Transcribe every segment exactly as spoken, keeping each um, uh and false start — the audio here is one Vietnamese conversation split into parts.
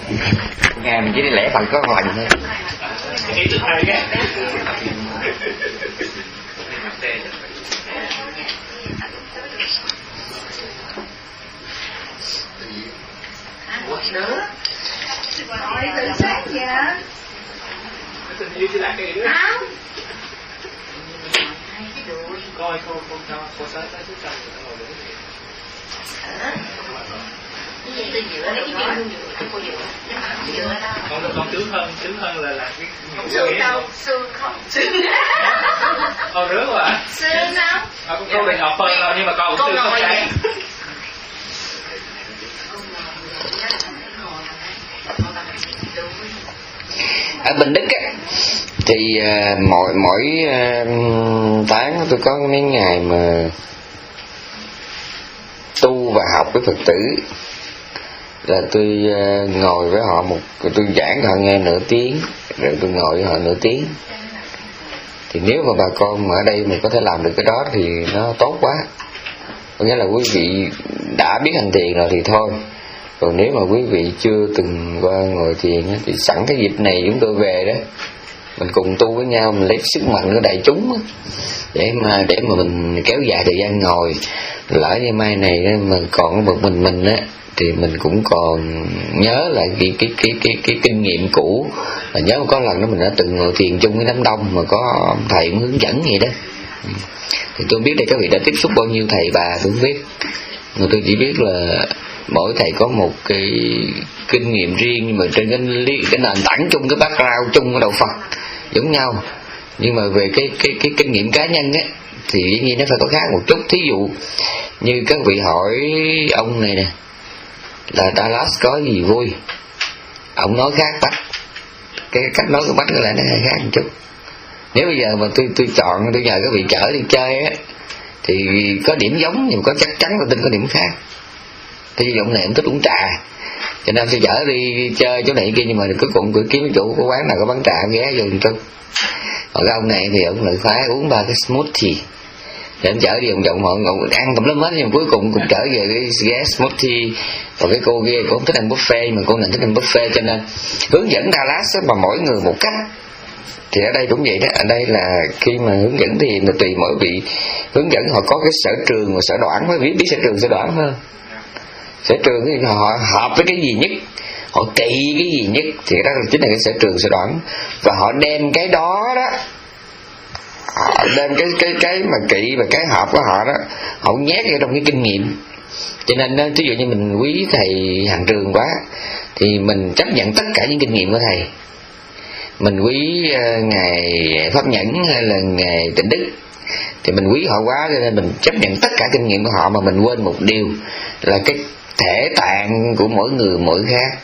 Ngày mình chỉ đi lễ Phật có một lần thôi. Hỏi từ sáng giờ. Không. Coi cô cô cho cô tới tới trước trong rồi nữa. Cái gì tôi dựa lấy cái gì cô dựa. Dựa đâu. Con con tướng hơn, tướng hơn là là cái không xương đâu, xương không. Xương. Con rứa quá à? Xương đâu? À, con con đừng học hơn đâu nhưng mà con xương không sáng. Ở Bình Đức á thì uh, mỗi mỗi uh, tháng tôi có mấy ngày mà tu và học với Phật tử, là tôi uh, ngồi với họ một, tôi giảng cho họ nghe nửa tiếng, rồi tôi ngồi với họ nửa tiếng. Thì nếu mà bà con mà ở đây mình có thể làm được cái đó thì nó tốt quá. Có nghĩa là quý vị đã biết hành thiền rồi thì thôi. Còn nếu mà quý vị chưa từng qua ngồi thiền thì sẵn cái dịp này chúng tôi về đó, mình cùng tu với nhau, mình lấy sức mạnh của đại chúng để mà để mà mình kéo dài thời gian ngồi. Lỡ như mai này mà còn một mình mình á thì mình cũng còn nhớ lại cái cái cái cái cái kinh nghiệm cũ, là nhớ có lần đó mình đã từng ngồi thiền chung với đám đông mà có ông thầy cũng hướng dẫn vậy đó. Thì tôi biết đây các vị đã tiếp xúc bao nhiêu thầy bà tôi không biết, mà tôi chỉ biết là mỗi thầy có một cái kinh nghiệm riêng, nhưng mà trên cái, cái nền tảng chung, cái background chung của đạo Phật giống nhau. Nhưng mà về cái cái cái kinh nghiệm cá nhân á thì dĩ nhiên nó phải có khác một chút. Thí dụ như các vị hỏi ông này nè là Dallas có gì vui, ông nói khác Bách, cái cách nói của Bách có lẽ nó hơi khác một chút. Nếu bây giờ mà tôi tôi chọn tôi nhờ các vị chở đi chơi á thì có điểm giống nhưng mà có chắc chắn là tin có điểm khác. Thì ông này ông thích uống trà, cho nên tôi chở đi chơi chỗ này kia, nhưng mà cuối cùng tôi kiếm cái chỗ có quán nào có bán trà ghé vô một chút. Còn cái ông này thì ông lại khoái uống ba cái smoothie, thì ông chở đi vòng vòng mọi người ăn tùm lum hết, nhưng mà cuối cùng cũng trở về cái ghé smoothie. Còn cái cô kia cũng thích ăn buffet, mà cô này thích ăn buffet, cho nên hướng dẫn Dallas mà mỗi người một cách. Thì ở đây cũng vậy đó. Ở đây là khi mà hướng dẫn thì là tùy mỗi vị hướng dẫn họ có cái sở trường và sở đoản. Mới biết biết sở trường sở đoản hơn. Sở trường thì họ hợp với cái gì nhất, họ kỵ cái gì nhất, thì đó chính là cái sở trường sở đoản. Và họ đem cái đó đó, họ đem cái cái cái mà kỵ và cái hợp của họ đó, họ nhét vào trong cái kinh nghiệm. Cho nên ví dụ như mình quý thầy Hành Trường quá thì mình chấp nhận tất cả những kinh nghiệm của thầy. Mình quý uh, ngài Pháp Nhẫn hay là ngài Tịnh Đức thì mình quý họ quá, cho nên mình chấp nhận tất cả kinh nghiệm của họ, mà mình quên một điều là cái thể tạng của mỗi người mỗi khác.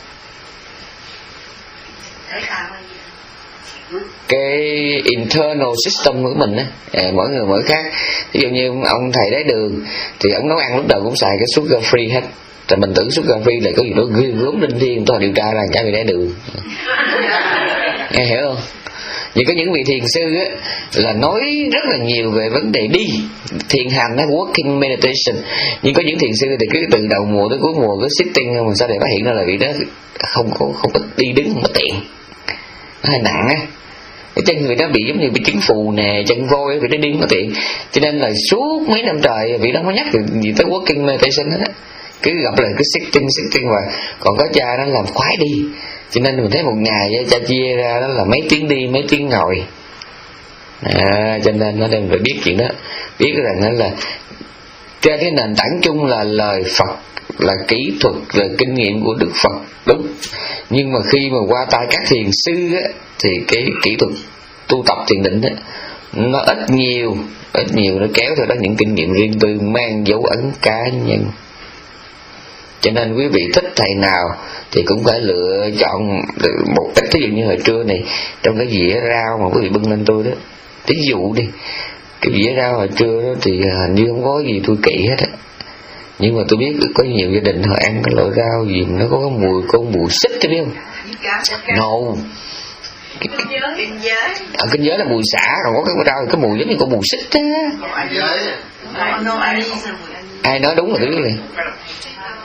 Cái internal system của mình á, mỗi người mỗi khác. Ví dụ như ông thầy Đái Đường thì ông nấu ăn lúc đầu cũng xài cái sugar free hết. Thì mình tưởng sugar free là có gì đó ghê gớm linh thiêng, tôi điều tra ra chả bị Đái Đường. Nghe hiểu không? Vì có những vị thiền sư á, là nói rất là nhiều về vấn đề đi thiền hành á, walking meditation. Nhưng có những thiền sư thì cứ từ đầu mùa tới cuối mùa cứ sitting, mà sao để phát hiện ra là vị đó không có không có đi đứng mà tiện, nó hơi nặng á. Cái chân vị đó bị giống như bị chứng phù nè, chân voi, vị đó đi mà tiện. Cho nên là suốt mấy năm trời vị đó không nhắc được gì tới walking meditation hết á, cứ gặp là cứ sitting sitting. Và còn có cha nó làm khoái đi, cho nên mình thấy một ngày cha chia ra đó là mấy tiếng đi mấy tiếng ngồi à, cho nên nó đem phải biết chuyện đó, biết rằng đó là trên cái nền tảng chung là lời Phật, là kỹ thuật, là kinh nghiệm của Đức Phật, đúng. Nhưng mà khi mà qua tay các thiền sư á, thì cái kỹ thuật tu tập thiền định á, nó ít nhiều ít nhiều nó kéo theo đó những kinh nghiệm riêng tư mang dấu ấn cá nhân. Cho nên quý vị thích thầy nào thì cũng phải lựa chọn một cách. Ví dụ như hồi trưa này trong cái dĩa rau mà quý vị bưng lên tôi đó, ví dụ đi, cái dĩa rau hồi trưa đó thì hình như không có gì tôi kỵ hết á. Nhưng mà tôi biết có nhiều gia đình họ ăn cái loại rau gì nó có cái mùi con mùi xích, biết không? No. Ở kinh giới là mùi xả, còn có cái rau cái mùi giống như con mùi xích á. Ai nói đúng là tôi biết liền.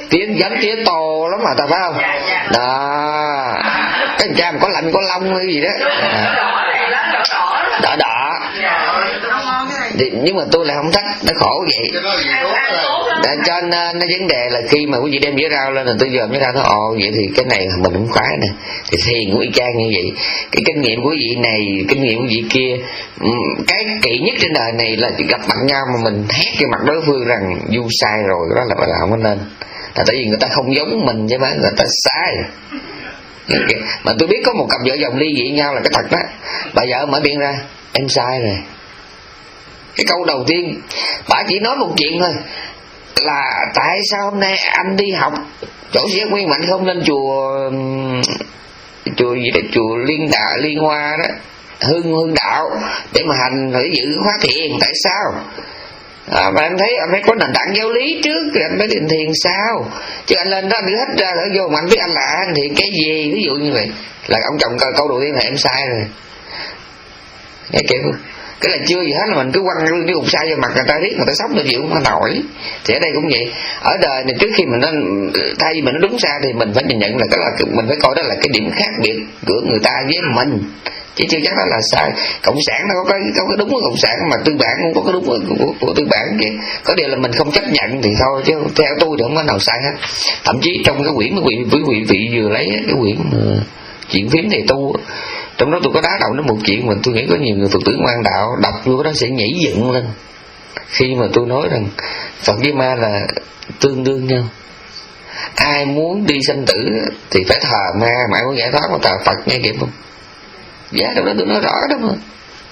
tiếng giống tía tô lắm mà ta phải không? Đó, cái cha mà có lạnh có lông hay gì đó, à. đỏ đỏ thì, nhưng mà tôi lại không thích, nó khổ vậy. Để cho nên nó vấn đề là khi mà quý vị đem dĩa rau lên là tôi dòm dĩa rau nó ồ vậy thì cái này mình cũng khoái nè, thì thiền cũng y chang như vậy. Cái kinh nghiệm của vị này, kinh nghiệm của vị kia, cái kỳ nhất trên đời này là gặp mặt nhau mà mình hét cái mặt đối phương rằng du sai rồi, đó là là không có nên. Là tại vì người ta không giống mình chứ mà người ta sai. Mà tôi biết có một cặp vợ chồng ly dị nhau là cái thật đó. Bà vợ mở miệng ra em sai rồi. Cái câu đầu tiên bà chỉ nói một chuyện thôi, là tại sao hôm nay anh đi học chỗ Sĩ Nguyên Mạnh không lên chùa chùa gì đó, chùa Liên Đạo Liên Hoa đó, Hương Hương Đạo để mà hành phải giữ khóa thiền, tại sao? À, mà anh thấy anh phải có nền tảng giáo lý trước rồi anh mới thiền thiền sao? Chứ anh lên đó anh cứ hết ra ở vô mà anh biết anh là anh thiền cái gì, ví dụ như vậy là ông chồng câu, câu đầu tiên là em sai rồi. Nghe kiểu cái là chưa gì hết là mình cứ quăng luôn cái cục sai vào mặt người ta, riết người ta sốc nó chịu không nổi. Thì ở đây cũng vậy, ở đời này trước khi mình nó thay vì mình nó đúng sai thì mình phải nhìn nhận là cái là mình phải coi đó là cái điểm khác biệt của người ta với mình, chứ chưa chắc đó là sai. Cộng sản nó có cái có cái đúng của cộng sản, mà tư bản cũng có cái đúng của, của, của tư bản kia. Có điều là mình không chấp nhận thì thôi, chứ theo tôi thì không có nào sai hết. Thậm chí trong cái quyển mà quý vị, quý vị vừa lấy cái quyển chuyện phím này tu, trong đó tôi có đá đầu nó một chuyện mà tôi nghĩ có nhiều người Phật tử ngoan đạo đọc vô cái đó sẽ nhảy dựng lên khi mà tôi nói rằng Phật với ma là tương đương nhau. Ai muốn đi sanh tử thì phải thờ ma, mà ai muốn giải thoát mà thờ Phật, nghe kịp không? Dạ trong đó tôi nói rõ đó mà.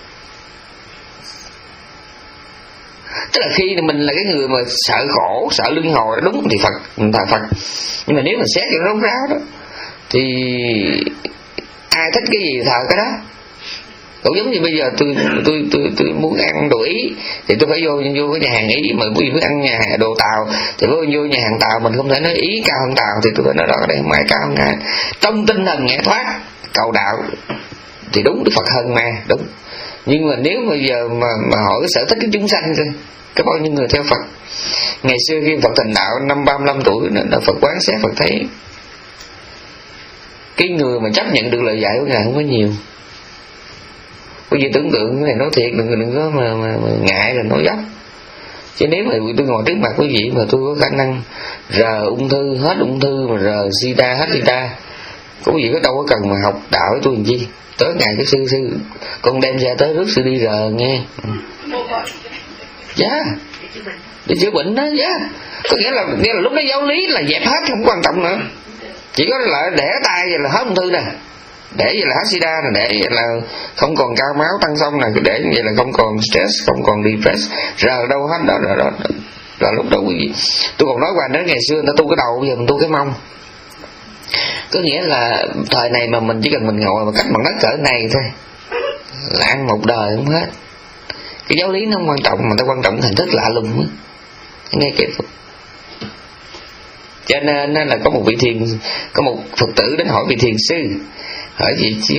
Tức là khi mình là cái người mà sợ khổ, sợ luân hồi, đúng thì Phật, mình thờ Phật. Nhưng mà nếu mà xét cho nó rốt ráo đó thì ai thích cái gì thờ cái đó. Cũng giống như bây giờ tôi tôi tôi tôi muốn ăn đồ Ý thì tôi phải vô vô cái nhà hàng Ý, mà bây giờ muốn ăn nhà đồ Tàu thì phải vô nhà hàng Tàu, mình không thể nói Ý cao hơn Tàu thì tôi phải nói đó đây mai cao hơn ai. Trong tinh thần giải thoát cầu đạo thì đúng Đức Phật hơn ma, đúng. Nhưng mà nếu bây giờ mà mà hỏi cái sở thích của chúng sanh thôi, có bao nhiêu người theo Phật. Ngày xưa khi Phật thành đạo năm ba mươi lăm tuổi là Phật quán xét, Phật thấy cái người mà chấp nhận được lời dạy của Ngài không có nhiều. Quý vị tưởng tượng cái này nói thiệt, đừng, đừng có mà, mà, mà ngại là nói dốc. Chứ nếu mà tôi ngồi trước mặt quý vị mà tôi có khả năng rờ ung thư, hết ung thư, mà rờ sida, hết sida, quý vị có đâu có cần mà học đạo với tôi làm chi. Tới ngày cái sư sư con đem ra tới rước sư đi rờ nghe. Dạ yeah. Đi chữa bệnh đó, dạ yeah. Có nghĩa là, nghĩa là lúc đó giáo lý là dẹp hết, không quan trọng nữa. Chỉ có là để tay vậy là hết ung thư nè, để vậy là hết sida nè, để vậy là không còn cao máu tăng xong nè, để vậy là không còn stress, không còn depress, rờ đâu hết đó, đó, đó. Là lúc đó quý vị, tôi còn nói qua đến ngày xưa người ta tu cái đầu, bây giờ mình tu cái mông. Có nghĩa là thời này mà mình chỉ cần mình ngồi mà cách bằng đất cỡ này thôi là ăn một đời không hết. Cái giáo lý nó không quan trọng, mà nó quan trọng hình thức lạ lùng á, nghe kịp không? Cho nên là có một vị thiền, có một Phật tử đến hỏi vị thiền sư, hỏi gì chứ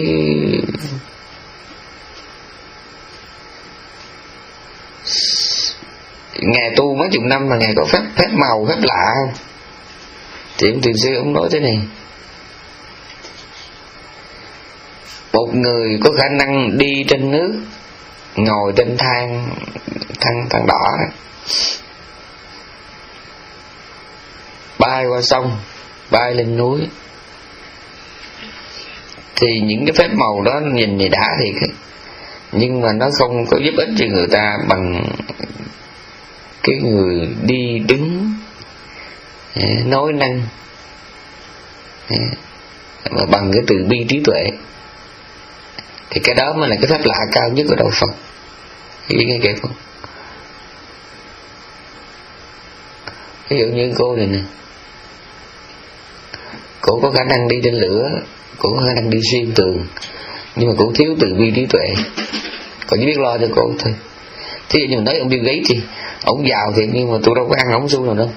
Ngài tu mấy chục năm mà Ngài có phép phép màu, phép lạ không? Thì ông thiền sư ông nói thế này: một người có khả năng đi trên nước, ngồi trên thang thang thang đỏ, bay qua sông, bay lên núi, thì những cái phép màu đó nhìn thì đã thiệt ấy. Nhưng mà nó không có giúp ích cho người ta bằng cái người đi đứng nói năng mà bằng cái từ bi trí tuệ. Thì cái đó mới là cái phép lạ cao nhất của đạo Phật. Nghe nghe kịp không? Ví dụ như cô này nè, cô có khả năng đi trên lửa, cô có khả năng đi xuyên tường, nhưng mà cô thiếu từ bi trí tuệ, cô chỉ biết lo cho cô thôi. Thí dụ như mình nói ông Bill Gates thì ông giàu thiệt, nhưng mà tôi đâu có ăn ống xu nào đâu.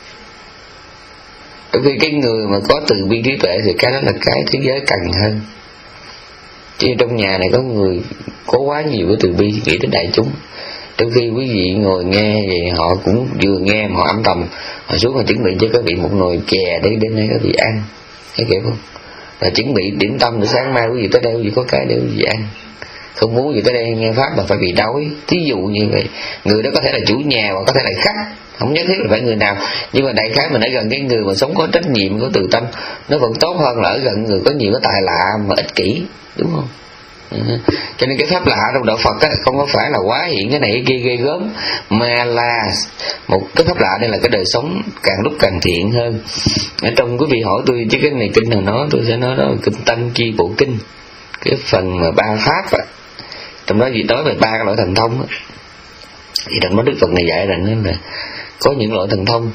Bởi vì cái người mà có từ bi trí tuệ thì cái đó là cái thế giới cần hơn. Chứ trong nhà này có người có quá nhiều cái từ bi nghĩ đến đại chúng, Trong khi quý vị ngồi nghe vậy họ cũng vừa nghe mà họ âm thầm họ xuống họ chuẩn bị cho các vị một nồi chè để đến đây các vị ăn, thấy kiểu không? Và chuẩn bị điểm tâm để sáng mai quý vị tới đây quý vị có cái để quý vị ăn. Không muốn gì tới đây nghe pháp mà phải bị đói. Thí dụ như vậy, người đó có thể là chủ nhà hoặc có thể là khách, không nhất thiết là phải người nào, nhưng mà đại khái mình ở gần cái người mà sống có trách nhiệm, có từ tâm, nó vẫn tốt hơn là ở gần người có nhiều cái tài lạ mà ích kỷ, đúng không? Ừ. Cho nên cái pháp lạ trong đạo Phật á, không có phải là quá hiện cái này cái kia ghê gớm, mà là một cái pháp lạ đây là cái đời sống càng lúc càng thiện hơn. Ở trong quý vị hỏi tôi chứ cái này kinh nào nói, tôi sẽ nói đó là kinh Tăng Chi Bộ Kinh, cái phần mà ba pháp á, trong đó gì nói về ba cái loại thần thông á. Thì trong đó Đức Phật này dạy rằng là có những loại thần thông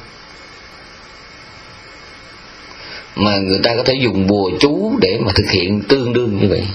mà người ta có thể dùng bùa chú để mà thực hiện tương đương như vậy.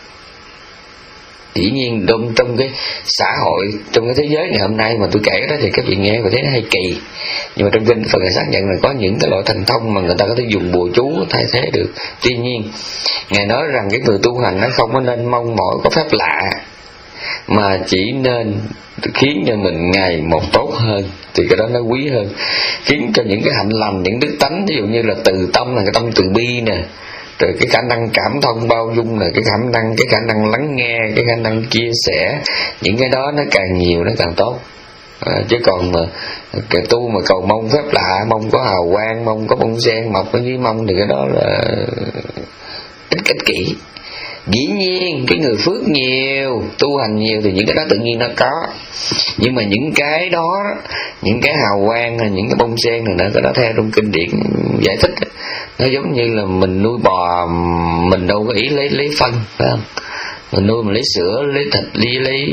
Dĩ nhiên trong, trong cái xã hội, trong cái thế giới ngày hôm nay mà tôi kể đó thì các vị nghe và thấy nó hay kỳ, nhưng mà trong kinh Phật Ngài xác nhận là có những cái loại thần thông mà người ta có thể dùng bùa chú thay thế được. Tuy nhiên Ngài nói rằng cái người tu hành nó không có nên mong mỏi có phép lạ, mà chỉ nên khiến cho mình ngày một tốt hơn, thì cái đó nó quý hơn. Khiến cho những cái hạnh lành, những đức tánh, ví dụ như là từ tâm là cái tâm từ bi nè, rồi cái khả năng cảm thông bao dung là cái khả năng cái khả năng lắng nghe, cái khả năng chia sẻ, những cái đó nó càng nhiều nó càng tốt. À, chứ còn mà cái tu mà cầu mong phép lạ, mong có hào quang, mong có bông sen mọc ở dưới mông thì cái đó là ích ích kỷ. Dĩ nhiên cái người phước nhiều, tu hành nhiều thì những cái đó tự nhiên nó có, nhưng mà những cái đó, những cái hào quang, những cái bông sen này nữa, cái đó theo trong kinh điển giải thích, nó giống như là mình nuôi bò, mình đâu có ý lấy lấy phân, phải không? Mình nuôi mình lấy sữa, lấy thịt, lấy lấy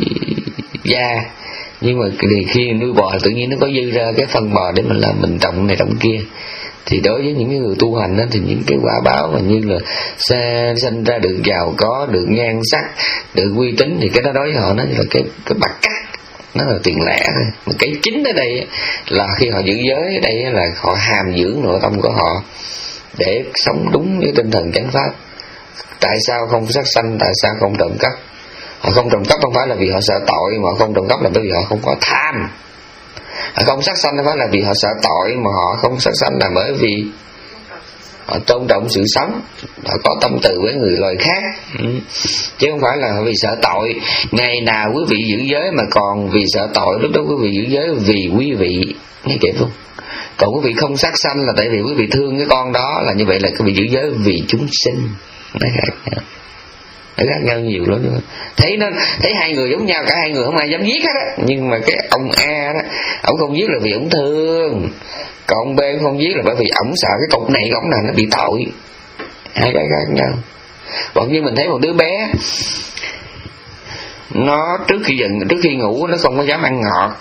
da, nhưng mà khi nuôi bò tự nhiên nó có dư ra cái phân bò để mình làm, mình trồng này trồng kia. Thì đối với những người tu hành đó, thì những cái quả báo mà như là xa, sinh ra được giàu có, được nhan sắc, được uy tín, thì cái đó đối với họ nó là cái cái bạc cát, nó là tiền lẻ thôi. Mà cái chính ở đây là khi họ giữ giới, ở đây là họ hàm dưỡng nội tâm của họ để sống đúng với tinh thần chánh pháp. Tại sao không sát sanh, tại sao không trộm cắp? Họ không trộm cắp không phải là vì họ sợ tội, mà họ không trộm cắp là bởi vì họ không có tham. Họ không sát sanh không phải là vì họ sợ tội, mà họ không sát sanh là bởi vì họ tôn trọng sự sống, họ có tâm từ với người loài khác, ừ. Chứ không phải là vì sợ tội. Ngày nào quý vị giữ giới mà còn vì sợ tội, lúc đó quý vị giữ giới vì quý vị, nghe kịp không? Còn quý vị không sát sanh là tại vì quý vị thương cái con đó, là như vậy là quý vị giữ giới vì chúng sinh. Nó khác nhau, nó khác nhau nhiều lắm. Thấy nó thấy hai người giống nhau, cả hai người không ai dám giết hết á, nhưng mà cái ông A đó, ông không giết là vì ông thương, còn ông B không giết là bởi vì ổng sợ cái cục này ổng nào nó bị tội. Hai cái khác nhau. Còn như mình thấy một đứa bé, nó trước khi dần trước khi ngủ nó không có dám ăn ngọt,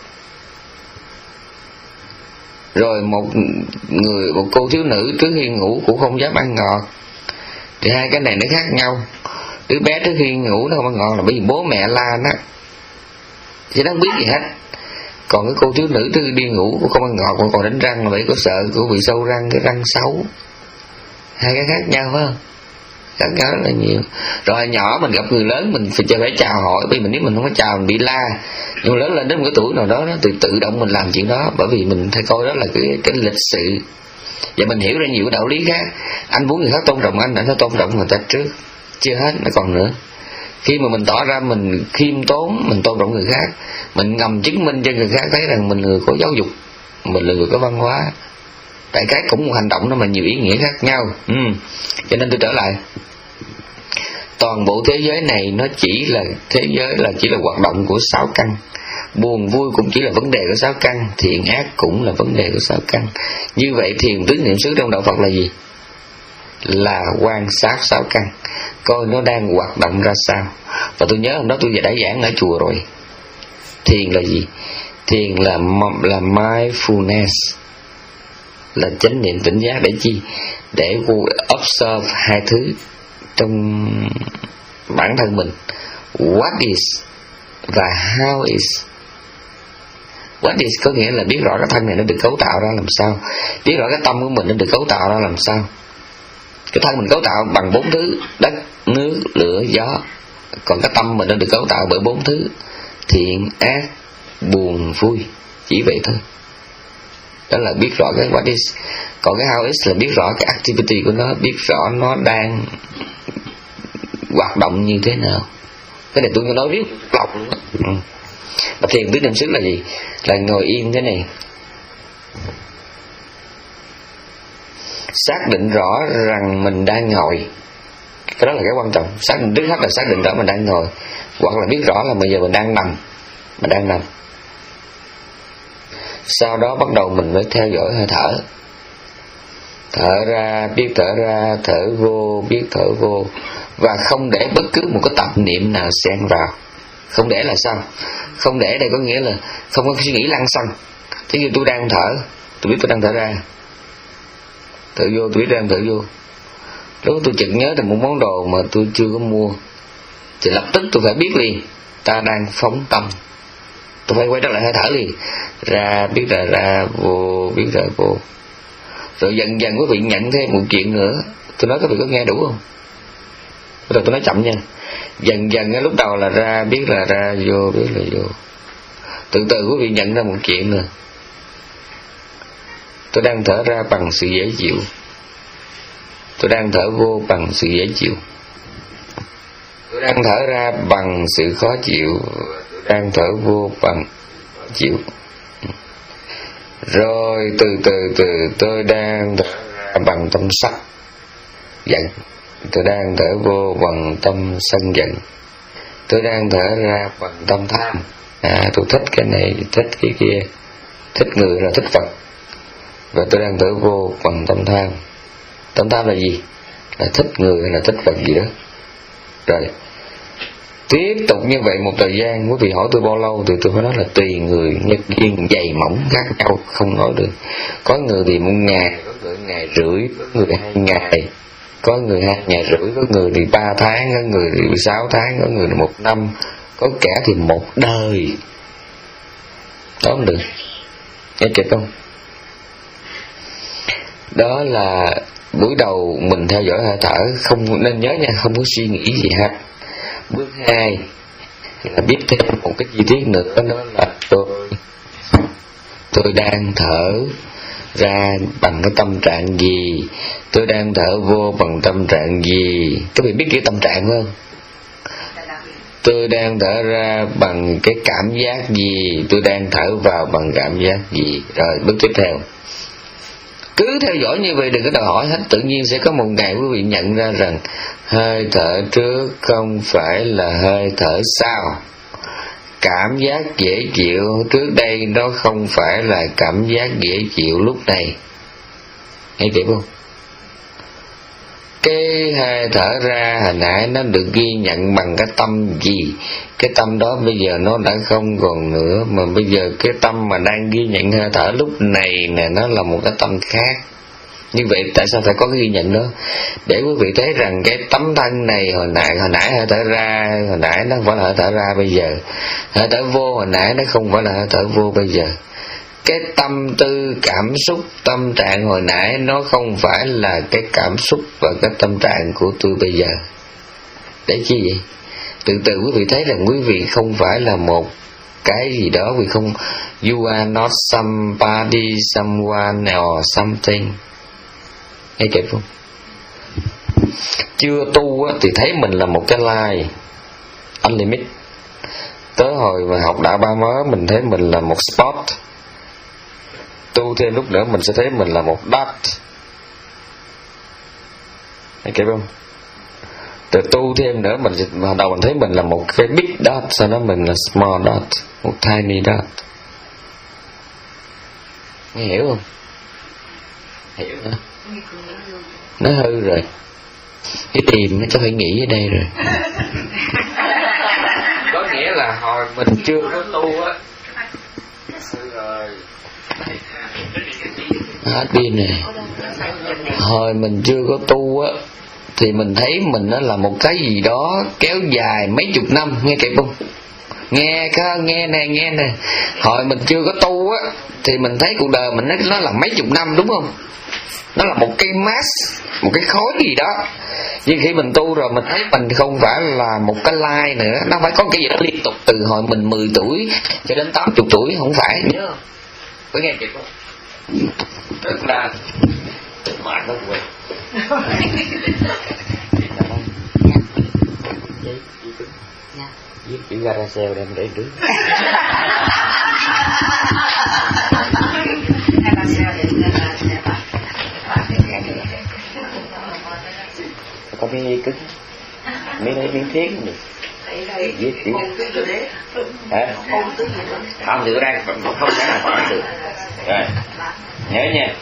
rồi một người một cô thiếu nữ trước khi ngủ cũng không dám ăn ngọt, thì hai cái này nó khác nhau. Đứa bé trước khi ngủ nó không ăn ngọt là bởi vì bố mẹ la nó, chứ nó không biết gì hết. Còn cái cô thiếu nữ trước khi đi ngủ cũng không ăn ngọt, còn còn đánh răng là bởi có sợ cô bị sâu răng, cái răng xấu. Hai cái khác nhau phải không? Khác nhau rất là nhiều. Rồi nhỏ mình gặp người lớn mình phải phải chào hỏi, bởi vì mình nếu mình không có chào mình bị la. Nhưng lớn lên đến một cái tuổi nào đó, nó tự tự động mình làm chuyện đó, bởi vì mình thấy coi đó là cái cái lịch sự. Và mình hiểu ra nhiều cái đạo lý khác. Anh muốn người khác tôn trọng anh, anh phải tôn trọng người ta trước. Chưa hết, nó còn nữa. Khi mà mình tỏ ra mình khiêm tốn, mình tôn trọng người khác, mình ngầm chứng minh cho người khác thấy rằng mình là người có giáo dục, mình là người có văn hóa. Tại cái cũng một hành động đó mà nhiều ý nghĩa khác nhau. ừ. Cho nên tôi trở lại, toàn bộ thế giới này nó chỉ là thế giới là chỉ là hoạt động của sáu căn. Buồn vui cũng chỉ là vấn đề của sáu căn, thiện ác cũng là vấn đề của sáu căn. Như vậy thiền tứ niệm xứ trong đạo Phật là gì? Là quan sát sáu căn, coi nó đang hoạt động ra sao. Và tôi nhớ hôm đó tôi đã giảng ở chùa rồi. Thiền là gì? Thiền là là mindfulness, là chánh niệm tỉnh giác. Để chi? Để observe hai thứ trong bản thân mình, what is và how is. What is có nghĩa là biết rõ cái thân này nó được cấu tạo ra làm sao, biết rõ cái tâm của mình nó được cấu tạo ra làm sao. Cái thân mình cấu tạo bằng bốn thứ: đất, nước, lửa, gió. Còn cái tâm mình nó được cấu tạo bởi bốn thứ: thiện ác, buồn vui, chỉ vậy thôi. Đó là biết rõ cái what is. Còn cái how is là biết rõ cái activity của nó, biết rõ nó đang hoạt động như thế nào. Cái này tôi nói riết lòng. ừ. Mà thiền tứ niệm xứ là gì? Là ngồi im thế này, xác định rõ rằng mình đang ngồi. Cái đó là cái quan trọng. Xác định trước hết là xác định rõ mình đang ngồi, hoặc là biết rõ là bây giờ mình đang nằm, mình đang nằm. Sau đó bắt đầu mình mới theo dõi hơi thở. Thở ra biết thở ra, thở vô biết thở vô, và không để bất cứ một cái tập niệm nào xen vào. Không để là sao? Không để đây có nghĩa là không có suy nghĩ lăng xăng. Thế như tôi đang thở, tôi biết tôi đang thở ra, thở vô tôi biết đang thở vô. Lúc tôi chợt nhớ được một món đồ mà tôi chưa có mua, thì lập tức tôi phải biết liền ta đang phóng tâm. Tôi phải quay trở lại hơi thở liền. Ra biết là ra, vô biết là vô. Rồi dần dần quý vị nhận thêm một chuyện nữa. Tôi nói các vị có nghe đủ không? Rồi tôi nói chậm nha. Dần dần lúc đầu là ra biết là ra, vô biết là vô. Từ từ quý vị nhận ra một chuyện nè. Tôi đang thở ra bằng sự dễ chịu, tôi đang thở vô bằng sự dễ chịu, tôi đang thở ra bằng sự khó chịu, tôi đang thở vô bằng khó chịu. Rồi từ từ từ tôi đang thở ra bằng tâm sắc giận, tôi đang thở vô bằng tâm sân giận, tôi đang thở ra bằng tâm tham. À, tôi thích cái này, thích cái kia, thích người là thích Phật, và tôi đang thở vô bằng tâm tham. Tâm tham là gì? Là thích người hay là thích Phật gì đó. Rồi tiếp tục như vậy một thời gian. Quý vị hỏi tôi bao lâu thì tôi phải nói là tùy người, nhân duyên dày mỏng khác nhau, không nói được. Có người thì một ngày, có người ngày rưỡi, có người hai ngày, có người hai ngày rưỡi, có người thì ba tháng, có người thì sáu tháng, có người thì một năm, có kẻ thì một đời. Đó không được. Nghe kịp không? Đó là buổi đầu mình theo dõi hơi thở, không nên nhớ nha, không có suy nghĩ gì hết. Bước hai là biết thêm một cái chi tiết nữa, đó là tôi tôi đang thở ra bằng cái tâm trạng gì, tôi đang thở vô bằng tâm trạng gì. Các vị biết cái tâm trạng không? Tôi đang thở ra bằng cái cảm giác gì, tôi đang thở vào bằng cảm giác gì. Rồi bước tiếp theo, cứ theo dõi như vậy, đừng có đòi hỏi hết. Tự nhiên sẽ có một ngày quý vị nhận ra rằng hơi thở trước không phải là hơi thở sau. Cảm giác dễ chịu trước đây nó không phải là cảm giác dễ chịu lúc này. Nghe kịp không? Cái hơi thở ra hồi nãy nó được ghi nhận bằng cái tâm gì, cái tâm đó bây giờ nó đã không còn nữa, mà bây giờ cái tâm mà đang ghi nhận hơi thở lúc này nè, nó là một cái tâm khác. Như vậy tại sao phải có cái ghi nhận đó? Để quý vị thấy rằng cái tấm thân này hồi nãy hồi nãy hơi thở ra hồi nãy nó không phải là hơi thở ra bây giờ, hơi thở vô hồi nãy nó không phải là hơi thở vô bây giờ. Cái tâm tư cảm xúc tâm trạng hồi nãy nó không phải là cái cảm xúc và cái tâm trạng của tôi bây giờ. Để chi vậy? Từ từ quý vị thấy rằng quý vị không phải là một cái gì đó, vì không, you are not somebody, someone or something. Nghe kịp không? Chưa tu á, thì thấy mình là một cái line unlimited. Tới hồi mà học đạo ba mớ mình thấy mình là một spot. Tu thêm lúc nữa mình sẽ thấy mình là một dot. Nghe kịp không? Từ tu thêm nữa mình bắt đầu mình thấy mình là một cái big dot, sau đó mình là small dot, một tiny dot. Nghe hiểu không? Hiểu hả? Nó hư rồi. Cái tìm nó chắc phải nghĩ ở đây rồi. Có nghĩa là hồi mình chưa có tu á, hết pin này. Hồi mình chưa có tu á thì mình thấy mình nó là một cái gì đó kéo dài mấy chục năm. Nghe kịp không? Nghe có nghe nè nghe nè. Hồi mình chưa có tu á thì mình thấy cuộc đời mình nó, nó là mấy chục năm, đúng không? Nó là một cái mass, một cái khối gì đó Nhưng khi mình tu rồi mình thấy mình không phải là một cái lai nữa, nó phải có cái gì đó liên tục từ hồi mình mười tuổi cho đến tám mươi tuổi, không phải nhớ không? Có nghe kịp không? Tức là mệt lắm rồi. Viết chữ gara sale đem để trước. Có miếng cứng, miếng đấy miếng thiết được. Viết chữ. Hả? Không thì tôi đang không thể nào hỏi được. Rồi, nhớ nha.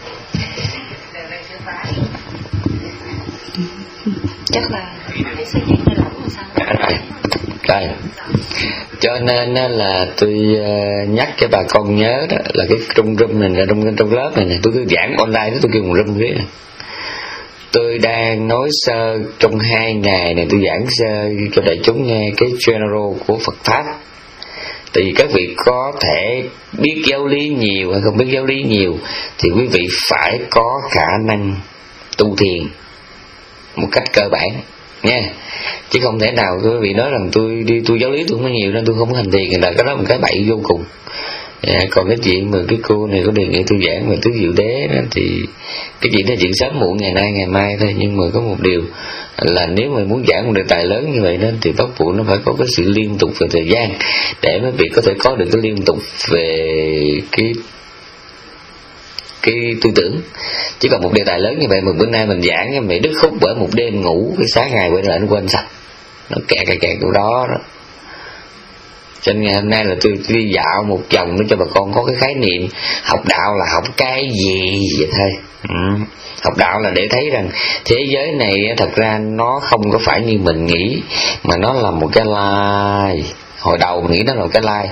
Chắc là sẽ dạy hơi lỏng làm sao? Đây. Cho nên là tôi nhắc cho bà con nhớ đó là cái trong room này, là trong trong lớp này này, tôi cứ giảng online đó, tôi kêu một room thế. Tôi đang nói sơ trong hai ngày này, tôi giảng sơ cho đại chúng nghe cái general của Phật pháp. Thì các vị có thể biết giáo lý nhiều hay không biết giáo lý nhiều thì quý vị phải có khả năng tu thiền một cách cơ bản nha, chứ không thể nào quý vị nói rằng tôi đi tu giáo lý tôi không có nhiều nên tôi không có hành thiền, là cái đó là một cái bậy vô cùng. À, còn cái chuyện mà cái cô này có đề nghị tôi giảng về tứ diệu đế đó, thì cái chuyện đó chuyện sớm muộn ngày nay ngày mai thôi. Nhưng mà có một điều là nếu mà muốn giảng một đề tài lớn như vậy đó thì bắt buộc nó phải có cái sự liên tục về thời gian để mấy vị có thể có được cái liên tục về cái cái tư tưởng. Chỉ còn một đề tài lớn như vậy mà bữa nay mình giảng cho mày đứt khúc bởi một đêm ngủ, cái sáng ngày quay lại nó quên sạch, nó kẹt kẹt kẹt chỗ đó đó. Cho nên ngày hôm nay là tôi đi dạo một vòng để cho bà con có cái khái niệm học đạo là học cái gì vậy thôi. Ừ. Học đạo là để thấy rằng thế giới này thật ra nó không có phải như mình nghĩ, mà nó là một cái lai. Hồi đầu mình nghĩ nó là một cái lai.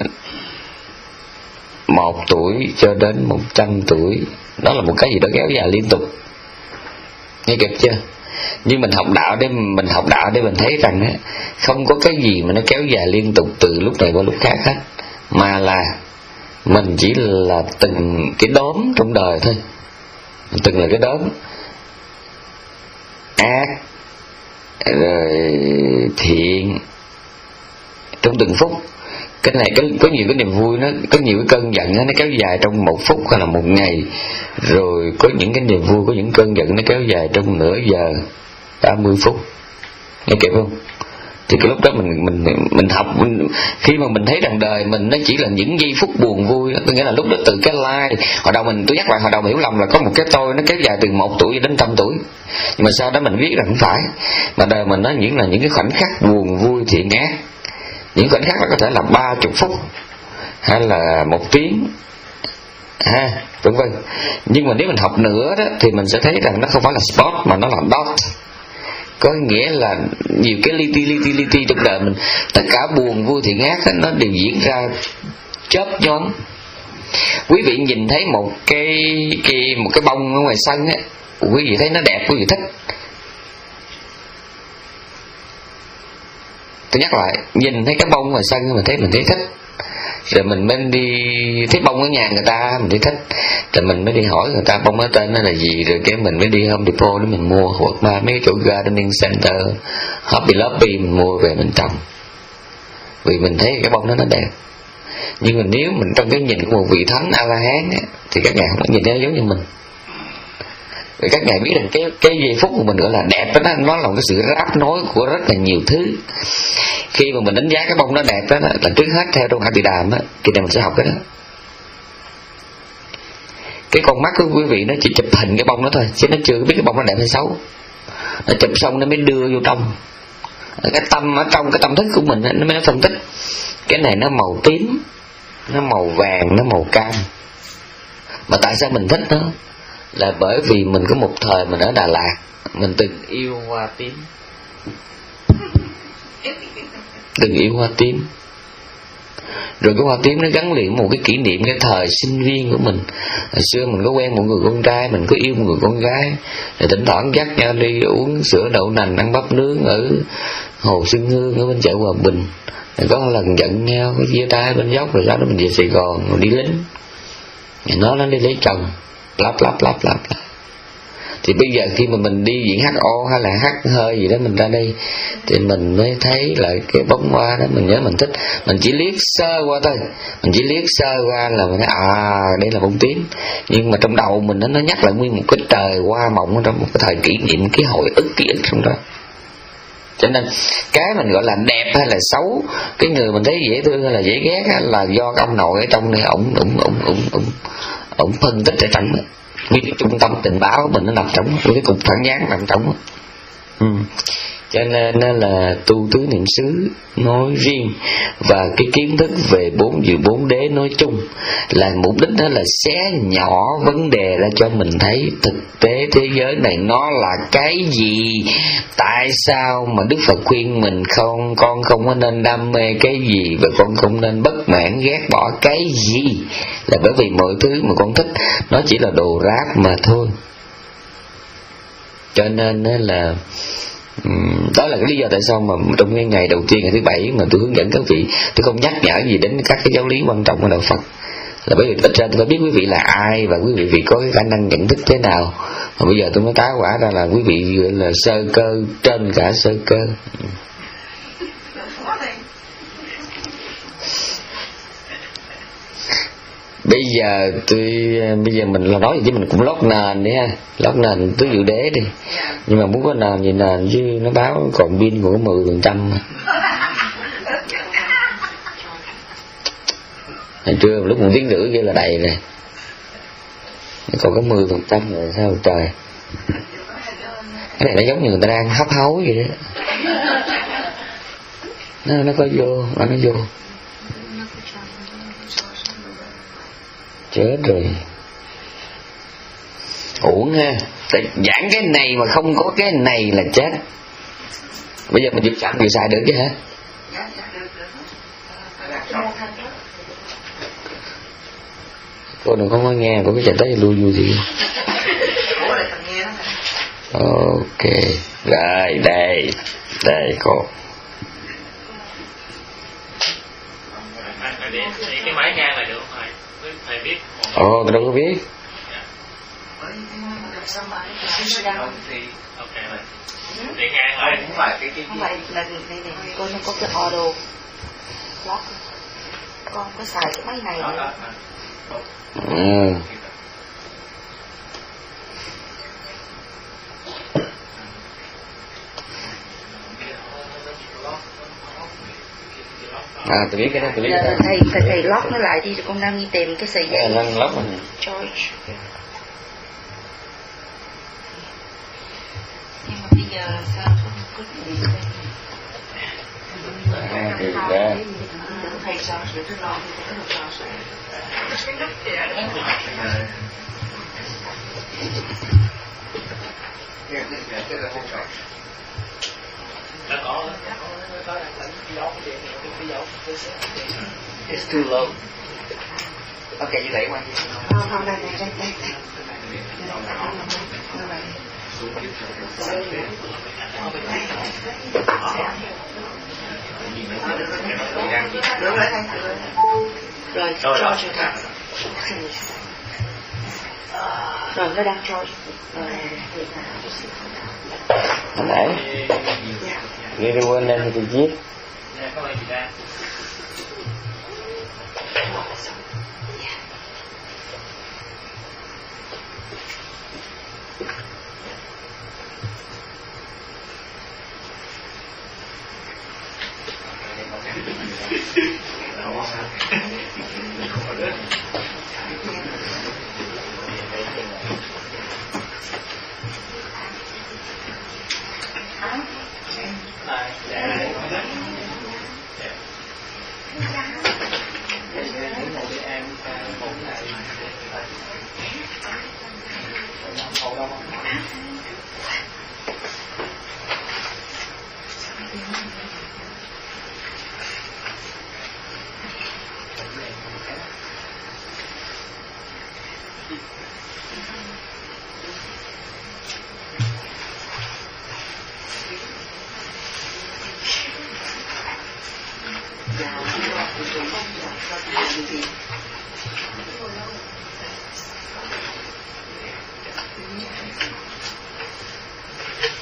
Một tuổi cho đến một trăm tuổi, đó là một cái gì đó kéo dài liên tục. Nghe kịp chưa? Nhưng mình học đạo để mình học đạo để mình thấy rằng á, không có cái gì mà nó kéo dài liên tục từ lúc này qua lúc khác hết, mà là mình chỉ là từng cái đốm trong đời thôi, từng là cái đốm ác rồi thiện trong từng phút. Cái này có, có nhiều cái niềm vui, nó có nhiều cái cơn giận nó kéo dài trong một phút hay là một ngày, rồi có những cái niềm vui, có những cơn giận nó kéo dài trong nửa giờ, ba mươi phút. Nghe kịp không? Thì cái lúc đó mình mình mình học mình, khi mà mình thấy rằng đời mình nó chỉ là những giây phút buồn vui, có nghĩa là lúc đó từ cái lai hồi đầu mình tôi nhắc lại hồi đầu mình hiểu lầm là có một cái tôi nó kéo dài từ một tuổi đến trăm tuổi, nhưng mà sau đó mình biết rằng không phải, mà đời mình nó những là những cái khoảnh khắc buồn vui thiện ác. Những khoảnh khắc đó có thể là ba chục phút hay là một tiếng ha, vân vân. Nhưng mà nếu mình học nữa đó thì mình sẽ thấy rằng nó không phải là spot mà nó là dot. Có nghĩa là nhiều cái li ti li ti li ti trong đời mình, tất cả buồn vui thiện ác đó, nó đều diễn ra chớp nhoáng. Quý vị nhìn thấy một cái cái một cái bông ở ngoài sân á, quý vị thấy nó đẹp, quý vị thích. Tôi nhắc lại, nhìn thấy cái bông ngoài sân mình thấy mình thấy thích, rồi mình mới đi thấy bông ở nhà người ta mình thấy thích, rồi mình mới đi hỏi người ta bông ở tên nó là gì, rồi cái mình mới đi Home Depot để mình mua, hoặc là mấy cái chỗ gardening center, Hobby Lobby mình mua về mình trồng, vì mình thấy cái bông đó nó đẹp. Nhưng mà nếu mình trong cái nhìn của một vị thánh A La Hán á, thì các ngài không có nhìn thấy giống như mình. Vì các ngài biết rằng cái cái giây phút của mình gọi là đẹp đó, nó là một cái sự ráp nối của rất là nhiều thứ. Khi mà mình đánh giá cái bông nó đẹp đó, là trước hết theo trong A Tỳ Đàm á, kỳ này mình sẽ học cái đó. Cái con mắt của quý vị nó chỉ chụp hình cái bông đó thôi, chứ nó chưa biết cái bông nó đẹp hay xấu. Nó chụp xong nó mới đưa vô trong cái tâm, ở trong cái tâm thức của mình nó mới phân tích cái này nó màu tím, nó màu vàng, nó màu cam. Mà tại sao mình thích nó? Là bởi vì mình có một thời mình ở Đà Lạt, mình từng yêu hoa tím, từng yêu hoa tím. Rồi cái hoa tím nó gắn liền một cái kỷ niệm cái thời sinh viên của mình. Hồi xưa mình có quen một người con trai, mình có yêu một người con gái, rồi thỉnh thoảng dắt nhau đi uống sữa đậu nành, ăn bắp nướng ở Hồ Xuân Hương ở bên chợ Hòa Bình. Rồi có lần giận nhau, có chia tay bên dốc, rồi sau đó mình về Sài Gòn rồi đi lính. Rồi nó nó đi lấy chồng, lắp lắp lắp lắp lắp. Thì bây giờ khi mà mình đi diễn hát o hay là hát hơi gì đó mình ra đây thì mình mới thấy là cái bóng hoa đó, mình nhớ mình thích, mình chỉ liếc sơ qua thôi, mình chỉ liếc sơ qua là mình thấy à đây là bông tím, nhưng mà trong đầu mình nó nó nhắc lại nguyên một cái trời hoa mộng trong một cái thời kỷ niệm, cái hồi ức ký ức trong đó. Cho nên cái mình gọi là đẹp hay là xấu, cái người mình thấy dễ thương hay là dễ ghét á, là do ông nội ở trong đây ổng ổng ổng ổng ổng ổng phân tích ở trong đó. Vì cái trung tâm tình báo của mình nó nằm trong, cái cục phản gián nằm trong. Ừ. Cho nên là tu tứ niệm xứ nói riêng và cái kiến thức về bốn dự bốn đế nói chung là mục đích đó là xé nhỏ vấn đề ra cho mình thấy thực tế thế giới này nó là cái gì. Tại sao mà Đức Phật khuyên mình không, con không có nên đam mê cái gì và con không nên bất mãn ghét bỏ cái gì, là bởi vì mọi thứ mà con thích nó chỉ là đồ rác mà thôi. Cho nên là đó là cái lý do tại sao mà trong cái ngày đầu tiên, ngày thứ bảy mà tôi hướng dẫn các vị, tôi không nhắc nhở gì đến các cái giáo lý quan trọng của đạo Phật, là bởi vì ít ra tôi phải biết quý vị là ai và quý vị, vị có cái khả năng nhận thức thế nào. Mà bây giờ tôi mới tá quả ra là quý vị là sơ cơ trên cả sơ cơ. Bây giờ tôi bây giờ mình là nói gì chứ mình cũng lót nền đi ha, lót nền tứ diệu đế đi. Nhưng mà muốn có nền gì nền chứ nó báo còn pin của mười phần trăm. Hồi trưa lúc một tiếng rưỡi kia là đầy này, nó còn có mười phần trăm rồi sao trời. Cái này nó giống như người ta đang hấp hối vậy đó. Nó nó có vô, nó nó vô. Chết rồi, uổng ha. Tại giảng cái này mà không có cái này là chết. Bây giờ mình giúp sẵn vừa xài được chứ hả? Cô đừng có nói nghe, cô cứ chạy tới lui vui gì. Ok, rồi đây, đây cô. Cái máy ngang này được không thầy? Thầy biết. Ồ, tôi đâu có biết. Ok rồi. Để ngang lại. Không phải cái cái. Không phải là này này, con không có cái auto lock. Con có xài cái máy này nữa. Ừ. À, tôi biết cái đó, tôi biết cái đó. Thầy, thầy, thầy lock nó lại đi, con đang đi tìm cái sợi dây. Nó lock mình. George. Nhưng mà bây giờ làm sao không có gì đây. À, thì ra. Thầy sao sẽ tôi lo thì tôi lo sẽ. Đã có. It's too low. Ok, như vậy qua. Không, không, đây, đây, đây, đây. Rồi, cho cho thầy. Rồi, nó đang cho. Hồi nãy ghi đi quên lên thì tôi viết.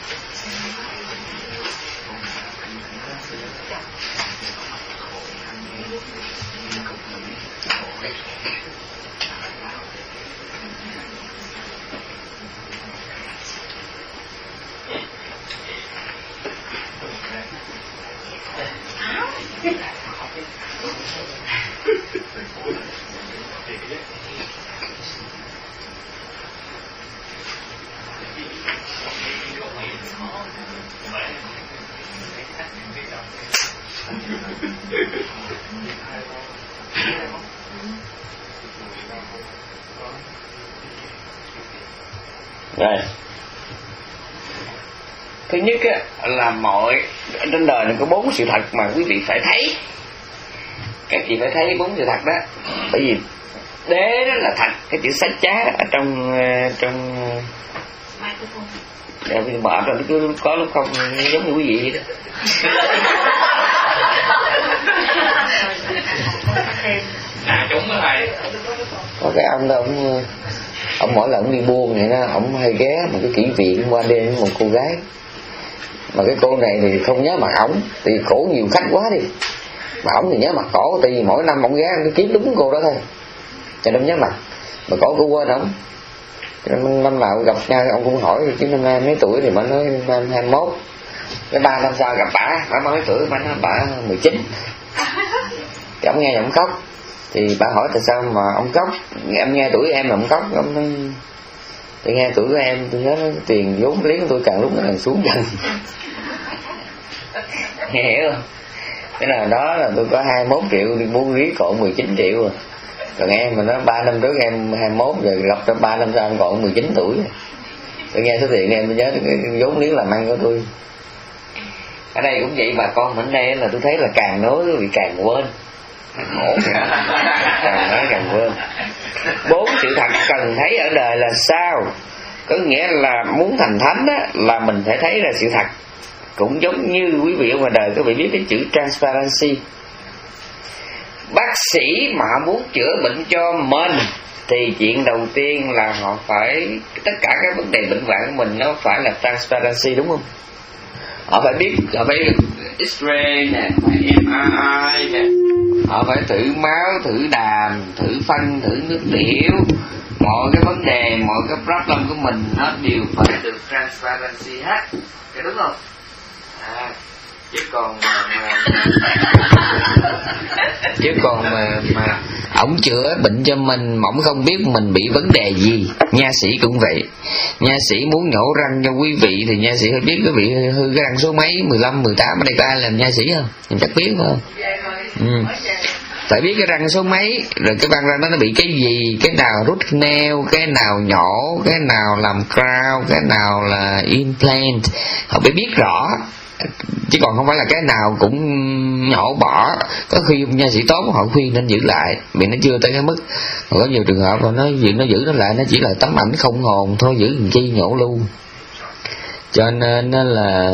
Rồi. Thứ nhất á, là mọi trên đời này có bốn sự thật mà quý vị phải thấy. Các chị phải thấy bốn sự thật đó. Bởi vì đế đó là thật, cái chữ sách chá ở trong trong để mình mở rồi nó cứ có lúc không giống như quý vị vậy đó. À đúng rồi thầy. Có cái ông đó ông ông mỗi lần ông đi buôn vậy đó, ông hay ghé một cái kỹ viện qua đêm với một cô gái, mà cái cô này thì không nhớ mặt ổng, thì cổ nhiều khách quá đi, mà ổng thì nhớ mặt cổ, tại vì mỗi năm ổng ghé ông kiếm đúng cô đó thôi, cho nên nhớ mặt, mà cổ cô quên ổng. Năm, năm nào gặp nhau ông cũng hỏi chứ năm nay mấy tuổi, thì bà nói năm hai mươi mốt. Cái ba năm sau gặp bả, bả bao mấy tuổi, bả nói bả mười chín. Thì ông nghe ông khóc, thì bà hỏi tại sao mà ông khóc, em nghe tuổi em mà ông khóc. Ông nói thì nghe tuổi của em, tôi nhớ tiền vốn liếng của tôi càng lúc nó càng xuống dần. Nghe hiểu không? Cái là đó là tôi có hai mươi mốt triệu đi mua ví cộ mười chín triệu rồi. Còn em mà nó ba năm trước em hai mươi mốt, rồi gặp cho ba năm sau em còn mười chín tuổi. Tôi nghe số tiền em tôi nhớ cái vốn liếng làm ăn của tôi. Ở đây cũng vậy, bà con mình đây là tôi thấy là càng nói bị càng quên. Khổ, càng nói càng quên. Bốn sự thật cần thấy ở đời là sao? Có nghĩa là muốn thành thánh á, là mình phải thấy là sự thật. Cũng giống như quý vị ở ngoài đời, các vị biết cái chữ transparency. Bác sĩ mà muốn chữa bệnh cho mình thì chuyện đầu tiên là họ phải, tất cả các vấn đề bệnh hoạn của mình nó phải là transparency, đúng không? Họ phải biết, họ phải X-ray nè, phải em rờ i nè, họ phải thử máu, thử đàm, thử phân, thử nước tiểu. Mọi cái vấn đề, mọi cái problem của mình nó đều phải được transparency hết. Cái đúng không? À, chứ còn mà, mà chứ còn mà mà ổng chữa bệnh cho mình mà ổng không biết mình bị vấn đề gì. Nha sĩ cũng vậy, nha sĩ muốn nhổ răng cho quý vị thì nha sĩ phải biết quý vị hư cái răng số mấy, mười lăm, mười tám. Ở đây có ai làm nha sĩ không? Mình chắc biết phải không? Ừ. Phải biết cái răng số mấy, rồi cái răng răng đó nó bị cái gì, cái nào rút nail, cái nào nhổ, cái nào làm crown, cái nào là implant. Họ phải biết rõ, chứ còn không phải là cái nào cũng nhổ bỏ. Có khi nha sĩ tốt họ khuyên nên giữ lại, vì nó chưa tới cái mức. Còn có nhiều trường hợp mà nó giữ nó giữ nó lại, nó chỉ là tấm ảnh không hồn thôi, giữ làm chi nhổ luôn. Cho nên nó là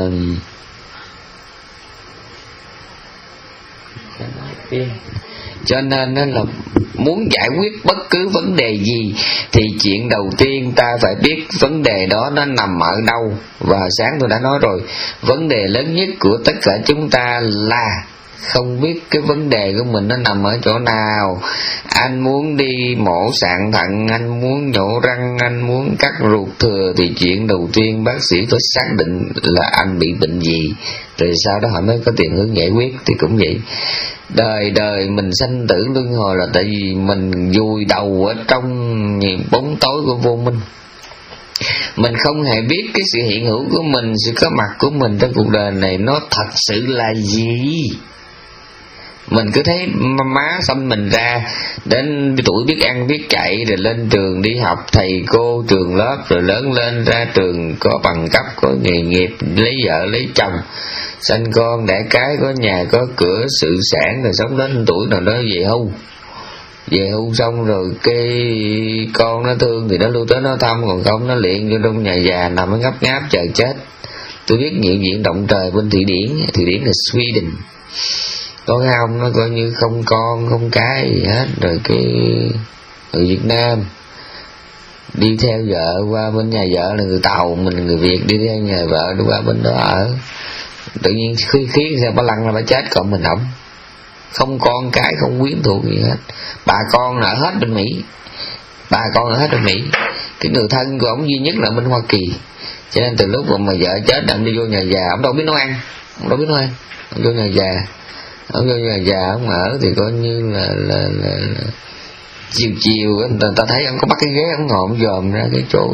cho nên nó là muốn giải quyết bất cứ vấn đề gì thì chuyện đầu tiên ta phải biết vấn đề đó nó nằm ở đâu. Và sáng tôi đã nói rồi, vấn đề lớn nhất của tất cả chúng ta là không biết cái vấn đề của mình nó nằm ở chỗ nào. Anh muốn đi mổ sạn thận, anh muốn nhổ răng, anh muốn cắt ruột thừa, thì chuyện đầu tiên bác sĩ phải xác định là anh bị bệnh gì, rồi sau đó họ mới có tiền hướng giải quyết. Thì cũng vậy, đời đời mình sanh tử luân hồi là tại vì mình vùi đầu ở trong bóng tối của vô minh. Mình không hề biết cái sự hiện hữu của mình, sự có mặt của mình trong cuộc đời này nó thật sự là gì. Mình cứ thấy má sanh mình ra đến tuổi biết ăn biết chạy, rồi lên trường đi học, thầy cô trường lớp, rồi lớn lên ra trường có bằng cấp, có nghề nghiệp, lấy vợ lấy chồng, sanh con đẻ cái, có nhà có cửa sự sản, rồi sống đến tuổi nào đó về hưu. Về hưu xong rồi cái con nó thương thì nó lưu tới nó thăm, còn không nó liệng vô trong nhà già nằm nó ngáp ngáp chờ chết. Tôi biết nhiều chuyện động trời bên Thụy Điển, Thụy Điển là Sweden, có cái ông nó coi như không con không cái gì hết. Rồi cái ở Việt Nam đi theo vợ qua bên nhà vợ là người Tàu, mình là người Việt, đi theo nhà vợ đi qua bên đó ở. Tự nhiên khí khí sao bà lăn ra bà chết, còn mình không không con cái, không quyến thuộc gì hết. Bà con ở hết bên Mỹ, bà con ở hết bên Mỹ. Cái người thân của ông duy nhất là bên Hoa Kỳ. Cho nên từ lúc mà vợ chết ông đi vô nhà già, ông đâu biết nấu ăn, ông đâu biết nấu ăn, ông vô nhà già, ông vô nhà già ông ở thì coi như là là, là, là chiều chiều người ta, ta thấy ông có bắt cái ghế, ông ngồi ông dòm ra cái chỗ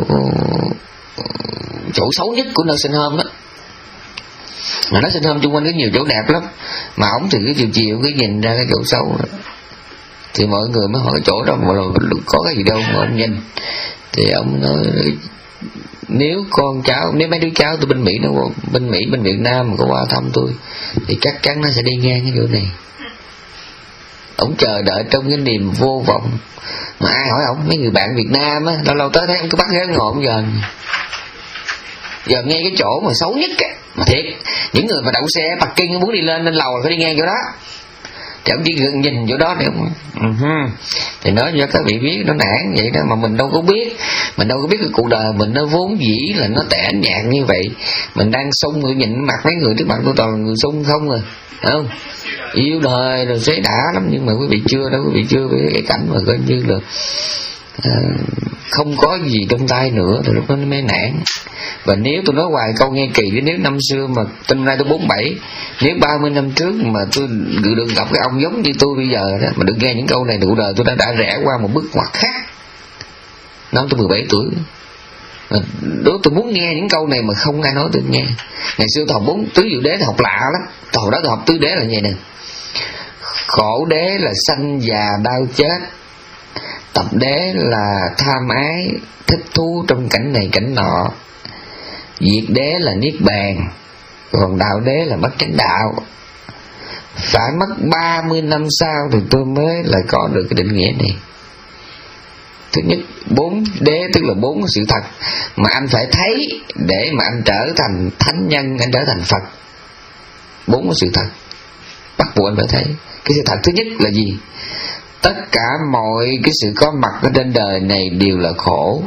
chỗ xấu nhất của nursing home đó. Mà nursing home chung quanh có nhiều chỗ đẹp lắm, mà ông thì cái chiều chiều cái nhìn ra cái chỗ xấu đó. Thì mọi người mới hỏi cái chỗ đó mà có cái gì đâu mà ông nhìn. Thì ông nói nếu con cháu, nếu mấy đứa cháu tôi bên Mỹ nó bên Mỹ bên Việt Nam mà có qua thăm tôi thì chắc chắn nó sẽ đi ngang cái chỗ này. Ông chờ đợi trong cái niềm vô vọng. Mà ai hỏi ông, mấy người bạn Việt Nam á, lâu lâu tới thấy ông cứ bắt ghế ngồi ông giờ giờ nghe cái chỗ mà xấu nhất á, mà thiệt những người mà đậu xe parking muốn đi lên lên lầu là phải đi ngang chỗ đó. Thì ông chỉ gần nhìn chỗ đó để ông uh-huh. Thì nói cho các vị biết nó nản vậy đó, mà mình đâu có biết, mình đâu có biết cái cuộc đời mình nó vốn dĩ là nó tẻ nhạt như vậy. Mình đang sung rồi, nhìn mặt mấy người trước mặt tôi toàn là người sung không rồi, phải không? Yêu đời rồi dễ đã lắm, nhưng mà quý vị chưa đâu, quý vị chưa với cái cảnh mà coi như là à, không có gì trong tay nữa thì lúc đó nó mới nản. Và nếu tôi nói hoài câu nghe kỳ, nếu năm xưa mà năm nay tôi bốn bảy, nếu ba mươi năm trước mà tôi được gặp cái ông giống như tôi bây giờ đó, mà được nghe những câu này thì cuộc đời tôi đã đã rẽ qua một bước ngoặt khác. Năm tôi mười bảy tuổi đó, tôi muốn nghe những câu này mà không ai nói tôi nghe. Ngày xưa tôi học bốn tứ diệu đế thì học lạ lắm. Hồi đó tôi học tứ đế là vậy nè: khổ đế là sanh già đau chết, tập đế là tham ái thích thú trong cảnh này cảnh nọ, diệt đế là niết bàn, còn đạo đế là mất chánh đạo. Phải mất ba mươi năm sau thì tôi mới lại có được cái định nghĩa này. Thứ nhất, bốn đế tức là bốn sự thật mà anh phải thấy để mà anh trở thành thánh nhân, anh trở thành Phật. Bốn sự thật bắt buộc anh phải thấy. Cái sự thật thứ nhất là gì? Tất cả mọi cái sự có mặt ở trên đời này đều là khổ.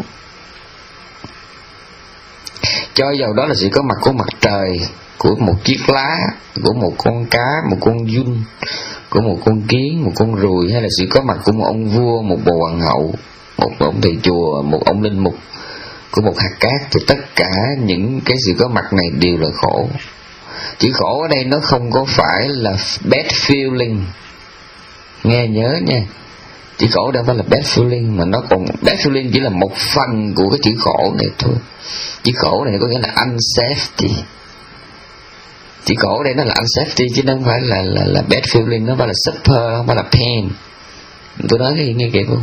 Cho dầu đó là sự có mặt của mặt trời, của một chiếc lá, của một con cá, một con giun, của một con kiến, một con ruồi, hay là sự có mặt của một ông vua, một bồ hoàng hậu, một ông thầy chùa, một ông linh mục, của một hạt cát, thì tất cả những cái sự có mặt này đều là khổ. Chữ khổ ở đây nó không có phải là bad feeling, nghe nhớ nha. Chữ khổ đâu phải là bad feeling, mà nó còn bad feeling chỉ là một phần của cái chữ khổ này thôi. Chữ khổ này có nghĩa là unsafety. Chữ khổ đây nó là unsafety chứ nó không phải là là, là bad feeling, nó phải là suffer, không phải là pain. Tôi nói cái gì nghe kịp không?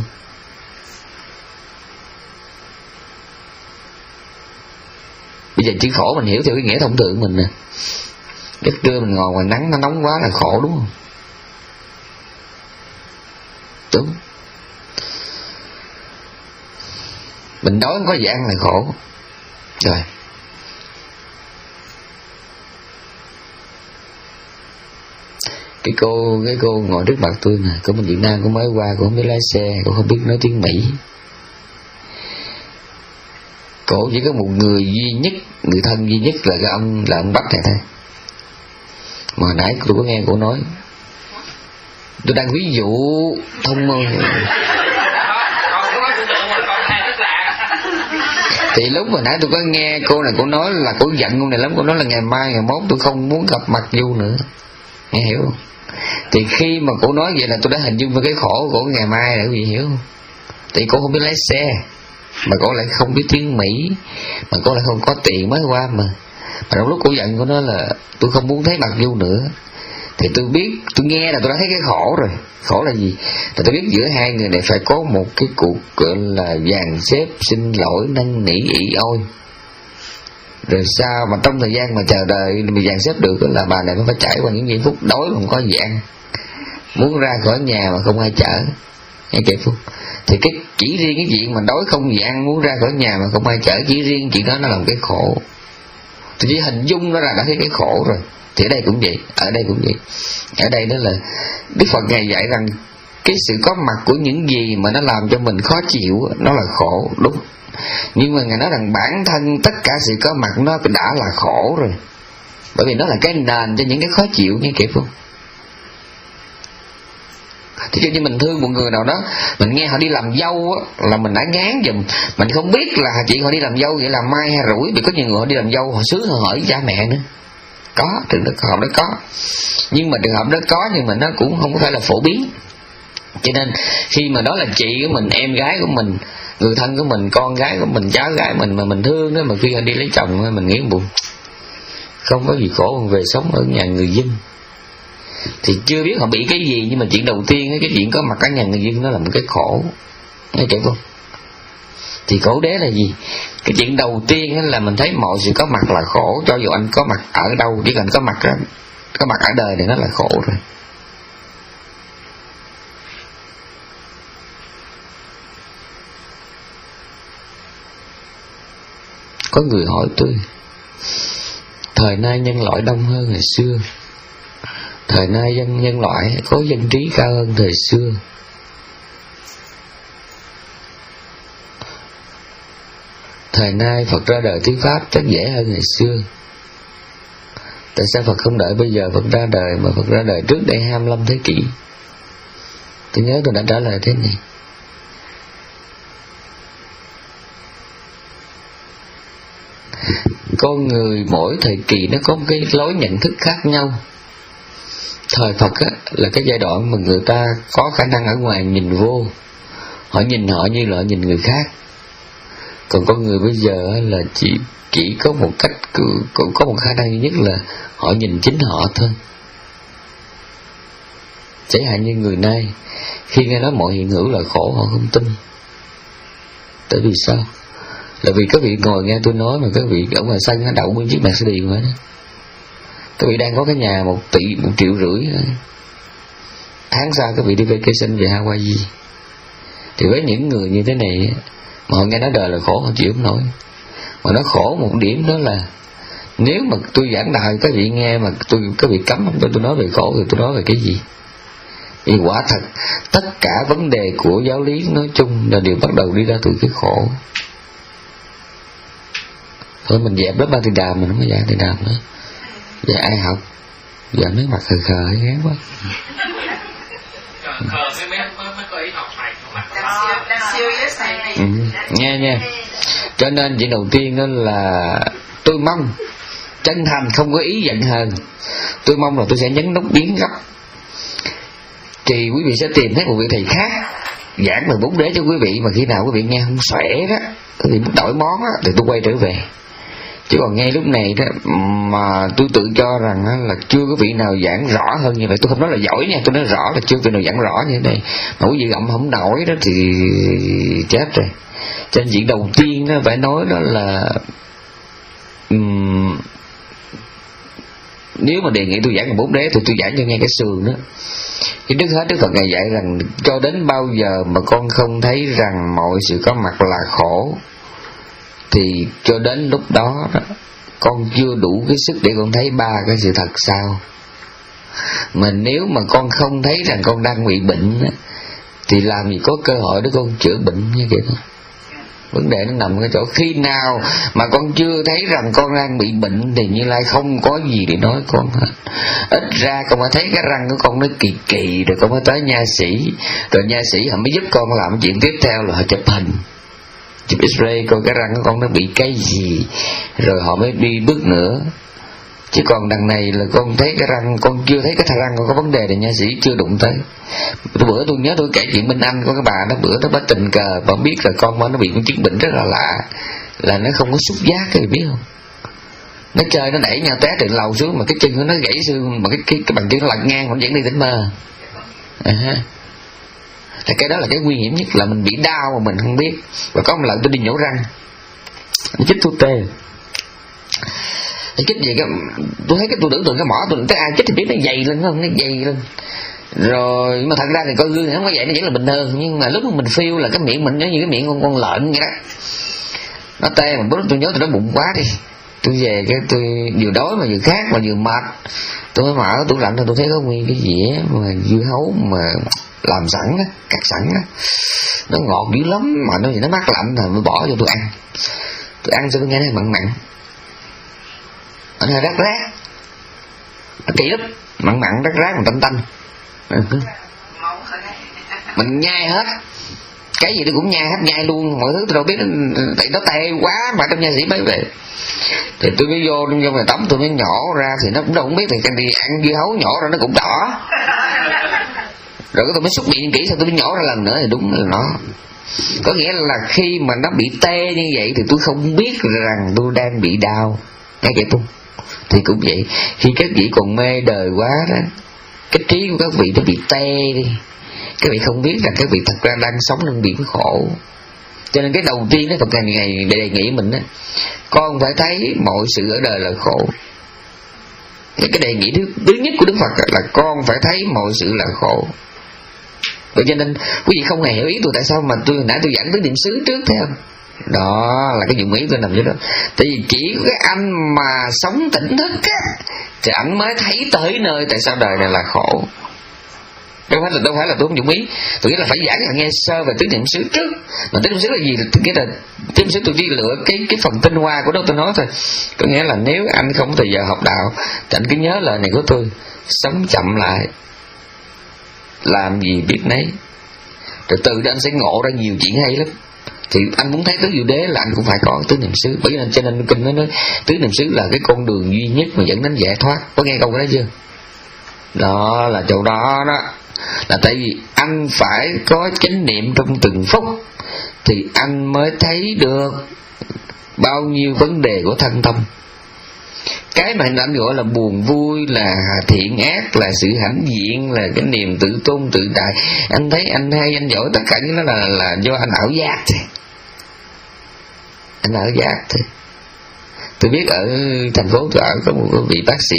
Bây giờ chữ khổ mình hiểu theo cái nghĩa thông thường mình nè. Giấc trưa mình ngồi ngoài nắng nó nóng quá là khổ, đúng không? Đúng. Mình đói không có gì ăn là khổ. Rồi cái cô cái cô ngồi trước mặt tôi nè, cô bên Việt Nam, cô mới qua, cô không biết lái xe, cô không biết nói tiếng Mỹ. Cô chỉ có một người duy nhất, người thân duy nhất là cái ông là ông Bách này thôi. Mà hồi nãy tôi có nghe cô nói, tôi đang ví dụ thông minh. Thì lúc mà nãy tôi có nghe cô này, cô nói là cô giận cô này lắm. Cô nói là ngày mai ngày mốt tôi không muốn gặp mặt Du nữa, nghe hiểu không? Thì khi mà cô nói vậy là tôi đã hình dung về cái khổ của ngày mai rồi, quý vị hiểu không? Thì cô không biết lái xe, mà cô lại không biết tiếng Mỹ, mà cô lại không có tiền mới qua mà. Mà trong lúc cô giận cô nói là tôi không muốn thấy mặt Du nữa, thì tôi biết, tôi nghe là tôi đã thấy cái khổ rồi. Khổ là gì? Thì tôi biết giữa hai người này phải có một cái cuộc gọi là dàn xếp, xin lỗi, năn nỉ, ỉ ôi. Rồi sao mà trong thời gian mà chờ đợi bị dàn xếp được là bà này phải trải qua những giây phút đói mà không có gì ăn, muốn ra khỏi nhà mà không ai chở, nghe kịp không? Thì cái chỉ riêng cái chuyện mà đói không gì ăn, muốn ra khỏi nhà mà không ai chở, chỉ riêng chuyện đó nó là một cái khổ. Thì chỉ hình dung nó là đã thấy cái khổ rồi. Thì ở đây cũng vậy, ở đây cũng vậy. Ở đây đó là Đức Phật Ngài dạy rằng cái sự có mặt của những gì mà nó làm cho mình khó chịu nó là khổ, đúng. Nhưng mà Ngài nói rằng bản thân tất cả sự có mặt nó đã là khổ rồi, bởi vì nó là cái nền cho những cái khó chịu nghe kịp không? Thí dụ như mình thương một người nào đó, mình nghe họ đi làm dâu á, là mình đã ngán giùm. Mình không biết là chị họ đi làm dâu vậy là mai hay rủi, vì có nhiều người họ đi làm dâu họ sướng họ hỏi cha mẹ nữa. Có, trường hợp đó có. Nhưng mà trường hợp đó có, nhưng mà nó cũng không phải là phổ biến. Cho nên khi mà đó là chị của mình, em gái của mình, người thân của mình, con gái của mình, cháu gái mình mà mình thương đó, mà khi họ đi lấy chồng mình nghĩ buồn. Không có gì khổ hơn về sống ở nhà người dân. Thì chưa biết họ bị cái gì, nhưng mà chuyện đầu tiên cái chuyện có mặt ở nhà người dân nó là một cái khổ, nghe kịp không? Thì khổ đế là gì? Cái chuyện đầu tiên là mình thấy mọi sự có mặt là khổ, cho dù anh có mặt ở đâu, chỉ cần có mặt đó, có mặt ở đời thì nó là khổ rồi. Có người hỏi tôi, thời nay nhân loại đông hơn ngày xưa, thời nay dân nhân loại có dân trí cao hơn thời xưa, thời nay Phật ra đời thuyết pháp chắc dễ hơn ngày xưa. Tại sao Phật không đợi bây giờ Phật ra đời, mà Phật ra đời trước đây hai mươi lăm thế kỷ? Tôi nhớ tôi đã trả lời thế này. Con người mỗi thời kỳ nó có một cái lối nhận thức khác nhau. Thời Phật á, là cái giai đoạn mà người ta có khả năng ở ngoài nhìn vô, họ nhìn họ như là họ nhìn người khác. Còn con người bây giờ là chỉ chỉ có một cách, cũng có một khả năng duy nhất là họ nhìn chính họ thôi. Chẳng hạn như người nay, khi nghe nói mọi hiện hữu là khổ họ không tin. Tại vì sao? Là vì các vị ngồi nghe tôi nói mà các vị ở ngoài sân đậu nguyên chiếc Mercedes mà đó. Các vị đang có cái nhà một tỷ, một triệu rưỡi, tháng sau các vị đi vacation về Hawaii. Thì với những người như thế này mà họ nghe nói đời là khổ, họ chịu không nổi. Mà nó khổ một điểm đó là nếu mà tôi giảng đạo các vị nghe mà tôi các vị cấm không cho tôi nói về khổ, thì tôi nói về cái gì? Vì quả thật tất cả vấn đề của giáo lý nói chung là đều bắt đầu đi ra từ cái khổ. Thôi mình dẹp lớp Ba Thì Đàm, mình không có giảng Thì Đàm nữa. Giờ ai học? Giờ mấy mặt khờ khờ ấy ghét quá. Khờ mới mới mới có ý học này, mặt ừ, nghe nha. Cho nên chuyện đầu tiên đó là tôi mong chân thành, không có ý giận hờn. Tôi mong là tôi sẽ nhấn nút biến gấp. Thì quý vị sẽ tìm thấy một vị thầy khác giảng về bốn đế cho quý vị, mà khi nào quý vị nghe không xuể đó, quý vị muốn đổi món đó, thì tôi quay trở về. Chứ còn ngay lúc này đó mà tôi tự cho rằng là chưa có vị nào giảng rõ hơn như vậy. Tôi không nói là giỏi nha, tôi nói rõ là chưa vị nào giảng rõ như thế này. Mà quý vị gặm không nổi đó thì chết rồi. Cho nên chuyện đầu tiên đó phải nói đó là um, nếu mà đề nghị tôi giảng về bốn đế thì tôi giảng cho nghe cái sườn đó. Cái trước hết Đức Phật Ngài dạy rằng cho đến bao giờ mà con không thấy rằng mọi sự có mặt là khổ, thì cho đến lúc đó, đó con chưa đủ cái sức để con thấy ba cái sự thật sao. Mà nếu mà con không thấy rằng con đang bị bệnh thì làm gì có cơ hội để con chữa bệnh như vậy thôi. Vấn đề nó nằm ở chỗ khi nào mà con chưa thấy rằng con đang bị bệnh thì Như Lai không có gì để nói con hết. Ít ra con mới thấy cái răng của con nó kỳ kỳ, rồi con mới tới nha sĩ, rồi nha sĩ họ mới giúp con làm chuyện tiếp theo là họ chụp hình, chụp X-ray coi cái răng của con nó bị cái gì, rồi họ mới đi bước nữa. Chứ còn đằng này là con thấy cái răng, con chưa thấy cái thằng răng con có vấn đề thì nha sĩ chưa đụng tới. Bữa tôi nhớ tôi kể chuyện Minh Anh, có cái bà đó bữa đó bà tình cờ bà biết là con nó bị một chứng bệnh rất là lạ, là nó không có xúc giác, các bạn biết không? Nó chơi nó đẩy nhau té từ lầu xuống mà cái chân của nó gãy xương, mà cái cái, cái bàn chân nó lật ngang, nó vẫn đi tỉnh mơ. À, thì cái đó là cái nguy hiểm nhất, là mình bị đau mà mình không biết. Và có một lần tôi đi nhổ răng, nó chích thuốc tê. Thì chích gì cái, tôi thấy cái tôi tưởng tượng cái mỏ tôi tới ai chích thì biết nó dày lên không, nó dày lên. Rồi nhưng mà thật ra thì coi gương thì không có vậy, nó vẫn là bình thường. Nhưng mà lúc mà mình feel là cái miệng mình giống như cái miệng con con lợn vậy đó, nó tê. Mà bữa tôi nhớ tôi đói bụng quá đi, tôi về cái tôi vừa đói mà vừa khát mà vừa mệt, tôi mới mở tủ lạnh rồi tôi thấy có nguyên cái dĩa mà dưa hấu mà làm sẵn đó, cắt sẵn đó, nó ngọt dữ lắm, mà nó nó mát lạnh rồi mới bỏ cho tôi ăn. Tôi ăn xong tôi nghe nó mặn mặn, nó hơi rác rác, nó kỳ lắm, mặn mặn rác rác còn tanh tanh. Mình nhai hết, cái gì nó cũng nhai hết, nhai luôn mọi thứ. Tôi đâu biết tại nó tệ quá mà trong nhà sĩ mới về. Thì tôi mới vô trong trong này tắm, tôi mới nhỏ ra thì nó cũng đâu không biết, thì đi ăn dưa hấu nhỏ ra nó cũng đỏ. Rồi tôi mới xúc miệng kỹ, xong tôi mới nhỏ ra lần nữa thì đúng là nó. Có nghĩa là khi mà nó bị tê như vậy thì tôi không biết rằng tôi đang bị đau, nghe kìa tôi. Thì cũng vậy, khi các vị còn mê đời quá đó, cái trí của các vị nó bị tê đi, các vị không biết rằng các vị thật ra đang sống trong biển khổ. Cho nên cái đầu tiên đó Phật ngày ngày đề nghị mình đó, con phải thấy mọi sự ở đời là khổ. Cái đề nghị thứ, thứ nhất của Đức Phật là con phải thấy mọi sự là khổ. Vậy cho nên quý vị không hề hiểu ý tôi tại sao mà tôi nãy tôi dẫn tới niệm xứ trước, thấy không? Đó là cái dụng ý tôi nằm dưới đó. Tại vì chỉ có cái anh mà sống tỉnh thức á, thì anh mới thấy tới nơi tại sao đời này là khổ. Đâu phải là đâu phải là tôi không dụng ý, tôi nghĩ là phải giảng là nghe sơ về tứ niệm xứ trước. Mà tứ niệm xứ là gì? Tôi nghĩ là tứ niệm xứ tôi chỉ lựa cái cái phần tinh hoa của đó tôi nói thôi. Có nghĩa là nếu anh không có thời giờ học đạo thì anh cứ nhớ lời này của tôi: sống chậm lại, làm gì biết nấy. Rồi từ đó anh sẽ ngộ ra nhiều chuyện hay lắm. Thì anh muốn thấy tứ diệu đế là anh cũng phải có tứ niệm xứ. Bởi vì cho nên kinh nó nói tứ niệm xứ là cái con đường duy nhất mà dẫn đến giải thoát. Có nghe câu đó chưa? Đó là chỗ đó đó, là tại vì anh phải có chánh niệm trong từng phút thì anh mới thấy được bao nhiêu vấn đề của thân tâm. Cái mà anh gọi là buồn vui, là thiện ác, là sự hãnh diện, là cái niềm tự tôn tự đại, anh thấy anh hay, anh giỏi, tất cả những đó là là do anh ảo giác thôi. Anh ảo giác thôi. Tôi biết ở thành phố tôi ở có một vị bác sĩ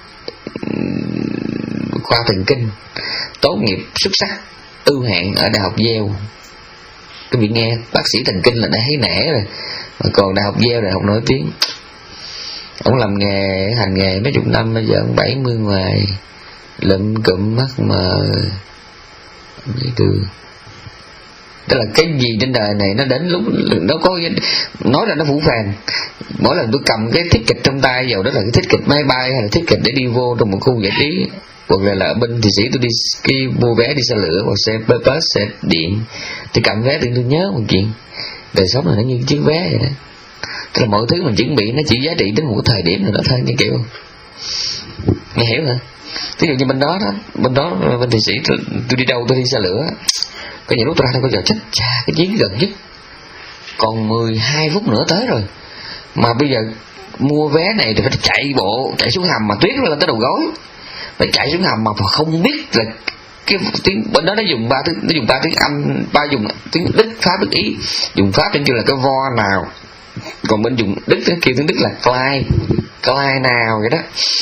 khoa thần kinh tốt nghiệp xuất sắc ưu hạn ở Đại học Yale. Các vị nghe bác sĩ thần kinh là đã thấy nể rồi, mà còn Đại học Yale, đại học nổi tiếng. Ông làm nghề, hành nghề mấy chục năm, bây giờ ông bảy mươi ngoài, lụm cụm mắt mờ mấy đường. Tức là cái gì trên đời này nó đến lúc nó có, nói là nó phủ phàng. Mỗi lần tôi cầm cái ticket trong tay vào, đó là cái ticket máy bay hay là ticket để đi vô trong một khu giải trí, hoặc là, là ở bên Thụy Sĩ tôi đi cái mua vé đi xe lửa hoặc xe bus, xe điện, thì cầm vé thì tôi nhớ một chuyện: đời sống này nó như chiếc vé vậy đó. Tức là mọi thứ mình chuẩn bị nó chỉ giá trị đến một thời điểm nào đó thôi, như kiểu nghe hiểu hả? Ví dụ như bên đó đó, bên đó bên Thụy Sĩ tôi, tôi đi đâu tôi đi xe lửa, có những lúc tôi ra đâu có giờ chết cha cái chuyến gần nhất còn mười hai phút nữa tới rồi, mà bây giờ mua vé này thì phải chạy bộ chạy xuống hầm, mà tuyết nó lên tới đầu gối, phải chạy xuống hầm mà không biết là cái tiếng bên đó nó dùng ba tiếng, nó dùng ba tiếng Anh, ba dùng tiếng Đức, Pháp, Đức, Ý. Dùng Pháp trên kêu là cái vo nào, còn bên dùng Đức kêu tiếng Đức là Clyde, Clyde nào vậy đó.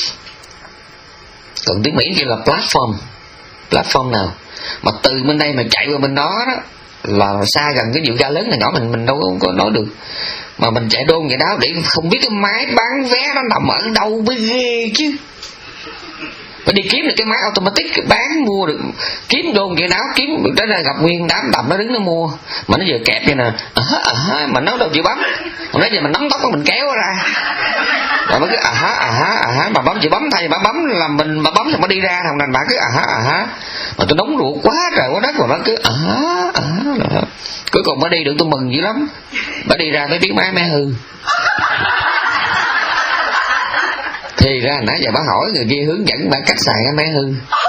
Còn tiếng Mỹ kêu là platform, platform nào. Mà từ bên đây mà chạy qua bên đó đó là xa gần cái nhiều ga lớn này nhỏ mình mình đâu có, có nói được. Mà mình chạy đôn vậy đó để không biết cái máy bán vé nó nằm ở đâu mới ghê chứ. Phải đi kiếm được cái máy automatic bán mua được, kiếm đôn vậy đó, kiếm đó là gặp nguyên đám đầm nó đứng nó mua, mà nó vừa kẹp vậy nè, à, à, mà nó đâu chịu bấm, còn nói giờ mình nắm tóc mình kéo ra, rồi nó cứ à há à há à há, mà bấm chỉ bấm thay mà bấm là mình mà bấm rồi nó đi ra, thằng đàn bà cứ à há à há, mà tôi nóng ruột quá trời quá đất, mà nó cứ à há à há, cuối cùng mới đi được tôi mừng dữ lắm, mới đi ra mới biết máy máy hư. Thì ra nãy giờ bà hỏi người kia hướng dẫn bà cách xài cái máy hư.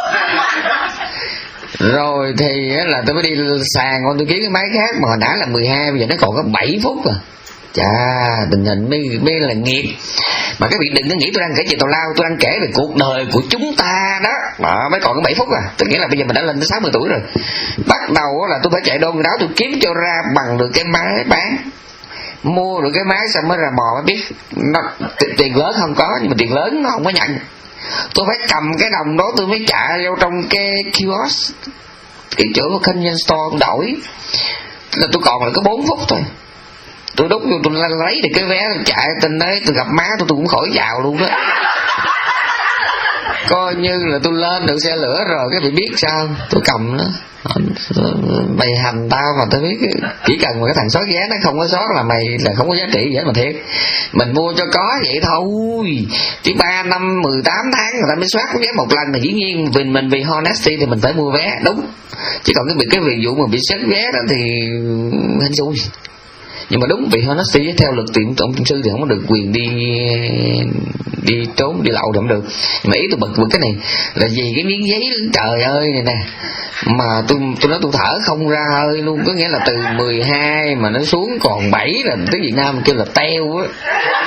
Rồi thì là tôi mới đi sàn, còn tôi kiếm cái máy khác mà hồi nãy là mười hai, bây giờ nó còn có bảy phút à. Chà, tình hình mới, mới là nghiệt. Mà các vị đừng có nghĩ tôi đang kể chuyện tào lao, tôi đang kể về cuộc đời của chúng ta đó. Đó, mới còn có bảy phút à. Tức nghĩa là bây giờ mình đã lên tới sáu mươi tuổi rồi. Bắt đầu là tôi phải chạy đôn đó, tôi kiếm cho ra bằng được cái máy bán, mua được cái máy xong mới ra mò mới biết nó, tiền lớn không có, nhưng mà tiền lớn nó không có nhận. Tôi phải cầm cái đồng đó tôi mới chạy vô trong cái kiosk, cái chỗ convenience store đổi, là tôi còn lại có bốn phút thôi. Tôi đút vô tôi lấy được cái vé, tôi chạy tên đấy, tôi gặp má tôi tôi cũng khỏi vào luôn đó. coi như là tôi lên được xe lửa rồi cái bị biết sao tôi cầm nó mày hành tao mà tao biết chỉ cần mà cái thằng xót vé nó không có xót là mày là không có giá trị vậy mà thiệt. Mình mua cho có vậy thôi chứ ba năm mười tám tháng người ta mới soát vé một lần thì dĩ nhiên vì mình vì honesty thì mình phải mua vé đúng, chứ còn cái việc cái việc vụ mà bị xét vé đó thì hên xui. Nhưng mà đúng vì honesty theo luật tiệm tổng sư thì không có được quyền đi đi trốn đi lậu thì không được. Nhưng mà ý tôi bật bật cái này là vì cái miếng giấy trời ơi này nè mà tôi tôi nói tôi thở không ra hơi luôn, có nghĩa là từ mười hai mà nó xuống còn bảy là tới Việt Nam kêu là teo á,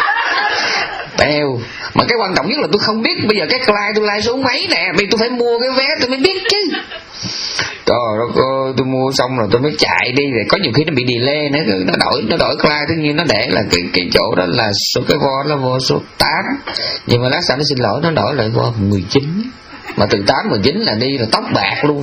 teo. Mà cái quan trọng nhất là tôi không biết bây giờ cái like tôi like số mấy nè, bây tôi phải mua cái vé tôi mới biết chứ. Trời đất ơi, tôi mua xong rồi tôi mới chạy đi, rồi có nhiều khi nó bị delay nữa, nó đổi nó đổi class, tất nhiên nó để là cái cái chỗ đó là số cái vo nó vô số tám, nhưng mà lát sau nó xin lỗi nó đổi lại vo mười chín, mà từ tám mười chín là đi là tóc bạc luôn.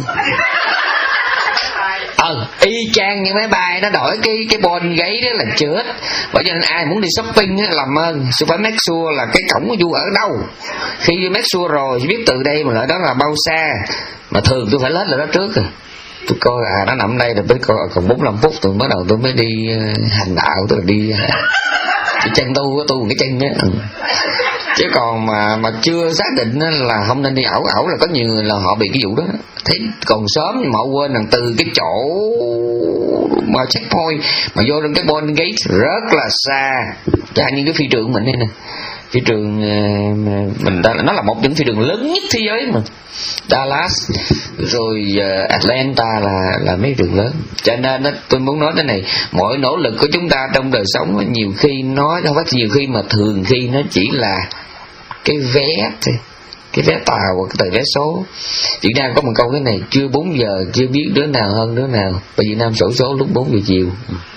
Ờ, y chang như máy bay nó đổi cái cái bon gáy đó là chết. Bởi cho nên ai muốn đi shopping á, làm ơn sẽ phải make sure là cái cổng của du ở đâu. Khi đi make sure rồi biết từ đây mà lại đó là bao xa. Mà thường tôi phải lết lại đó trước rồi. Tôi coi à nó nằm đây rồi tôi coi còn bốn mươi lăm phút tôi bắt đầu tôi mới đi uh, hành đạo, tôi đi uh, cái chân tu tu một cái chân á. Ừ. Chứ còn mà mà chưa xác định là không nên đi ẩu ẩu là có nhiều người là họ bị cái vụ đó. Thế còn sớm nhưng mà họ quên rằng từ cái chỗ mà checkpoint mà vô đến cái Golden Gate rất là xa. Chẳng như cái phi trường mình đây nè, phi trường mình đã, nó là một trong phi trường lớn nhất thế giới mà. Dallas rồi uh, Atlanta là là mấy trường lớn. Cho nên đó, tôi muốn nói thế này, mọi nỗ lực của chúng ta trong đời sống nhiều khi nó không phải nhiều khi mà thường khi nó chỉ là cái vé thôi, cái vé tàu hoặc cái tờ vé số. Việt Nam có một câu thế này, chưa bốn giờ chưa biết đứa nào hơn đứa nào, bởi Việt Nam sổ số lúc bốn giờ chiều.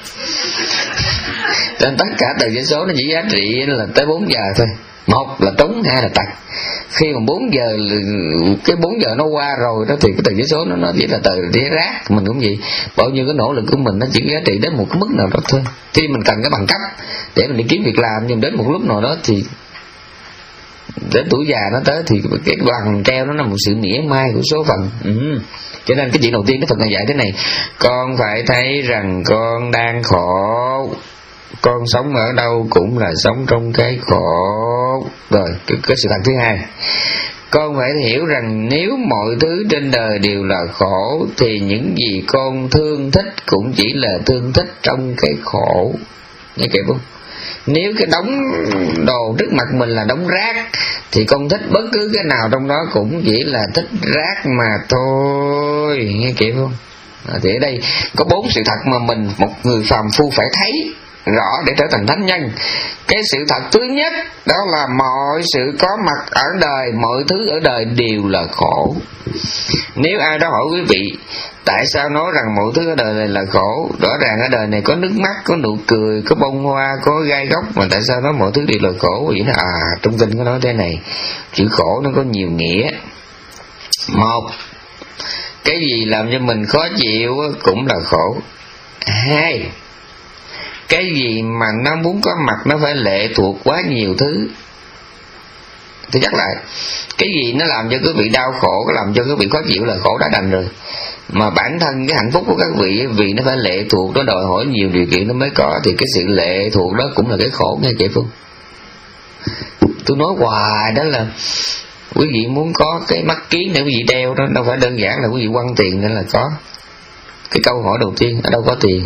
Nên tất cả tờ vé số nó chỉ giá trị là tới bốn giờ thôi. Một là trúng, hai là tặc. Khi mà bốn giờ cái bốn giờ nó qua rồi đó thì cái tờ giấy số nó nó chỉ là tờ giấy rác. Mình cũng vậy, bao nhiêu cái nỗ lực của mình nó chỉ giá trị đến một cái mức nào đó thôi. Khi mình cần cái bằng cấp để mình đi kiếm việc làm, nhưng đến một lúc nào đó thì đến tuổi già nó tới thì cái bằng treo nó là một sự mỉa mai của số phận. Ừ. Cho nên cái chuyện đầu tiên Đức Phật này dạy thế này, con phải thấy rằng con đang khổ, con sống ở đâu cũng là sống trong cái khổ. Rồi cái, cái sự thật thứ hai, con phải hiểu rằng nếu mọi thứ trên đời đều là khổ thì những gì con thương thích cũng chỉ là thương thích trong cái khổ. Nghe kịp không? Nếu cái đống đồ trước mặt mình là đống rác thì con thích bất cứ cái nào trong đó cũng chỉ là thích rác mà thôi. Nghe kịp không? À, thì ở đây có bốn sự thật mà mình, một người phàm phu phải thấy rõ để trở thành thánh nhân. Cái sự thật thứ nhất đó là mọi sự có mặt ở đời, mọi thứ ở đời đều là khổ. Nếu ai đó hỏi quý vị tại sao nói rằng mọi thứ ở đời này là khổ, rõ ràng ở đời này có nước mắt, có nụ cười, có bông hoa, có gai góc, mà tại sao nói mọi thứ đều là khổ? Vậy đó, à, trong kinh có nói thế này, chữ khổ nó có nhiều nghĩa. Một, cái gì làm cho mình khó chịu cũng là khổ. Hai, cái gì mà nó muốn có mặt nó phải lệ thuộc quá nhiều thứ. Tôi nhắc lại, cái gì nó làm cho quý vị đau khổ, có làm cho quý vị khó chịu là khổ đã đành rồi. Mà bản thân cái hạnh phúc của các vị, vì nó phải lệ thuộc, nó đòi hỏi nhiều điều kiện nó mới có, thì cái sự lệ thuộc đó cũng là cái khổ, nghe chị Phương. Tôi nói hoài đó là quý vị muốn có cái mắt kiến để quý vị đeo đó, đâu phải đơn giản là quý vị quăng tiền nên là có. Cái câu hỏi đầu tiên, ở đâu có tiền?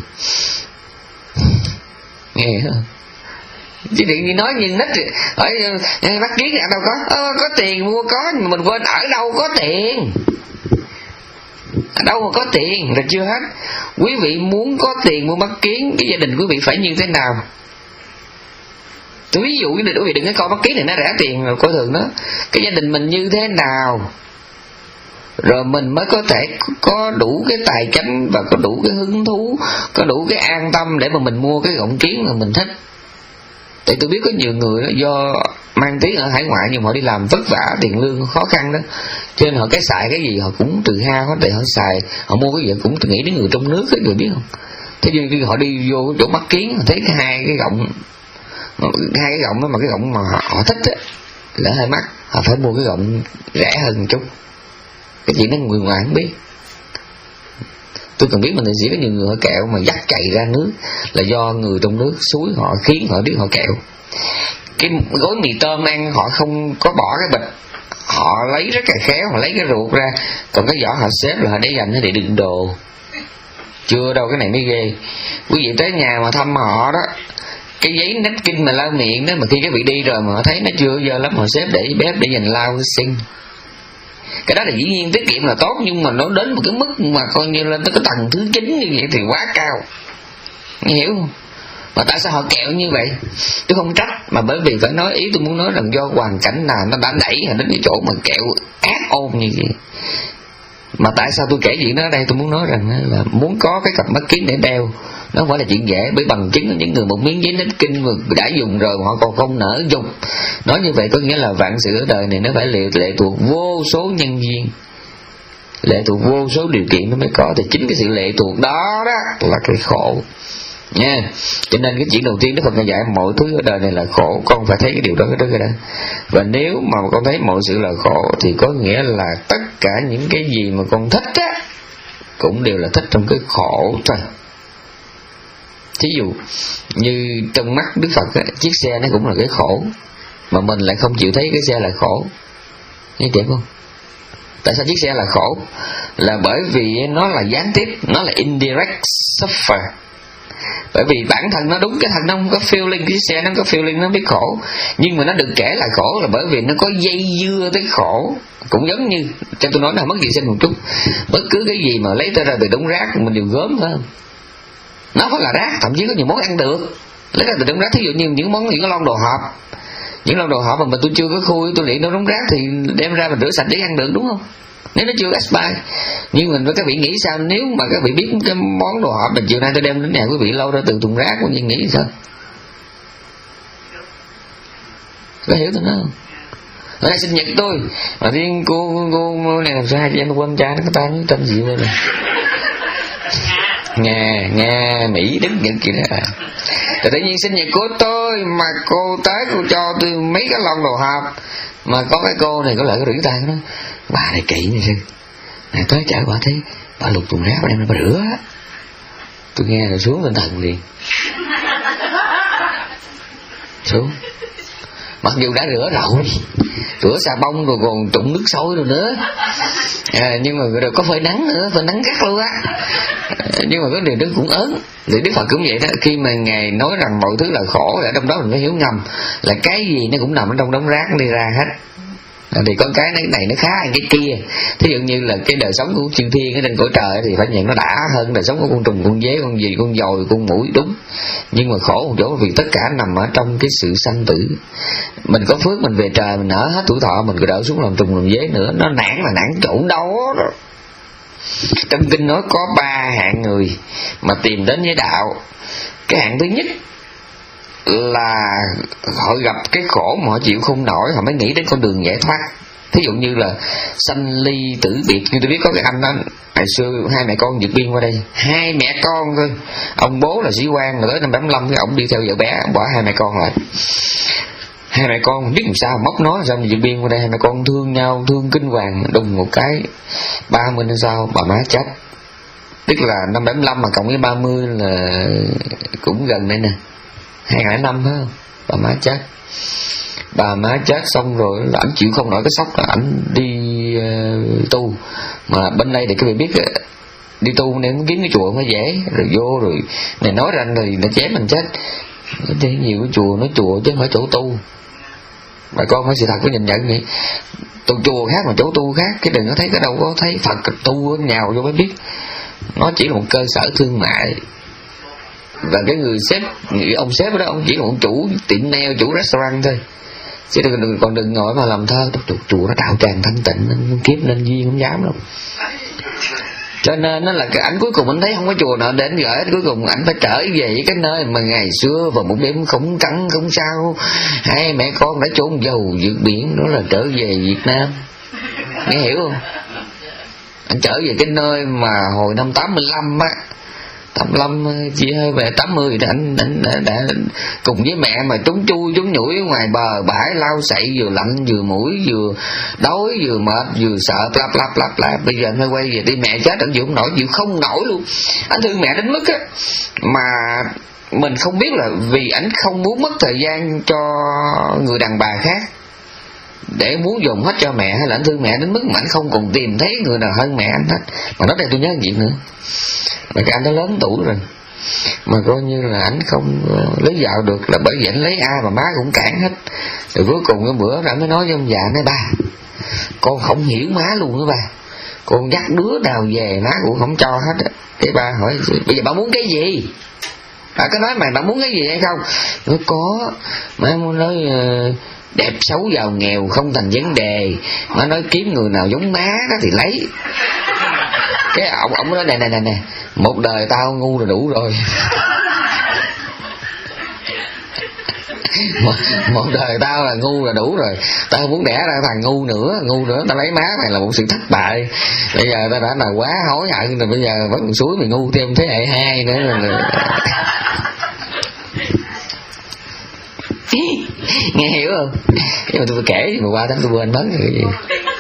Nghe không? Chứ đừng đi nói như nít ở bắt kiến ở đâu có ờ, có tiền mua có, nhưng mà mình quên ở đâu có tiền, ở đâu mà có tiền là chưa hết. Quý vị muốn có tiền mua mắt kiến, cái gia đình quý vị phải như thế nào? Tôi ví dụ quý vị đừng có coi mắt kiến này nó rẻ tiền rồi coi thường nó. Cái gia đình mình như thế nào rồi mình mới có thể có đủ cái tài chánh và có đủ cái hứng thú, có đủ cái an tâm để mà mình mua cái gọng kiến mà mình thích. Tại tôi biết có nhiều người đó, do mang tiếng ở hải ngoại nhưng họ đi làm vất vả, tiền lương khó khăn đó, cho nên họ cái xài cái gì họ cũng tự hao hết, để họ xài, họ mua cái gì cũng nghĩ đến người trong nước ấy, người biết không? Thế nhưng khi họ đi vô chỗ mắt kiến, họ thấy cái hai cái gọng, hai cái gọng đó mà cái gọng mà họ, họ thích á là hơi mắc, họ phải mua cái gọng rẻ hơn một chút. Cái chuyện đó người ngoài không biết. Tôi cần biết mình Thụy Sĩ có nhiều người họ kẹo mà dắt chạy ra nước là do người trong nước suối họ khiến họ biết họ kẹo. Cái gói mì tôm ăn họ không có bỏ cái bịch, họ lấy rất là khéo, họ lấy cái ruột ra, còn cái vỏ họ xếp là họ để dành để đựng đồ. Chưa đâu, cái này mới ghê. Quý vị tới nhà mà thăm họ đó, cái giấy napkin mà lau miệng đó, mà khi các vị đi rồi mà họ thấy nó chưa dơ lắm, họ xếp để bếp để dành lau xin. Cái đó là dĩ nhiên tiết kiệm là tốt, nhưng mà nó đến một cái mức mà coi như lên tới cái tầng thứ chín như vậy thì quá cao. Nghe hiểu không? Mà tại sao họ kẹo như vậy? Tôi không trách, mà bởi vì phải nói, ý tôi muốn nói rằng do hoàn cảnh nào nó đã đẩy họ đến cái chỗ mà kẹo ác ôn như vậy. Mà tại sao tôi kể chuyện đó ở đây? Tôi muốn nói rằng là muốn có cái cặp mắt kiến để đeo nó không phải là chuyện dễ, bởi bằng chứng những người một miếng giấy napkin mà đã dùng rồi mà họ còn không nỡ dùng. Nói như vậy có nghĩa là vạn sự ở đời này nó phải lệ, lệ thuộc vô số nhân duyên, lệ thuộc vô số điều kiện nó mới có. Thì chính cái sự lệ thuộc đó đó là cái khổ nha. Cho nên cái chuyện đầu tiên Đức Phật dạy mọi thứ ở đời này là khổ, con phải thấy cái điều đó cái đó cái đó. Và nếu mà con thấy mọi sự là khổ thì có nghĩa là tất cả những cái gì mà con thích á cũng đều là thích trong cái khổ thôi. Thí dụ như trong mắt Đức Phật á, chiếc xe nó cũng là cái khổ, mà mình lại không chịu thấy cái xe là khổ. Nghe đẹp không? Tại sao chiếc xe là khổ? Là bởi vì nó là gián tiếp, nó là indirect suffer. Bởi vì bản thân nó đúng, cái thân nó không có feeling, cái xe nó không có feeling, nó biết khổ. Nhưng mà nó được kể là khổ là bởi vì nó có dây dưa tới khổ. Cũng giống như, cho tôi nói là mất vệ sinh một chút, bất cứ cái gì mà lấy tới ra từ đống rác mình đều gớm, phải không? Nó phải là rác, thậm chí có nhiều món ăn được lấy ra từ đống rác. Thí dụ như những món, những cái lon đồ hộp, những lon đồ hộp mà mình tôi chưa có khui, tôi nghĩ nó đống rác thì đem ra mình rửa sạch để ăn được, đúng không? Nếu nó chưa expire. Nhưng mình với các vị nghĩ sao nếu mà các vị biết cái món đồ hộp mình chiều nay tôi đem đến nhà quý vị lâu ra từ thùng rác, quý vị nghĩ sao? Có hiểu tôi nói không? Ở đây sinh nhật tôi mà riêng cô cô này làm sao hai chị em quên cha nó có tan trăm gì đây này. Nga, Nga, Mỹ, Đức, Nhật gì đó. Rồi tự nhiên sinh nhật của tôi mà cô tới cô cho tôi mấy cái lon đồ hộp, mà có cái cô này có lợi cái rửa tay nó, bà này kỹ như sư, này tới chợ bà thấy bà lục thùng rác bà đem ra bà rửa. Tôi nghe rồi xuống tinh thần liền, xuống. Mặc dù đã rửa rồi, rửa xà bông rồi còn trụng nước sôi rồi nữa, à, nhưng mà rồi có phơi nắng nữa, phơi nắng gắt luôn á. À, nhưng mà cái điều đó cũng ớn. Thì Đức Phật cũng vậy đó, khi mà Ngài nói rằng mọi thứ là khổ, ở trong đó mình phải hiểu ngầm là cái gì nó cũng nằm ở trong đống rác đi ra hết. À, thì có cái này, này nó khá hơn cái kia. Thí dụ như là cái đời sống của chư thiên ở trên cõi trời thì phải nhận nó đã hơn đời sống của con trùng, con dế, con gì, con dồi, con muỗi, đúng. Nhưng mà khổ một chỗ vì tất cả nằm ở trong cái sự sanh tử. Mình có phước mình về trời mình nở hết tuổi thọ, mình cứ đỡ xuống làm trùng làm dế nữa, nó nản là nản chỗ đâu đó. Trong kinh nói có ba hạng người mà tìm đến với đạo. Cái hạng thứ nhất là họ gặp cái khổ mà họ chịu không nổi, họ mới nghĩ đến con đường giải thoát. Thí dụ như là sanh ly tử biệt. Như tôi biết có cái anh đó, ngày xưa hai mẹ con vượt biên qua đây, hai mẹ con thôi. Ông bố là sĩ quan, rồi tới năm bảy mươi lăm cái ông đi theo vợ bé, ông bỏ hai mẹ con lại. Hai mẹ con biết làm sao móc nói sao mà vượt biên qua đây, hai mẹ con thương nhau, thương kinh hoàng. Đùng một cái ba mươi năm sau bà má chết. Tức là năm bảy mươi lăm mà cộng với ba mươi là cũng gần đây nè, hai ngàn năm phải không? Bà má chết. Bà má chết xong rồi là ảnh chịu không nổi cái sốc, là ảnh đi uh, tu. Mà bên đây thì các vị biết đi tu nên kiếm cái chùa mới dễ, rồi vô rồi này nói ranh thì nó chém mình chết. Đi nhiều cái chùa, nói chùa chứ không phải chỗ tu. Bà con phải sự thật có nhìn nhận vậy. Tu chùa khác mà chỗ tu khác, cái đừng có thấy cái đâu có thấy Phật tu nhào vô mới biết. Nó chỉ là một cơ sở thương mại. Và cái người sếp, ông sếp đó, ông chỉ là một chủ tiệm nail, chủ restaurant thôi. Chứ đừng, còn đừng ngồi mà làm thơ. Chùa nó đạo tràng thanh tịnh, nên kiếp nên duyên không dám đâu. Cho nên nó là cái ảnh cuối cùng anh thấy không có chùa nào đến gửi, cuối cùng ảnh phải trở về với cái nơi mà ngày xưa vào một đêm không trắng không sao hai mẹ con đã trốn dầu vượt biển, đó là trở về Việt Nam. Nghe hiểu không? Anh trở về cái nơi mà hồi năm tám mươi lăm á, tám lăm chia hơi về tám mươi thì anh anh đã, đã cùng với mẹ mà trốn chui trốn nhủi ở ngoài bờ bãi lau sậy, vừa lạnh vừa mũi vừa đói vừa mệt vừa sợ lap lap lap lap. Bây giờ anh phải quay về đi, mẹ chết anh chịu không nổi, chịu không nổi luôn. Anh thương mẹ đến mức á mà mình không biết là vì anh không muốn mất thời gian cho người đàn bà khác để muốn dùng hết cho mẹ, hay là anh thương mẹ đến mức mà anh không còn tìm thấy người nào hơn mẹ anh hết. Mà nói đây tôi nhớ gì nữa, mà cái anh đó lớn tuổi rồi mà coi như là anh không lấy vợ được, là bởi vì anh lấy ai mà má cũng cản hết. Rồi cuối cùng cái bữa anh mới nói với ông già, nói ba con không hiểu má luôn đó ba, con dắt đứa nào về má cũng không cho hết. Cái ba hỏi bây giờ bà muốn cái gì, bà có nói mày bà muốn cái gì hay không? Nói có, má muốn nói uh, đẹp xấu giàu nghèo không thành vấn đề, má nói kiếm người nào giống má đó thì lấy. Cái ông ông nói này này này nè, một đời tao ngu là đủ rồi. một, một đời tao là ngu là đủ rồi, tao không muốn đẻ ra thằng ngu nữa, ngu nữa tao lấy má mày là một sự thất bại. Bây giờ tao đã là quá hối hận rồi, bây giờ vẫn còn suối mày ngu thêm thế hệ hai nữa rồi. Nghe hiểu không? Nhưng mà tôi kể mà qua tháng tôi quên mất cái gì.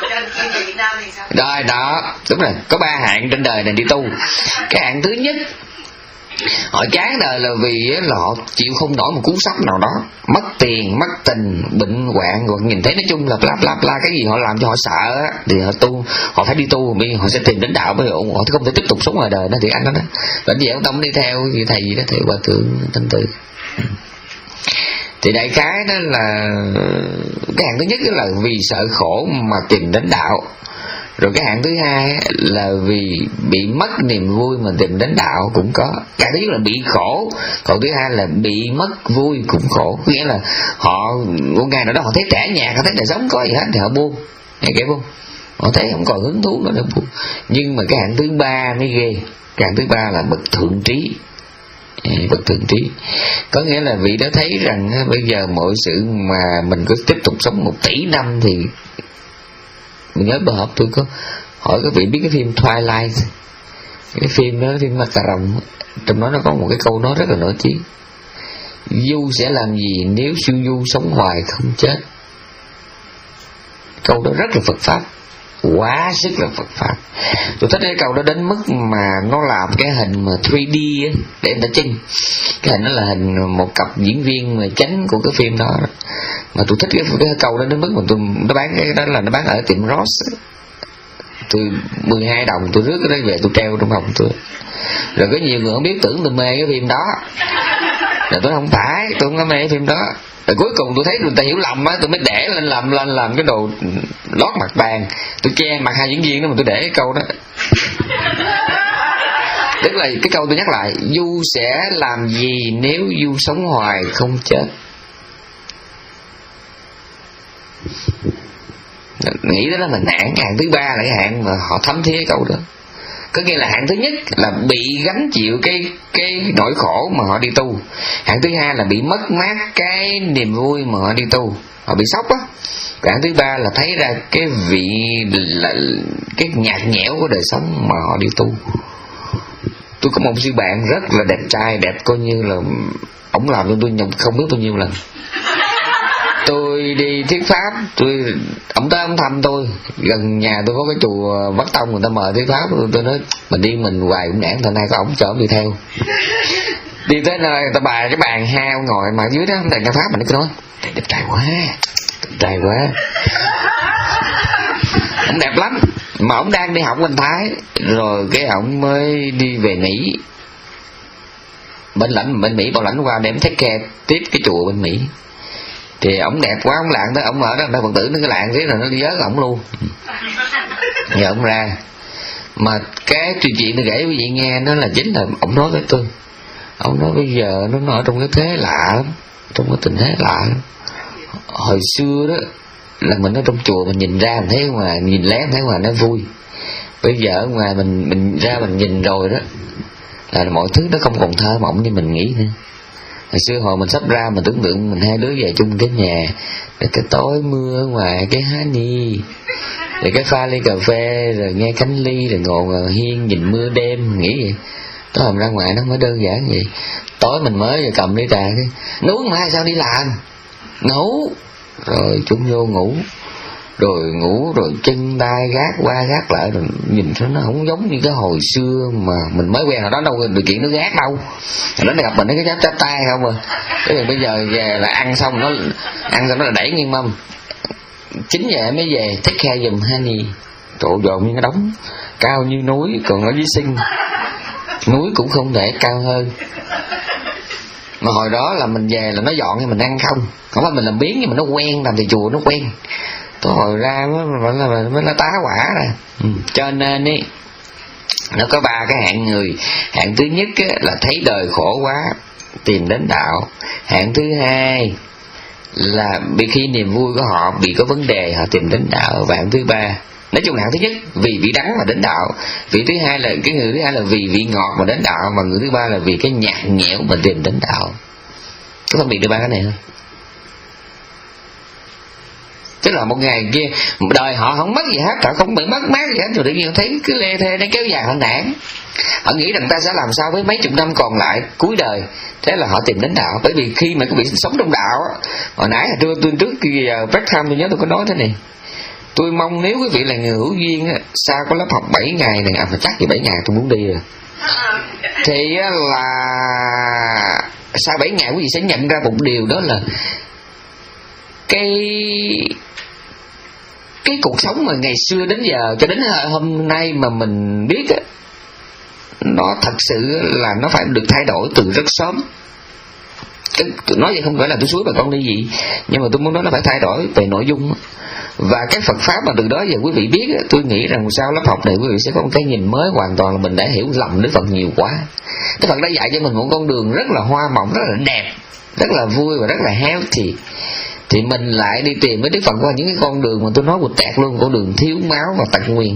Rồi đó, đúng rồi, có ba hạng trên đời này đi tu. Cái hạng thứ nhất, họ chán đời là vì là họ chịu không nổi một cú sốc nào đó, mất tiền, mất tình, bệnh hoạn, hoặc nhìn thấy nói chung là bla bla bla cái gì họ làm cho họ sợ á, thì họ tu, họ phải đi tu, vì họ sẽ tìm đến đạo mới ổn, họ không thể tiếp tục sống ngoài đời đó. Thì anh đó đó, bởi vì ông Tông đi theo gì thầy gì đó, thầy Hòa Thượng Thanh Từ. Thì đại khái đó là cái hạng thứ nhất đó là vì sợ khổ mà tìm đến đạo. Rồi cái hạng thứ hai là vì bị mất niềm vui mà tìm đến đạo cũng có. Cái thứ nhất là bị khổ, còn thứ hai là bị mất vui cũng khổ. Nghĩa là họ một ngày nào đó họ thấy trẻ nhạt, họ thấy đời sống có gì hết thì họ buông, nghe kể buông, họ thấy không còn hứng thú nữa để buông. Nhưng mà cái hạng thứ ba mới ghê. Cái hạng thứ ba là bậc thượng trí. Bậc thượng trí có nghĩa là vị đó thấy rằng bây giờ mọi sự mà mình có tiếp tục sống một tỷ năm thì mình nhớ bữa họp tôi có hỏi các vị biết cái phim Twilight, cái phim đó, phim ma cà rồng, trong đó nó có một cái câu nói rất là nổi tiếng: Du sẽ làm gì nếu siêu du sống hoài không chết. Câu đó rất là Phật pháp, quá sức là Phật pháp. Tôi thích cái câu đó đến mức mà nó làm cái hình mà ba D á, để người ta chinh. Cái hình đó là hình một cặp diễn viên mà chánh của cái phim đó. Mà tôi thích cái, cái câu đó đến mức mà tôi nó bán cái đó là nó bán ở tiệm Ross. Tôi mười hai đồng tôi rước cái đó về tôi treo trong phòng tôi. Rồi có nhiều người không biết tưởng tôi mê cái phim đó. Rồi tôi không phải, tôi không có mê cái phim đó. Rồi cuối cùng tôi thấy người ta hiểu lầm á, tôi mới để lên làm lên làm cái đồ lót mặt bàn, tôi che mặt hai diễn viên đó mà tôi để cái câu đó. Tức là cái câu tôi nhắc lại: Du sẽ làm gì nếu Du sống hoài không chết. Nghĩ đó là mình hạng. Hạng thứ ba là cái hạng mà họ thấm thía cái câu đó. Có nghĩa là hạng thứ nhất là bị gánh chịu cái cái nỗi khổ mà họ đi tu. Hạng thứ hai là bị mất mát cái niềm vui mà họ đi tu, họ bị sốc á. Hạng thứ ba là thấy ra cái vị là cái nhạt nhẽo của đời sống mà họ đi tu. Tôi có một sư bạn rất là đẹp trai, đẹp coi như là ổng làm cho tôi nhục không biết bao nhiêu lần. Tôi đi thuyết pháp, tôi ổng tới ổng thăm tôi, gần nhà tôi có cái chùa Bắc Tông, người ta mời thuyết pháp. Tôi, tôi nói mình đi mình hoài cũng nản, thành nay có ổng chở ổng đi theo. Đi tới nơi người ta bài cái bàn hao ngồi mà dưới đó không đàn ca pháp, mình cứ nói đẹp trai quá, đẹp trai quá. Ổng đẹp lắm, mà ổng đang đi học bên Thái, rồi cái ổng mới đi về Mỹ. Bên lãnh bên Mỹ bảo lãnh qua để take care tiếp cái chùa bên Mỹ. Thì ổng đẹp quá, ổng lạng tới, ổng ở đó, Phật tử nó cái lạng riết rồi nó đi vớt ổng luôn. Nhờ ổng ra. Mà cái chuyện chuyện tôi kể quý vị nghe nó là chính là ổng nói với tôi. Ổng nói bây giờ nó ở trong cái thế lạ lắm, trong cái tình thế lạ lắm. Hồi xưa đó là mình ở trong chùa mình nhìn ra mình thấy ngoài, nhìn lén thấy ngoài nó vui. Bây giờ ở ngoài mình mình ra mình nhìn rồi đó là mọi thứ nó không còn thơ mộng như mình nghĩ nữa. Hồi xưa hồi mình sắp ra mình tưởng tượng mình hai đứa về chung cái nhà, rồi cái tối mưa ở ngoài cái há ni, rồi cái pha ly cà phê, rồi nghe cánh ly, rồi ngồi ngồi hiên nhìn mưa đêm, nghĩ vậy. Tối hôm ra ngoài nó mới đơn giản vậy. Tối mình mới cầm ly trà cái nuốt mai sao đi làm, ngủ rồi chúng vô ngủ, rồi ngủ rồi chân tay gác qua gác lại, rồi nhìn thấy nó không giống như cái hồi xưa mà mình mới quen. Hồi đó đâu điều kiện nó gác đâu, nó gặp mình nó cái chắp chắp tay không à. Thế thì bây giờ về là ăn xong nó ăn xong nó là đẩy nghiêng mâm, chín giờ mới về take care giùm honey. Trộn dồn như cái đống cao như núi, còn ở dưới sinh núi cũng không thể cao hơn. Mà hồi đó là mình về là nó dọn thì mình ăn không, không phải mình làm biến nhưng mà nó quen, làm thì chùa nó quen. Tôi hồi ra mới là mới nó tá quả rồi. Ừ. Cho nên ý, nó có ba cái hạng người. Hạng thứ nhất á, là thấy đời khổ quá tìm đến đạo. Hạng thứ hai là bị khi niềm vui của họ bị có vấn đề họ tìm đến đạo. Và hạng thứ ba, nói chung là hạng thứ nhất vì vị đắng mà đến đạo, vị thứ hai là cái người thứ hai là vì vị ngọt mà đến đạo, và người thứ ba là vì cái nhạt nhẽo mà tìm đến đạo. Có phân biệt được ba cái này không? Tức là một ngày kia đời họ không mất gì hết, họ không bị mất mát gì hết, rồi tự nhiên thấy cứ lê thê nó kéo dài họ nản. Họ nghĩ rằng ta sẽ làm sao với mấy chục năm còn lại cuối đời, thế là họ tìm đến đạo. Bởi vì khi mà các vị sống trong đạo á, hồi nãy tôi tôi trước khi break time tôi nhớ tôi có nói thế này, tôi mong nếu quý vị là người hữu duyên á, sau có lớp học bảy ngày này, à mà chắc gì bảy ngày tôi muốn đi rồi, thì là sau bảy ngày quý vị sẽ nhận ra một điều, đó là cái cái cuộc sống mà ngày xưa đến giờ cho đến hôm nay mà mình biết á, nó thật sự là nó phải được thay đổi từ rất sớm. Cái, nói vậy không phải là tôi xúi bà con đi gì, nhưng mà tôi muốn nói nó phải thay đổi về nội dung. Và cái Phật pháp mà từ đó giờ quý vị biết, tôi nghĩ rằng sau lớp học này quý vị sẽ có một cái nhìn mới hoàn toàn, là mình đã hiểu lầm Đức Phật nhiều quá. Đức Phật đã dạy cho mình một con đường rất là hoa mộng, rất là đẹp, rất là vui và rất là healthy. Thì mình lại đi tìm với Đức Phật qua những cái con đường mà tôi nói một tẹt luôn, con đường thiếu máu và tật nguyền.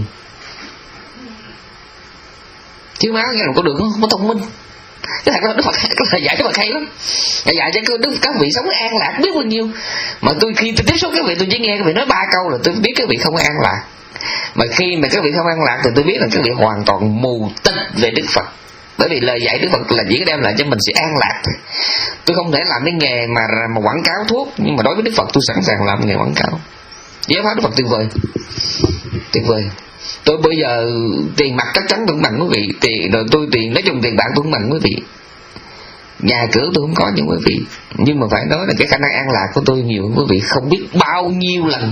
Thiếu máu nghĩa là con đường không có thông minh. Cái thật ra Đức Phật là dạy cho Phật hay lắm, dạy cho Đức các vị sống an lạc biết bao nhiêu. Mà tôi khi tôi tiếp xúc các vị, tôi chỉ nghe các vị nói ba câu là tôi biết các vị không an lạc. Mà khi mà các vị không an lạc thì tôi biết là các vị hoàn toàn mù tịch về Đức Phật. Bởi vì lời dạy Đức Phật là chỉ đem lại cho mình sự an lạc thôi. Tôi không thể làm cái nghề mà mà quảng cáo thuốc, nhưng mà đối với Đức Phật tôi sẵn sàng làm nghề quảng cáo. Giáo pháp Đức Phật tuyệt vời, tuyệt vời. Tôi bây giờ tiền mặt chắc chắn tôi không bằng quý vị, tiền rồi tôi tiền nói chung tiền bạc tôi không bằng quý vị, nhà cửa tôi không có như quý vị, nhưng mà phải nói là cái khả năng an lạc của tôi nhiều hơn quý vị không biết bao nhiêu lần.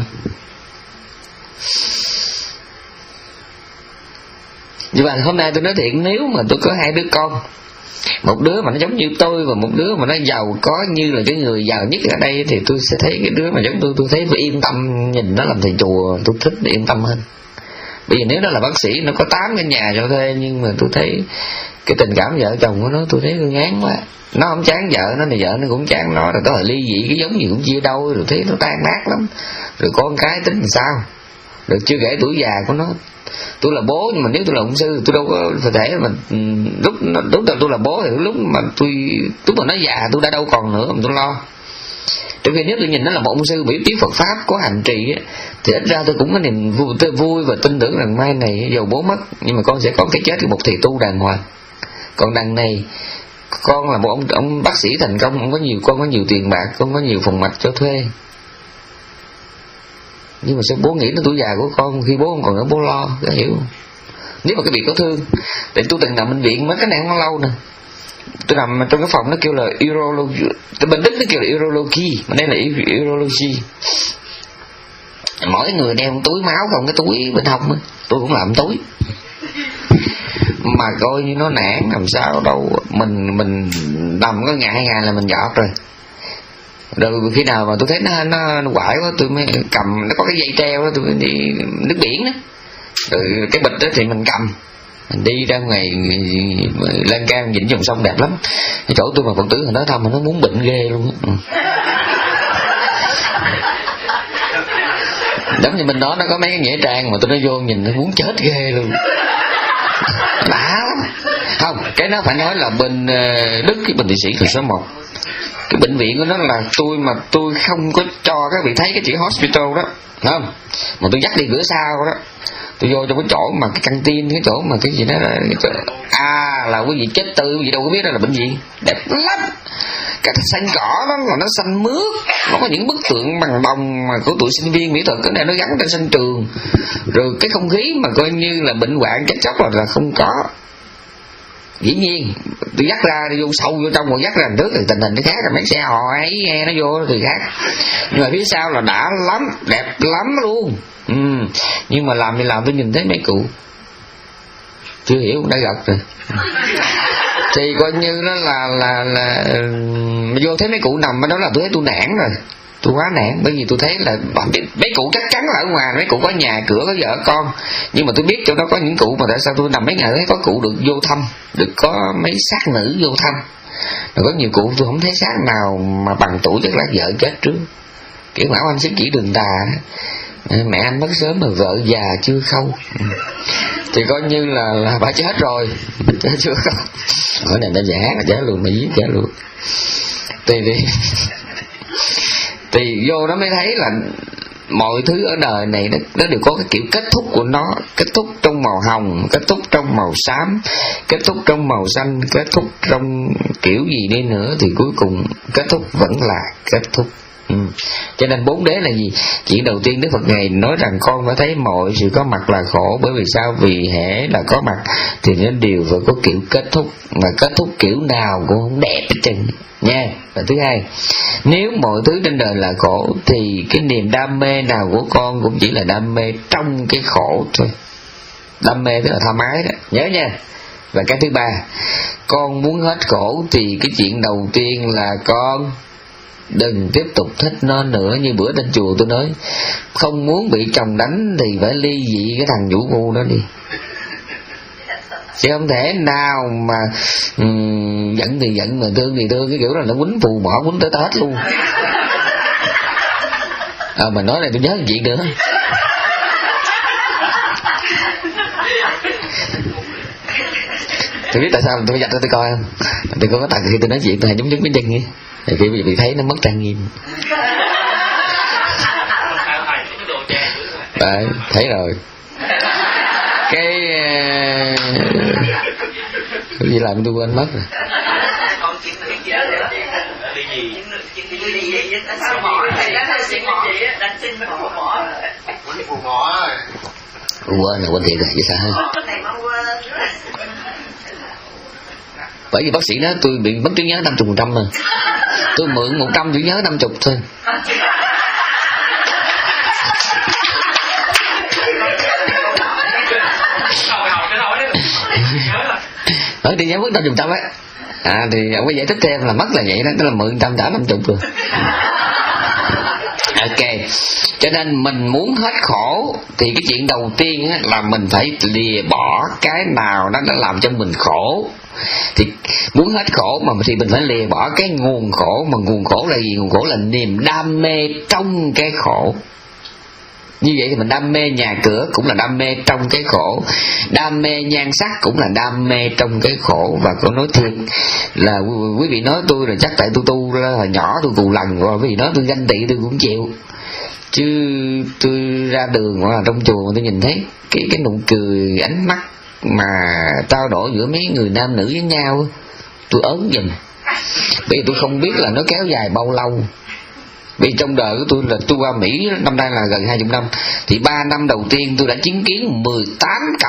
Nhưng mà hôm nay tôi nói thiệt, nếu mà tôi có hai đứa con, một đứa mà nó giống như tôi và một đứa mà nó giàu có như là cái người giàu nhất ở đây, thì tôi sẽ thấy cái đứa mà giống tôi, tôi thấy tôi yên tâm nhìn nó làm thầy chùa, tôi thích yên tâm hơn. Bây giờ nếu nó là bác sĩ, nó có tám cái nhà cho thuê, nhưng mà tôi thấy cái tình cảm vợ chồng của nó tôi thấy nó ngán quá. Nó không chán vợ nó, này vợ nó cũng chán nó, rồi tới hồi ly dị cái giống gì cũng chia đôi, rồi thấy nó tan nát lắm. Rồi con cái tính làm sao, rồi chưa kể tuổi già của nó. Tôi là bố, nhưng mà nếu tôi là ông sư tôi đâu có phải thể mà lúc lúc đầu tôi là bố thì lúc mà tôi lúc mà nó già tôi đã đâu còn nữa mà tôi lo. Trong khi nếu tôi nhìn nó là một ông sư biểu tiếng Phật pháp có hành trì á, thì ít ra tôi cũng có niềm vui, vui và tin tưởng rằng mai này dầu bố mất nhưng mà con sẽ có cái chết của một thầy tu đàng hoàng. Còn đằng này con là một ông ông bác sĩ thành công, ông có nhiều con có nhiều tiền bạc, con có nhiều phòng mạch cho thuê, nhưng mà sao bố nghĩ đến tuổi già của con khi bố không còn nữa, bố lo, có hiểu không? Nếu mà cái việc có thương, để tôi từng nằm bệnh viện mấy cái này không lâu nè, tôi nằm trong cái phòng nó kêu là urology, cái bên Đức nó kêu là urology, mà đây là urology. Mỗi người đeo một túi máu không, cái túi bên hông á, tôi cũng làm túi, mà coi như nó nản làm sao đâu. Mình mình nằm có ngày hai ngày là mình giọt rồi. Rồi khi nào mà tôi thấy nó nó, nó quải quá, tôi mới cầm, nó có cái dây treo đó, tôi đi nước biển đó, rồi cái bịch đó thì mình cầm, mình đi ra ngoài lan can nhìn dòng sông đẹp lắm. Cái chỗ tôi mà Phật tử hồi đó thăm mà nó muốn bệnh ghê luôn á. Giống như bên đó nó có mấy cái nghĩa trang mà tôi nói vô nhìn nó muốn chết ghê luôn. Đã lắm. Không, cái đó phải nói là bên Đức, cái bên Thụy Sĩ là số một. Cái bệnh viện của nó là tôi mà tôi không có cho các vị thấy cái chữ hospital đó, không? Mà tôi dắt đi cửa sau đó, tôi vô trong cái chỗ mà cái căng tin, cái chỗ mà cái gì đó là cái chỗ, à là quý vị chết tư, quý vị đâu có biết đó là bệnh gì, đẹp lắm. Cái xanh cỏ đó là nó xanh mướt, nó có những bức tượng bằng đồng mà của tụi sinh viên mỹ thuật, cái này nó gắn trên sân trường, rồi cái không khí mà coi như là bệnh hoạn chết chóc là, là không có. Dĩ nhiên tôi dắt ra đi vô sâu vô trong rồi dắt ra trước thì tình hình nó khác, mấy xe họ ấy nghe nó vô thì khác, nhưng mà phía sau là đã lắm, đẹp lắm luôn. Ừ. Nhưng mà làm thì làm tôi nhìn thấy mấy cụ chưa hiểu đã gật rồi thì coi như nó là là là vô thấy mấy cụ nằm ở đó là tôi thấy tôi nản rồi, tôi quá nản, bởi vì tôi thấy là mấy cụ chắc chắn là ở ngoài mấy cụ có nhà cửa có vợ con, nhưng mà tôi biết chỗ đó có những cụ mà tại sao tôi nằm mấy ngày thấy có cụ được vô thăm, được có mấy xác nữ vô thăm, rồi có nhiều cụ tôi không thấy xác nào mà bằng tuổi, chắc là vợ chết trước, kiểu Mão Anh xếp chỉ đường tà, mẹ anh mất sớm mà vợ già chưa khâu, thì coi như là, là bà chết rồi, chết chưa khâu. Hỏi này nó giả là giả luôn, mà giết giả luôn. Thì thì thì vô nó mới thấy là mọi thứ ở đời này nó, nó đều có cái kiểu kết thúc của nó, kết thúc trong màu hồng, kết thúc trong màu xám, kết thúc trong màu xanh, kết thúc trong kiểu gì đi nữa thì cuối cùng kết thúc vẫn là kết thúc. Ừ. Cho nên bốn đế là gì? Chuyện đầu tiên Đức Phật Ngài nói rằng con phải thấy mọi sự có mặt là khổ, bởi vì sao? Vì hễ là có mặt thì nó đều phải có kiểu kết thúc, mà kết thúc kiểu nào cũng không đẹp hết trơn nha. Và thứ hai, nếu mọi thứ trên đời là khổ thì cái niềm đam mê nào của con cũng chỉ là đam mê trong cái khổ thôi. Đam mê tức là tham ái đó, nhớ nha. Và cái thứ ba, con muốn hết khổ thì cái chuyện đầu tiên là con đừng tiếp tục thích nó nữa. Như bữa trên chùa tôi nói, không muốn bị chồng đánh thì phải ly dị cái thằng vũ ngu đó đi, chứ không thể nào mà um, giận thì giận mà thương thì thương, cái kiểu là nó quýnh phù mỏ quýnh tới Tết luôn. À, mà nói này tôi nhớ một chuyện nữa. Tôi biết tại sao tôi dạch ra tôi coi không? Tôi có tặng khi tôi nói chuyện tôi hay nhúng nhúng cái chân nghe, thì khi bị thấy nó mất trang nghiêm. Đấy, thấy rồi. Cái cái gì làm tôi quên mất rồi. Quên rồi, quên thiệt rồi, vậy sao ha? Bởi vì bác sĩ nói tôi bị mất trí nhớ năm mươi phần trăm mà, tôi mượn một trăm chỉ nhớ năm mươi thôi. Ở trí nhớ mất năm mươi phần trăm ấy. À thì ông có giải thích thêm là mất là vậy đó, tức là mượn trăm trả năm mươi rồi. Ok, cho nên mình muốn hết khổ thì cái chuyện đầu tiên là mình phải lìa bỏ cái nào nó đã làm cho mình khổ. Thì muốn hết khổ mà thì mình phải lìa bỏ cái nguồn khổ, mà nguồn khổ là gì? Nguồn khổ là niềm đam mê trong cái khổ. Như vậy thì mình đam mê nhà cửa cũng là đam mê trong cái khổ, đam mê nhan sắc cũng là đam mê trong cái khổ. Và có nói thiệt là quý vị nói tôi là chắc tại tôi tu hồi nhỏ tôi cù lần, rồi quý vị nói tôi ganh tị tôi cũng chịu, chứ tôi ra đường hoặc là trong chùa mà tôi nhìn thấy cái cái nụ cười ánh mắt mà trao đổi giữa mấy người nam nữ với nhau, tôi ớn dùm, bởi vì tôi không biết là nó kéo dài bao lâu. Vì trong đời của tôi là tôi qua Mỹ năm nay là gần hai mươi năm, thì ba năm đầu tiên tôi đã chứng kiến mười tám cặp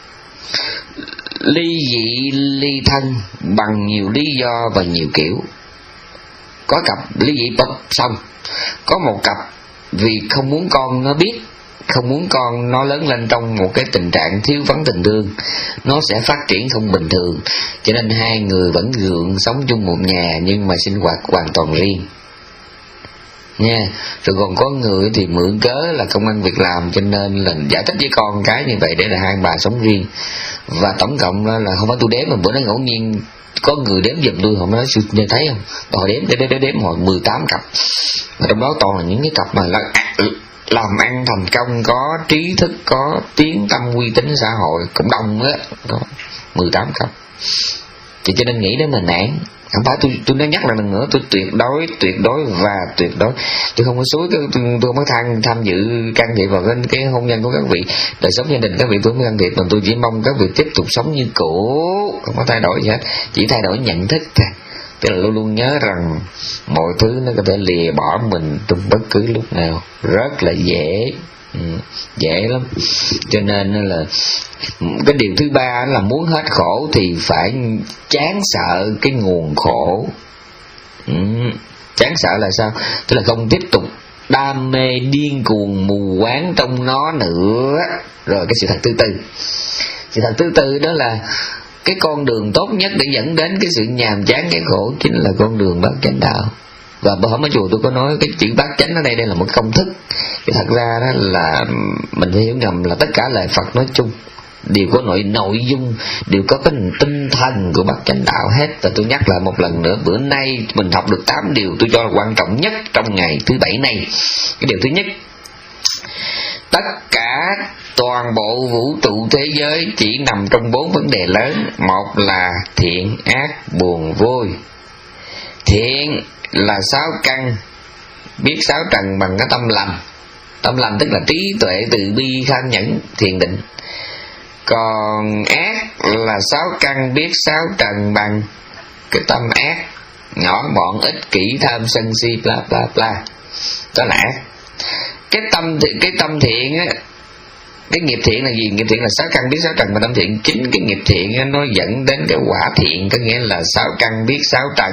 ly dị ly thân bằng nhiều lý do và nhiều kiểu. Có cặp ly dị bập xong, có một cặp vì không muốn con nó biết, không muốn con nó lớn lên trong một cái tình trạng thiếu vắng tình thương, nó sẽ phát triển không bình thường, cho nên hai người vẫn gượng sống chung một nhà nhưng mà sinh hoạt hoàn toàn riêng nha. Rồi còn có người thì mượn cớ là công ăn việc làm, cho nên là giải thích với con cái như vậy để là hai bà sống riêng. Và tổng cộng là không phải tôi đếm, mà bữa nay ngẫu nhiên có người đếm giùm tôi, họ nói nghe thấy không, họ đếm đếm đếm đếm họ mười tám cặp, và trong đó toàn là những cái cặp mà là làm ăn thành công, có trí thức, có tiếng tâm uy tín xã hội, cũng đông á, có mười tám cặp. Thì cho nên nghĩ đến mà nản. Không phải tôi tôi nói nhắc lại lần nữa, tôi tuyệt đối tuyệt đối và tuyệt đối tôi không có xúi, tôi, tôi, tôi không có tham tham dự can thiệp vào cái, cái hôn nhân của các vị, đời sống gia đình các vị tôi không can thiệp, mà tôi chỉ mong các vị tiếp tục sống như cũ, không có thay đổi gì hết, chỉ thay đổi nhận thức thôi. Tức là luôn luôn nhớ rằng mọi thứ nó có thể lìa bỏ mình trong bất cứ lúc nào, rất là dễ. Ừ, dễ lắm. Cho nên là cái điều thứ ba là muốn hết khổ thì phải chán sợ cái nguồn khổ. Ừ, chán sợ là sao? Tức là không tiếp tục đam mê điên cuồng mù quáng trong nó nữa. Rồi cái sự thật thứ tư, sự thật thứ tư đó là cái con đường tốt nhất để dẫn đến cái sự nhàm chán cái khổ chính là con đường bát chánh đạo. Và bữa hôm ở chùa tôi có nói cái chữ bát chánh ở đây đây là một công thức. Thì thật ra đó là mình phải hiểu nhầm là tất cả lời Phật nói chung đều có nội nội dung, đều có cái tinh thần của bát chánh đạo hết. Và tôi nhắc lại một lần nữa, bữa nay mình học được tám điều tôi cho là quan trọng nhất trong ngày thứ bảy này. Cái điều thứ nhất, tất cả toàn bộ vũ trụ thế giới chỉ nằm trong bốn vấn đề lớn. Một là thiện, ác, buồn, vui. Thiện là sáu căn, biết sáu trần bằng cái tâm lành. Tâm lành tức là trí tuệ, từ bi, khan nhẫn, thiền định. Còn ác là sáu căn, biết sáu trần bằng cái tâm ác, nhỏ mọn, ích kỷ, tham sân si, bla bla bla. Đó là ác. Cái tâm cái tâm thiện á, cái nghiệp thiện là gì? Nghiệp thiện là sáu căn biết sáu trần và tâm thiện. Chính cái nghiệp thiện á, nó dẫn đến cái quả thiện, có nghĩa là sáu căn biết sáu trần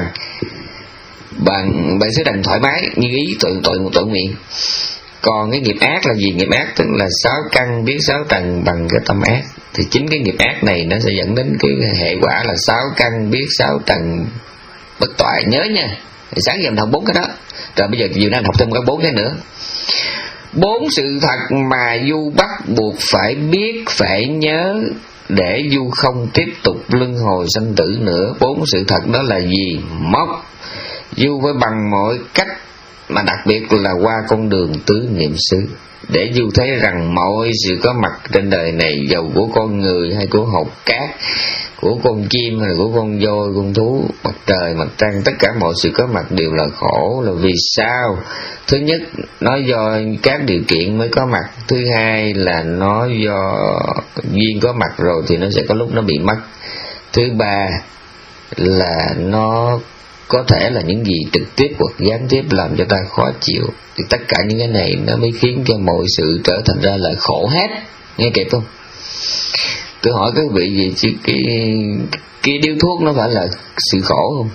bằng bảy sáu trần thoải mái như ý, tội tội tội nguyện. Còn cái nghiệp ác là gì? Nghiệp ác tức là sáu căn biết sáu trần bằng cái tâm ác. Thì chính cái nghiệp ác này nó sẽ dẫn đến cái hệ quả là sáu căn biết sáu trần bất toại. Nhớ nha, thì sáng giờ mình học bốn cái đó, rồi bây giờ chiều nay học thêm cái bốn cái nữa. Bốn sự thật mà Du bắt buộc phải biết, phải nhớ để Du không tiếp tục luân hồi sanh tử nữa. Bốn sự thật đó là gì? Mốc. Du phải bằng mọi cách, mà đặc biệt là qua con đường tứ niệm xứ, để Du thấy rằng mọi sự có mặt trên đời này, dầu của con người hay của hột cát, của con chim hay là của con voi, con thú, mặt trời, mặt trăng, tất cả mọi sự có mặt đều là khổ. Là vì sao? Thứ nhất, nó do các điều kiện mới có mặt. Thứ hai là nó do duyên có mặt rồi thì nó sẽ có lúc nó bị mất. Thứ ba là nó có thể là những gì trực tiếp hoặc gián tiếp làm cho ta khó chịu. Thì tất cả những cái này nó mới khiến cho mọi sự trở thành ra là khổ hết. Nghe kịp không? Tôi hỏi các vị gì chứ cái, cái điếu thuốc nó phải là sự khổ không?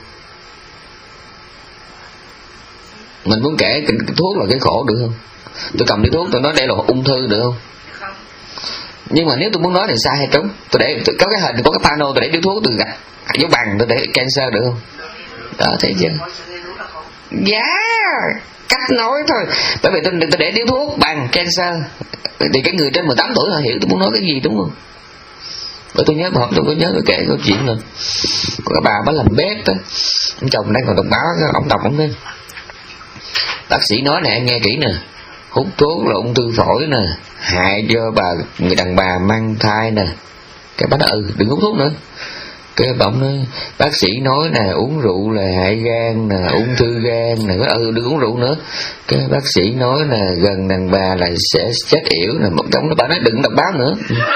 Mình muốn kể cái, cái thuốc là cái khổ được không? Tôi cầm điếu thuốc tôi nói đây là ung thư được không? Không. Nhưng mà nếu tôi muốn nói thì sai hay trúng? Tôi để tôi, có cái hình, có cái pano tôi để điếu thuốc tôi gạch dấu bằng tôi để cancer được không? Đó, thấy chưa? Dạ, yeah, cách nói thôi. Bởi vì tôi, tôi để điếu thuốc bằng cancer thì cái người trên mười tám tuổi họ hiểu tôi muốn nói cái gì, đúng không? Bởi tôi nhớ hộp tôi có nhớ tôi kể câu chuyện là có cái bà mới làm bếp đó, ông chồng đang còn đọc báo, ông đọc ông lên bác sĩ nói nè, nghe kỹ nè, hút thuốc là ung thư phổi nè, hại cho bà người đàn bà mang thai nè. Cái bác nói ừ đừng hút thuốc nữa. Cái bỗng nói bác sĩ nói nè, uống rượu là hại gan nè, ung thư gan nè. Ừ đừng uống rượu nữa. Cái bác sĩ nói nè, gần đàn bà là sẽ chết yểu nè. Một ông nó bà nói đừng đọc báo nữa.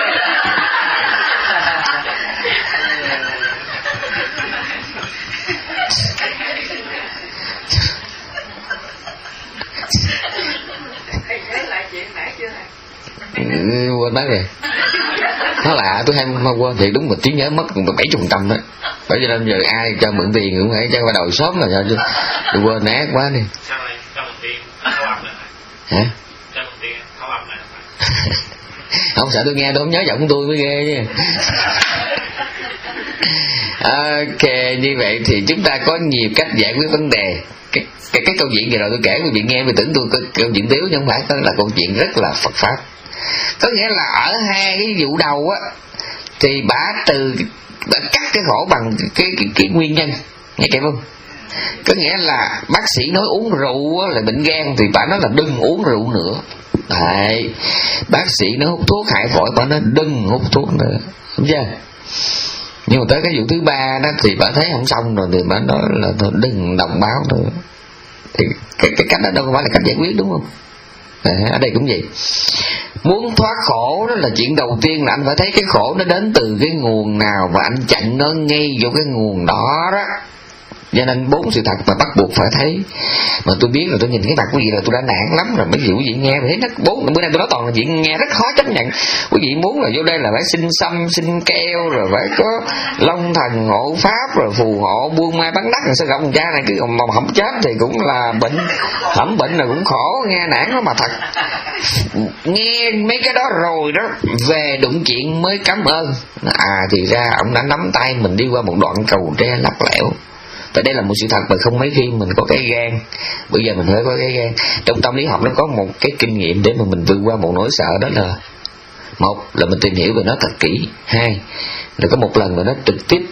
Quên bác rồi. Nó lạ, tôi hay không quên thì đúng một trí nhớ mất bảy chục trăm đó. Bởi vì nên giờ ai cho mượn tiền cũng phải cho qua đòi sớm là sao chứ. Tôi quên ác quá đi. Hả? Không sợ tôi nghe tôi không nhớ giọng tôi mới ghê chứ. Ok, như vậy thì chúng ta có nhiều cách giải quyết vấn đề. Cái, cái, cái câu chuyện vừa rồi tôi kể quý vị nghe vì tưởng tôi có câu chuyện tiếu, nhưng không phải, đó là câu chuyện rất là Phật pháp. Có nghĩa là ở hai cái vụ đầu á thì bà từ bà cắt cái khổ bằng cái, cái, cái nguyên nhân, nghe kịp không? Có nghĩa là bác sĩ nói uống rượu là bệnh gan thì bà nói là đừng uống rượu nữa. Đấy, bác sĩ nói hút thuốc hại phổi, bà nói đừng hút thuốc nữa, không chưa? Nhưng mà tới cái vụ thứ ba đó thì bà thấy không xong rồi thì bà nói là thôi đừng đọc báo nữa. Thì cái, cái cách đó đâu phải là cách giải quyết, đúng không? À, ở đây cũng vậy. Muốn thoát khổ đó là chuyện đầu tiên là anh phải thấy cái khổ nó đến từ cái nguồn nào, và anh chặn nó ngay vô cái nguồn đó đó. Cho nên bốn sự thật mà bắt buộc phải thấy. Mà tôi biết là tôi nhìn cái mặt quý vị là tôi đã nản lắm rồi. Mấy vị quý vị nghe thấy nó bốn bữa nay tôi nói toàn là chuyện nghe rất khó chấp nhận. Quý vị muốn là vô đây là phải xin xăm, xin keo, rồi phải có long thần hộ pháp, rồi phù hộ buôn mai bán đắt, rồi sao gặp cha này cứ mà không chết thì cũng là bệnh, không bệnh là cũng khổ, nghe nản lắm. Mà thật nghe mấy cái đó rồi đó, về đụng chuyện mới cảm ơn. À thì ra ông đã nắm tay mình đi qua một đoạn cầu tre lắc lẻo. Tại đây là một sự thật mà không mấy khi mình có cái gan. Bây giờ mình phải có cái gan. Trong tâm lý học nó có một cái kinh nghiệm để mà mình vượt qua một nỗi sợ, đó là một là mình tìm hiểu về nó thật kỹ, hai là có một lần mà nó trực tiếp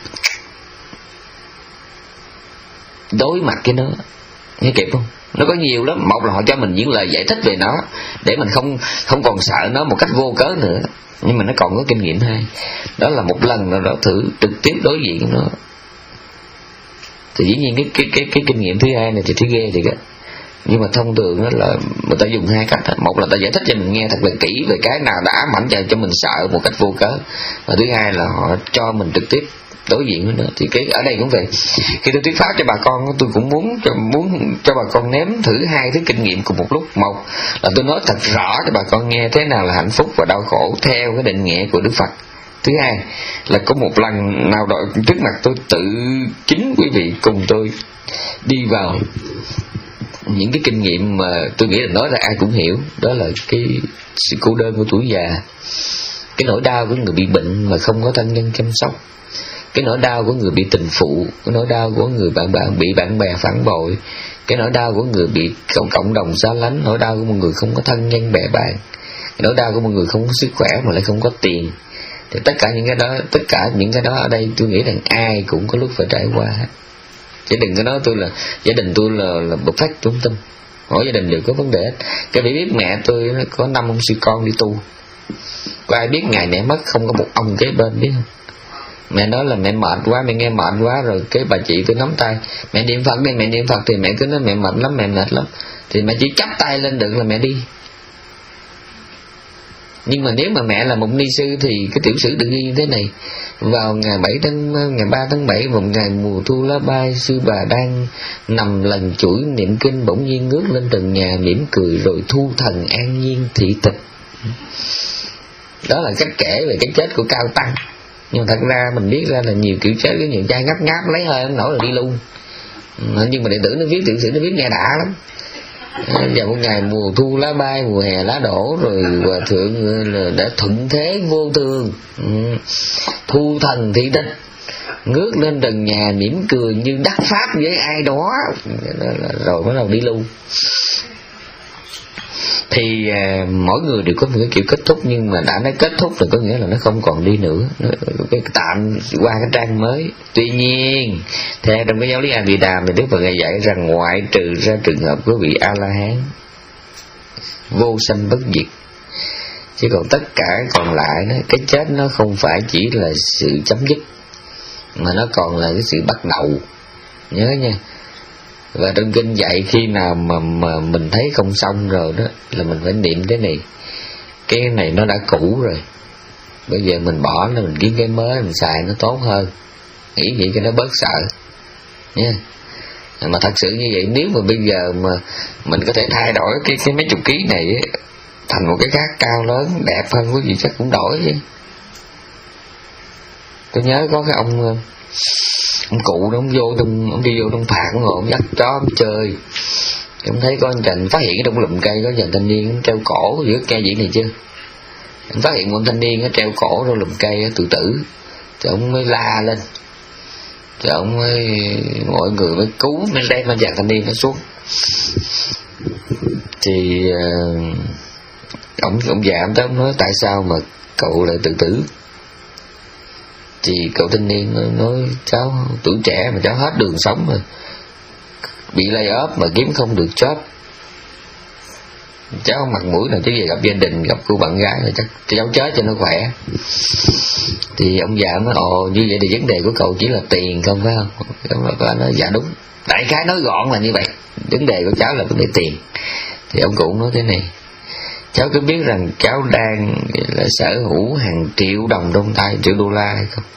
đối mặt với nó. Nghe kịp không? Nó có nhiều lắm. Một là họ cho mình những lời giải thích về nó để mình không không còn sợ nó một cách vô cớ nữa, nhưng mà nó còn có kinh nghiệm. Hai đó là một lần nào đó thử trực tiếp đối diện với nó. Thì dĩ nhiên cái cái cái cái kinh nghiệm thứ hai này thì thấy ghê thiệt á. Nhưng mà thông thường đó là người ta dùng hai cách đó. Một là ta giải thích cho mình nghe thật là kỹ về cái nào đã ám ảnh cho mình sợ một cách vô cớ, và thứ hai là họ cho mình trực tiếp đối diện với nó. Thì cái ở đây cũng vậy. Khi tôi thuyết pháp cho bà con, tôi cũng muốn cho, muốn cho bà con nếm thử hai thứ kinh nghiệm cùng một lúc. Một là tôi nói thật rõ cho bà con nghe thế nào là hạnh phúc và đau khổ theo cái định nghĩa của Đức Phật. Thứ hai là có một lần nào đó trước mặt tôi tự chính quý vị cùng tôi đi vào những cái kinh nghiệm mà tôi nghĩ là nói ra ai cũng hiểu. Đó là cái sự cô đơn của tuổi già, cái nỗi đau của người bị bệnh mà không có thân nhân chăm sóc, cái nỗi đau của người bị tình phụ, cái nỗi đau của người bạn bạn bị bạn bè phản bội, cái nỗi đau của người bị cộng, cộng đồng xa lánh, nỗi đau của một người không có thân nhân bè bạn, cái nỗi đau của một người không có sức khỏe mà lại không có tiền. Thì tất cả những cái đó, tất cả những cái đó ở đây tôi nghĩ rằng ai cũng có lúc phải trải qua hết. Chứ đừng có nói tôi là gia đình tôi là là bậc phát trung tâm, mỗi gia đình đều có vấn đề hết. Cái bị biết mẹ tôi có năm ông sư con đi tu, có ai biết ngày mẹ mất không có một ông kế bên biết không? Mẹ nói là mẹ mệt quá, mẹ nghe mệt quá rồi cái bà chị tôi nắm tay, mẹ niệm Phật đi, mẹ niệm Phật, thì mẹ cứ nói mẹ mệt lắm, mẹ mệt lắm, thì mẹ chỉ chắp tay lên được là mẹ đi. Nhưng mà nếu mà mẹ là một ni sư thì cái tiểu sử được ghi như thế này: vào ngày bảy tháng ngày ba tháng bảy, một ngày mùa thu lá bay, sư bà đang nằm lần chuỗi niệm kinh, bỗng nhiên ngước lên trần nhà mỉm cười rồi thu thần an nhiên thị tịch. Đó là cách kể về cái chết của cao tăng. Nhưng thật ra mình biết ra là nhiều kiểu chết, có nhiều trai ngáp ngáp lấy hơi không nổi là đi luôn. Nhưng mà đệ tử nó viết tiểu sử nó viết nghe đã lắm. Vào một ngày mùa thu lá bay, mùa hè lá đổ, rồi hòa thượng là đã thuận thế vô thường, thu thần thị tịch, ngước lên trần nhà mỉm cười như đắc pháp với ai đó, rồi bắt đầu đi luôn. Thì à, mỗi người đều có một cái kiểu kết thúc, nhưng mà đã nói kết thúc thì có nghĩa là nó không còn đi nữa, nó, cái tạm qua cái trang mới. Tuy nhiên theo trong cái giáo lý A Di Đà thì Đức Phật dạy rằng ngoại trừ ra trường hợp của vị A La Hán vô sanh bất diệt, chứ còn tất cả còn lại đó, cái chết nó không phải chỉ là sự chấm dứt, mà nó còn là cái sự bắt đầu. Nhớ nha. Và trong kinh dạy khi nào mà, mà mình thấy không xong rồi đó là mình phải niệm thế này: cái này nó đã cũ rồi, bây giờ mình bỏ nó, mình kiếm cái mới mình xài nó tốt hơn. Nghĩ vậy cho nó bớt sợ nha. Mà thật sự như vậy, nếu mà bây giờ mà mình có thể thay đổi cái, cái mấy chục ký này ấy, thành một cái khác cao lớn đẹp hơn, quý vị chắc cũng đổi chứ. Tôi nhớ có cái ông ông cụ đó, ông vô trong, ông đi vô trong phạt, ông ngồi ông dắt chó ông chơi, ông thấy có anh Trần phát hiện trong lùm cây có chàng thanh niên treo cổ giữa cây vậy này chưa. Ông phát hiện một thanh niên nó treo cổ trong lùm cây tự tử, thì ông mới la lên, thì ông mới mọi người mới cứu, mới đem anh chàng thanh niên nó xuống. Thì uh, ông ông già ông tới ông nói tại sao mà cậu lại tự tử. Thì cậu thanh niên nói, nói cháu tuổi trẻ mà cháu hết đường sống rồi, bị lay off mà kiếm không được job, cháu mặt mũi nào chứ về gặp gia đình, gặp cô bạn gái rồi chắc cháu chết cho nó khỏe. Thì ông già nói ồ như vậy thì vấn đề của cậu chỉ là tiền không phải không? Bà nói dạ đúng, đại khái nói gọn là như vậy, vấn đề của cháu là vấn đề tiền. Thì ông cụ nói thế này, cháu có biết rằng cháu đang là sở hữu hàng triệu đồng trong tay, triệu đô la hay không?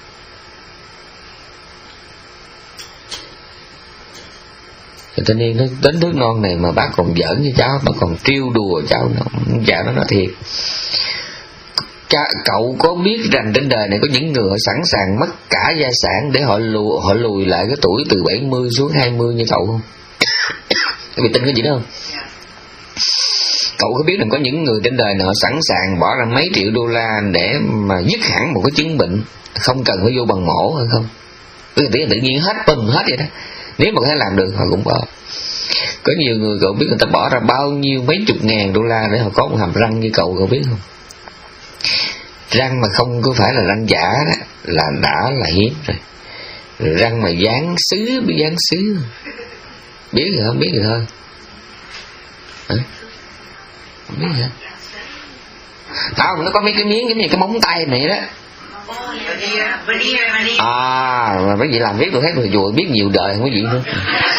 Thì thanh niên nói đến nước non này mà bác còn giỡn với cháu, bác còn trêu đùa cháu. Dạ nó nói thiệt, Cha, cậu có biết rằng trên đời này có những người họ sẵn sàng mất cả gia sản để họ lùi, họ lùi lại cái tuổi từ bảy mươi xuống hai mươi như cậu không? Vì tin cái gì đó không? Cậu có biết rằng có những người trên đời này họ sẵn sàng bỏ ra mấy triệu đô la để mà dứt hẳn một cái chứng bệnh, không cần phải vô bằng mổ hay không? Tự nhiên tự nhiên hết pum hết vậy đó. Nếu mà có thể làm được họ cũng bỏ. Có nhiều người cậu biết người ta bỏ ra bao nhiêu mấy chục ngàn đô la để họ có một hàm răng như cậu, cậu biết không? Răng mà không có phải là răng giả đó là đã là hiếm rồi. Rồi răng mà dán sứ, biết dán sứ biết rồi không? Biết rồi thôi hả? Không biết hả? Không, nó có mấy cái miếng giống như cái móng tay này đó. À, mà mấy vị làm viết tôi thấy tôi vừa biết nhiều đời không có gì nữa.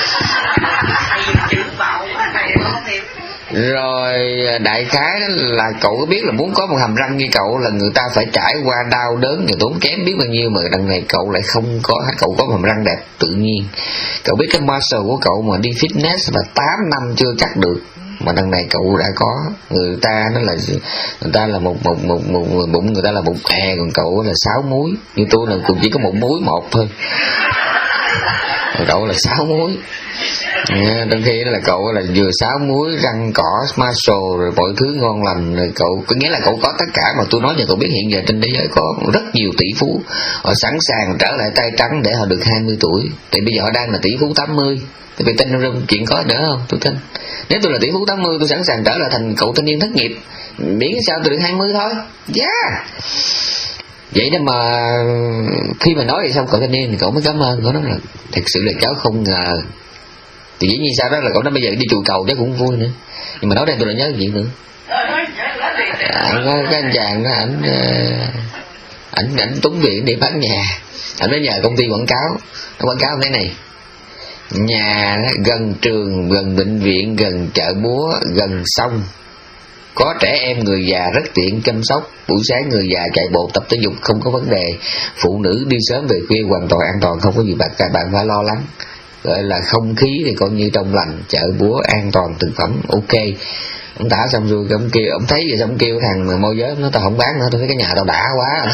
Rồi đại khái là cậu có biết là muốn có một hàm răng như cậu là người ta phải trải qua đau đớn và tốn kém biết bao nhiêu, mà đằng này cậu lại không có, cậu có một hàm răng đẹp tự nhiên. Cậu biết cái muscle của cậu mà đi fitness mà tám năm chưa chắc được, mà đằng này cậu đã có. Người ta nó là người ta là một một một một người bụng, người ta là bụng hè, còn cậu là sáu múi. Như tôi là cũng chỉ có một múi một thôi, còn cậu là sáu múi. Đôi khi là cậu là vừa sáu muối, răng cỏ, muscle rồi mọi thứ ngon lành rồi. Cậu có nghĩa là cậu có tất cả mà tôi nói cho cậu biết hiện giờ trên thế giới có rất nhiều tỷ phú họ sẵn sàng trở lại tay trắng để họ được hai mươi tuổi. Thì bây giờ họ đang là tỷ phú tám mươi. Thì bị tin không? Chuyện có nữa không? Tôi tin. Nếu tôi là tỷ phú tám mươi tôi sẵn sàng trở lại thành cậu thanh niên thất nghiệp, miễn sao tôi được hai mươi thôi. Yeah. Vậy đó mà khi mà nói vậy xong cậu thanh niên thì cậu mới cảm ơn. Cậu nói là thật sự là cháu không ngờ. Thì dĩ nhiên sao đó là cậu nói bây giờ đi chùa cầu chắc cũng vui nữa. Nhưng mà nói đây tôi lại nhớ chuyện nữa. À, có cái anh chàng đó, ảnh ảnh ảnh túng viện đi bán nhà. Ảnh đến nhờ công ty quảng cáo. Nó quảng cáo thế này: nhà gần trường, gần bệnh viện, gần chợ búa, gần sông, có trẻ em người già rất tiện chăm sóc. Buổi sáng người già chạy bộ tập thể dục không có vấn đề. Phụ nữ đi sớm về khuya hoàn toàn an toàn, không có gì bạn bạn phải lo lắng. Gọi là không khí thì coi như trong lành, chợ búa an toàn, thực phẩm ok. Ông tả xong rồi ông kêu, ông thấy vậy xong kêu thằng mà môi giới nó tao không bán nữa, tôi thấy cái nhà tao đã quá.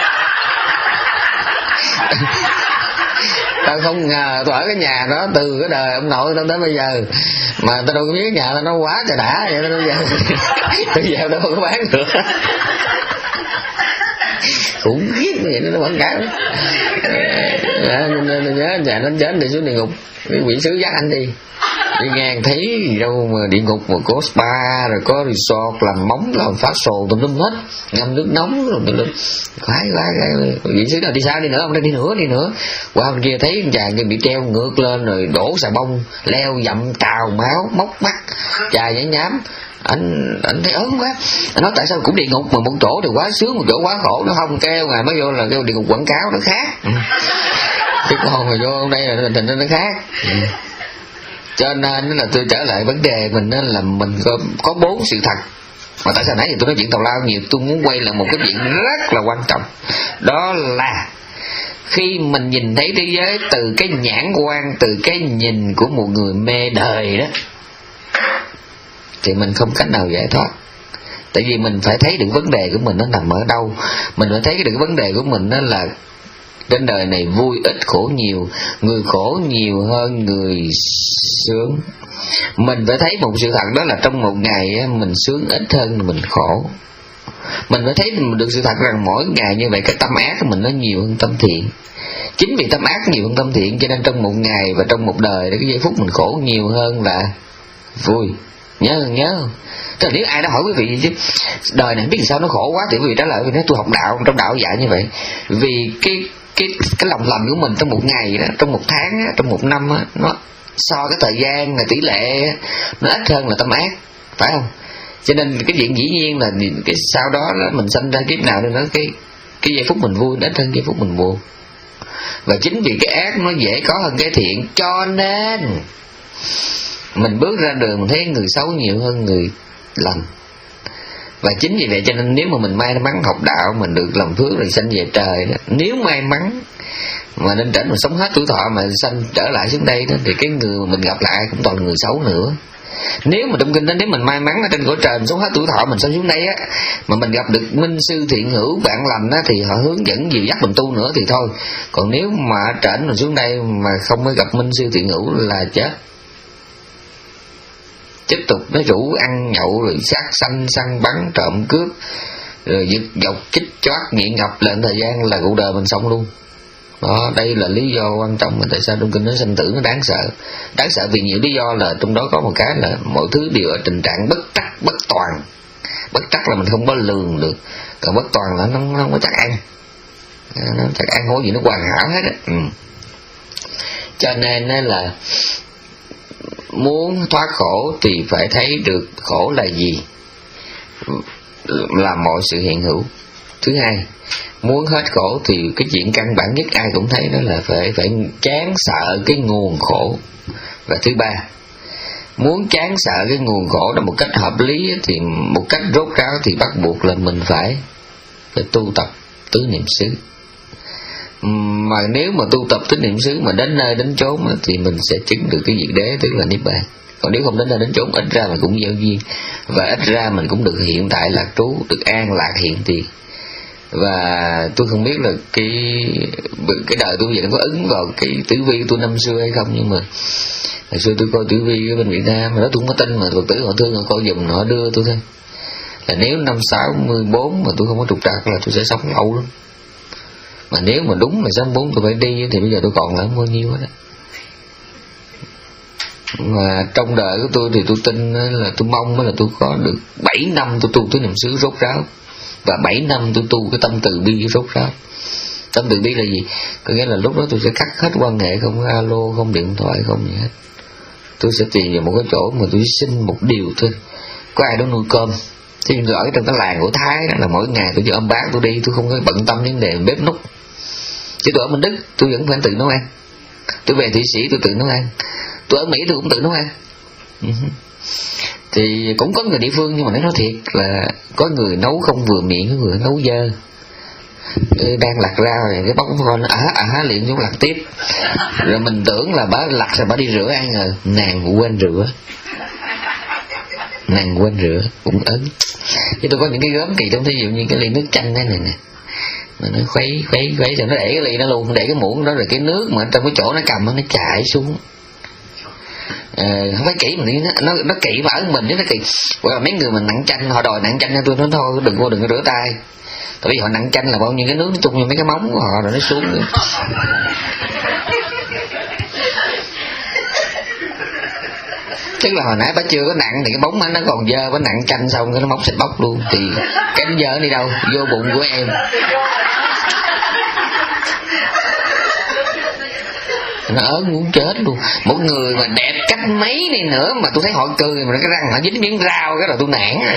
Tao không ngờ tôi ở cái nhà đó từ cái đời ông nội tao đến bây giờ mà tao đâu có biết cái nhà tao nó quá trời đã vậy. Tao bây giờ bây giờ tao không có bán được. Khủng khiếp vậy nó quảng cáo. Nên nhớ nhà nó đến đi xuống địa ngục, cái quỷ sứ dắt anh đi. Đi ngang thấy gì đâu mà địa ngục mà có spa rồi có resort làm móng làm phát sồ tùm lum hết, ngâm nước nóng rồi tùm lum. Khoái quá, quỷ sứ nào đi sao đi nữa, ông đây đi nữa đi nữa. Qua bên kia thấy chàng kia bị treo ngược lên rồi đổ xà bông, leo dậm trào máu móc mắt, chài nhảy nhám. Anh anh thấy ớn quá. Anh nói tại sao cũng địa ngục mà một chỗ thì quá sướng, một chỗ quá khổ. Nó không kêu ngài mới vô là kêu địa ngục quảng cáo nó khác. Ừ. Cái con mà vô đây là tình nó khác. Ừ. Cho nên là tôi trở lại vấn đề mình là mình có, có bốn sự thật. Mà tại sao nãy giờ tôi nói chuyện tào lao nhiều, tôi muốn quay lại một cái chuyện rất là quan trọng. Đó là khi mình nhìn thấy thế giới từ cái nhãn quan, từ cái nhìn của một người mê đời đó, thì mình không cách nào giải thoát. Tại vì mình phải thấy được vấn đề của mình nó nằm ở đâu. Mình phải thấy được vấn đề của mình đó là trên đời này vui ít khổ nhiều, người khổ nhiều hơn người sướng. Mình phải thấy một sự thật đó là trong một ngày mình sướng ít hơn mình khổ. Mình phải thấy được sự thật rằng mỗi ngày như vậy cái tâm ác của mình nó nhiều hơn tâm thiện. Chính vì tâm ác nhiều hơn tâm thiện cho nên trong một ngày và trong một đời cái giây phút mình khổ nhiều hơn là vui. Nhớ nhớ không? Tức là nếu ai đó hỏi quý vị chứ đời này biết sao nó khổ quá, thì quý vị trả lời vì nói tôi học đạo, trong đạo dạy như vậy. Vì cái cái cái lòng lành của mình trong một ngày đó, trong một tháng đó, trong một năm đó, nó so cái thời gian là tỷ lệ nó ít hơn là tâm ác. phải không? Cho nên cái chuyện dĩ nhiên là cái sau đó mình sanh ra kiếp nào nên nó cái cái giây phút mình vui ít hơn giây phút mình buồn. Và chính vì cái ác nó dễ có hơn cái thiện, cho nên mình bước ra đường mình thấy người xấu nhiều hơn người lành. Và chính vì vậy cho nên nếu mà mình may mắn học đạo, mình được làm phước rồi sanh về trời đó, nếu may mắn mà lên trển mà sống hết tuổi thọ mà sanh trở lại xuống đây đó, thì cái người mà mình gặp lại cũng toàn là người xấu nữa. Nếu mà trong kinh đó, nếu mình may mắn ở trên cõi trời sống hết tuổi thọ mình sống xuống đây á, mà mình gặp được minh sư thiện hữu bạn lành á, thì họ hướng dẫn dìu dắt mình tu nữa thì thôi. Còn nếu mà trển mình xuống đây mà không mới gặp minh sư thiện hữu là chết. Tiếp tục nó rủ ăn nhậu rồi sát sanh săn bắn trộm cướp rồi giật dọc chích chót nghiện ngập lên thời gian là cuộc đời mình xong luôn. Đó, đây là lý do quan trọng mà tại sao trong kinh nói sanh tử nó đáng sợ. Đáng sợ vì nhiều lý do, là trong đó có một cái là mọi thứ đều ở tình trạng bất trắc bất toàn. Bất trắc là mình không có lường được, còn bất toàn là nó, nó không có chắc ăn, nó chắc ăn hối gì nó hoàn hảo hết á. Ừ. Cho nên là muốn thoát khổ thì phải thấy được khổ là gì, là mọi sự hiện hữu. Thứ hai, muốn hết khổ thì cái chuyện căn bản nhất ai cũng thấy đó là phải phải chán sợ cái nguồn khổ. Và thứ ba, muốn chán sợ cái nguồn khổ đó một cách hợp lý thì một cách rốt ráo thì bắt buộc là mình phải phải tu tập tứ niệm xứ. Mà nếu mà tu tập tứ niệm xứ mà đến nơi đến chốn thì mình sẽ chứng được cái diệt đế, tức là niết bàn. Còn nếu không đến nơi đến chốn, ít ra mình cũng gieo duyên, và ít ra mình cũng được hiện tại lạc trú, được an lạc hiện tiền. Và tôi không biết là cái cái đời tôi vậy nó có ứng vào cái tử vi của tôi năm xưa hay không, nhưng mà hồi xưa tôi coi tử vi ở bên Việt Nam mà nó tôi không có tin, mà Phật tử họ thương họ coi dùm họ đưa tôi thôi, là nếu năm sáu mươi bốn mà tôi không có trục trặc là tôi sẽ sống lâu lắm. Mà nếu mà đúng mà sáu mươi bốn tôi phải đi thì bây giờ tôi còn lại bao nhiêu hết á. Mà trong đời của tôi thì tôi tin là tôi mong là tôi có được bảy năm tôi tu tứ niệm xứ rốt ráo, và bảy năm tôi tu cái tâm từ bi rốt ráo. Tâm từ bi là gì? Có nghĩa là lúc đó tôi sẽ cắt hết quan hệ, không alo, không điện thoại, không gì hết. Tôi sẽ tìm vào một cái chỗ mà tôi xin một điều thôi, có ai đó nuôi cơm. Thì tôi ở trong cái làng của Thái đó là mỗi ngày tôi chỉ ôm bát tôi đi, tôi không có bận tâm đến đề bếp núc. Chứ tôi ở bên Đức tôi vẫn phải tự nấu ăn, tôi về Thụy Sĩ tôi tự nấu ăn, tôi ở Mỹ tôi cũng tự nấu ăn. Uh-huh. Thì cũng có người địa phương, nhưng mà nói thiệt là có người nấu không vừa miệng, có người nấu dơ. Đang lặt rau này cái bóng con à à liền xuống lặt tiếp, rồi mình tưởng là bà lặt rồi bà đi rửa ăn rồi, nàng quên rửa, nàng quên rửa cũng ớn. Chứ tôi có những cái gớm kỳ trong, thí dụ như cái ly nước chanh này này mà nó khuấy khuấy khuấy rồi nó để cái ly nó luôn, để cái muỗng đó, rồi cái nước mà trong cái chỗ nó cầm nó chảy xuống. À, không phải kỹ mà nó nó, nó kỹ mà ở mình chứ nó kỹ. Hoặc là mấy người mà nặng chanh họ đòi nặng chanh, tôi nói thôi đừng vô đừng có rửa tay, tại vì họ nặng chanh là bao nhiêu cái nước nó tung vô mấy cái móng của họ rồi nó xuống. Tức là hồi nãy bà chưa có nặng thì cái bóng nó còn dơ, bà nặng chanh xong cái nó móc xịt bóc luôn, thì cái dơ đi đâu, vô bụng của em. Nó ớn muốn chết luôn. Một người mà đẹp cách mấy đi nữa mà tôi thấy họ cười mà cái răng họ dính miếng rau cái rồi tôi nản rồi.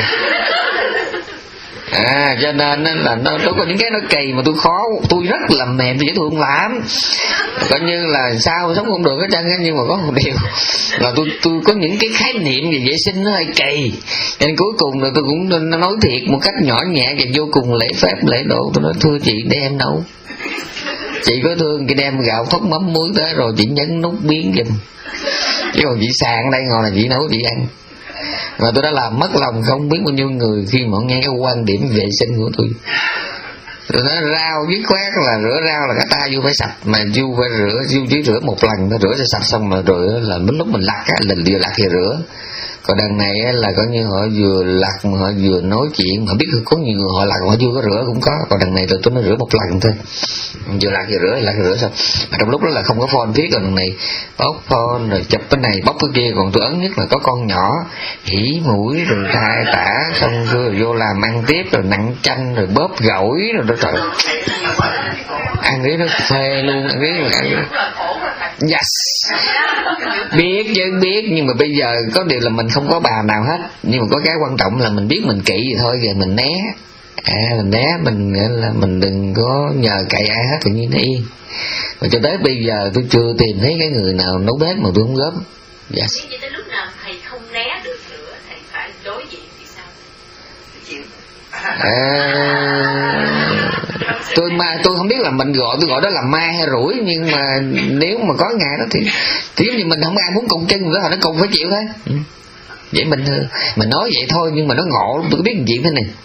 À, cho nên là nó, nó có những cái nó kỳ mà tôi khó, tôi rất là mềm, tôi dễ thương lắm, coi như là sao sống không được hết trơn. Nhưng mà có một điều là tôi tôi có những cái khái niệm về vệ sinh nó hơi kỳ, nên cuối cùng là tôi cũng nói thiệt một cách nhỏ nhẹ và vô cùng lễ phép lễ độ. Tôi nói thưa chị để em nấu, chị có thương chị đem gạo thóc mắm muối tới rồi chị nhấn nút biến giùm, chứ còn chị sàn đây ngồi là chị nấu chị ăn. Và tôi đã làm mất lòng không biết bao nhiêu người khi mà nghe cái quan điểm vệ sinh của tôi. Rồi nó rau dứt khoát là rửa rau là cái tay vô phải sạch, mà vô phải rửa, vô chỉ rửa một lần nó rửa cho sạch xong mà rồi là đến lúc mình lặt á, là vừa lặt thì rửa. Còn đằng này là coi như họ vừa lặt mà họ vừa nói chuyện, họ biết có nhiều người họ lặt họ chưa có rửa cũng có. Còn đằng này tôi tôi mới rửa một lần thôi, vừa lặt thì rửa, lặt thì rửa xong. Mà trong lúc đó là không có phone thiết, còn đằng này bóc phone rồi chụp cái này bóc cái kia. Còn tôi ấn nhất là có con nhỏ hỉ mũi rồi thai tả xong rồi vô làm ăn tiếp, rồi nặng chanh rồi bóp gỏi rồi đó, trời ăn riết nó phê luôn, ăn riết rồi ăn riết. Yes. Biết chứ, biết, nhưng mà bây giờ có điều là mình không có bà nào hết. Nhưng mà có cái quan trọng là mình biết mình kỵ vậy thôi, rồi mình né. À, mình né, mình là mình đừng có nhờ cậy ai hết, tự nhiên nó yên. Mà cho tới bây giờ tôi chưa tìm thấy cái người nào nấu bếp mà tôi không gớm. Yes. Nếu như tới lúc nào thầy không né được nữa, thầy phải đối diện thì sao? Chịu. À, tôi mà tôi không biết là mình gọi tôi gọi đó là ma hay rủi, nhưng mà nếu mà có ngày đó thì thì giống như mình không ai muốn cùng chân nữa, nó cùng phải chịu thôi. Ừ. Vậy mình mình nói vậy thôi, nhưng mà nó ngộ lắm. Tôi có biết một chuyện thế này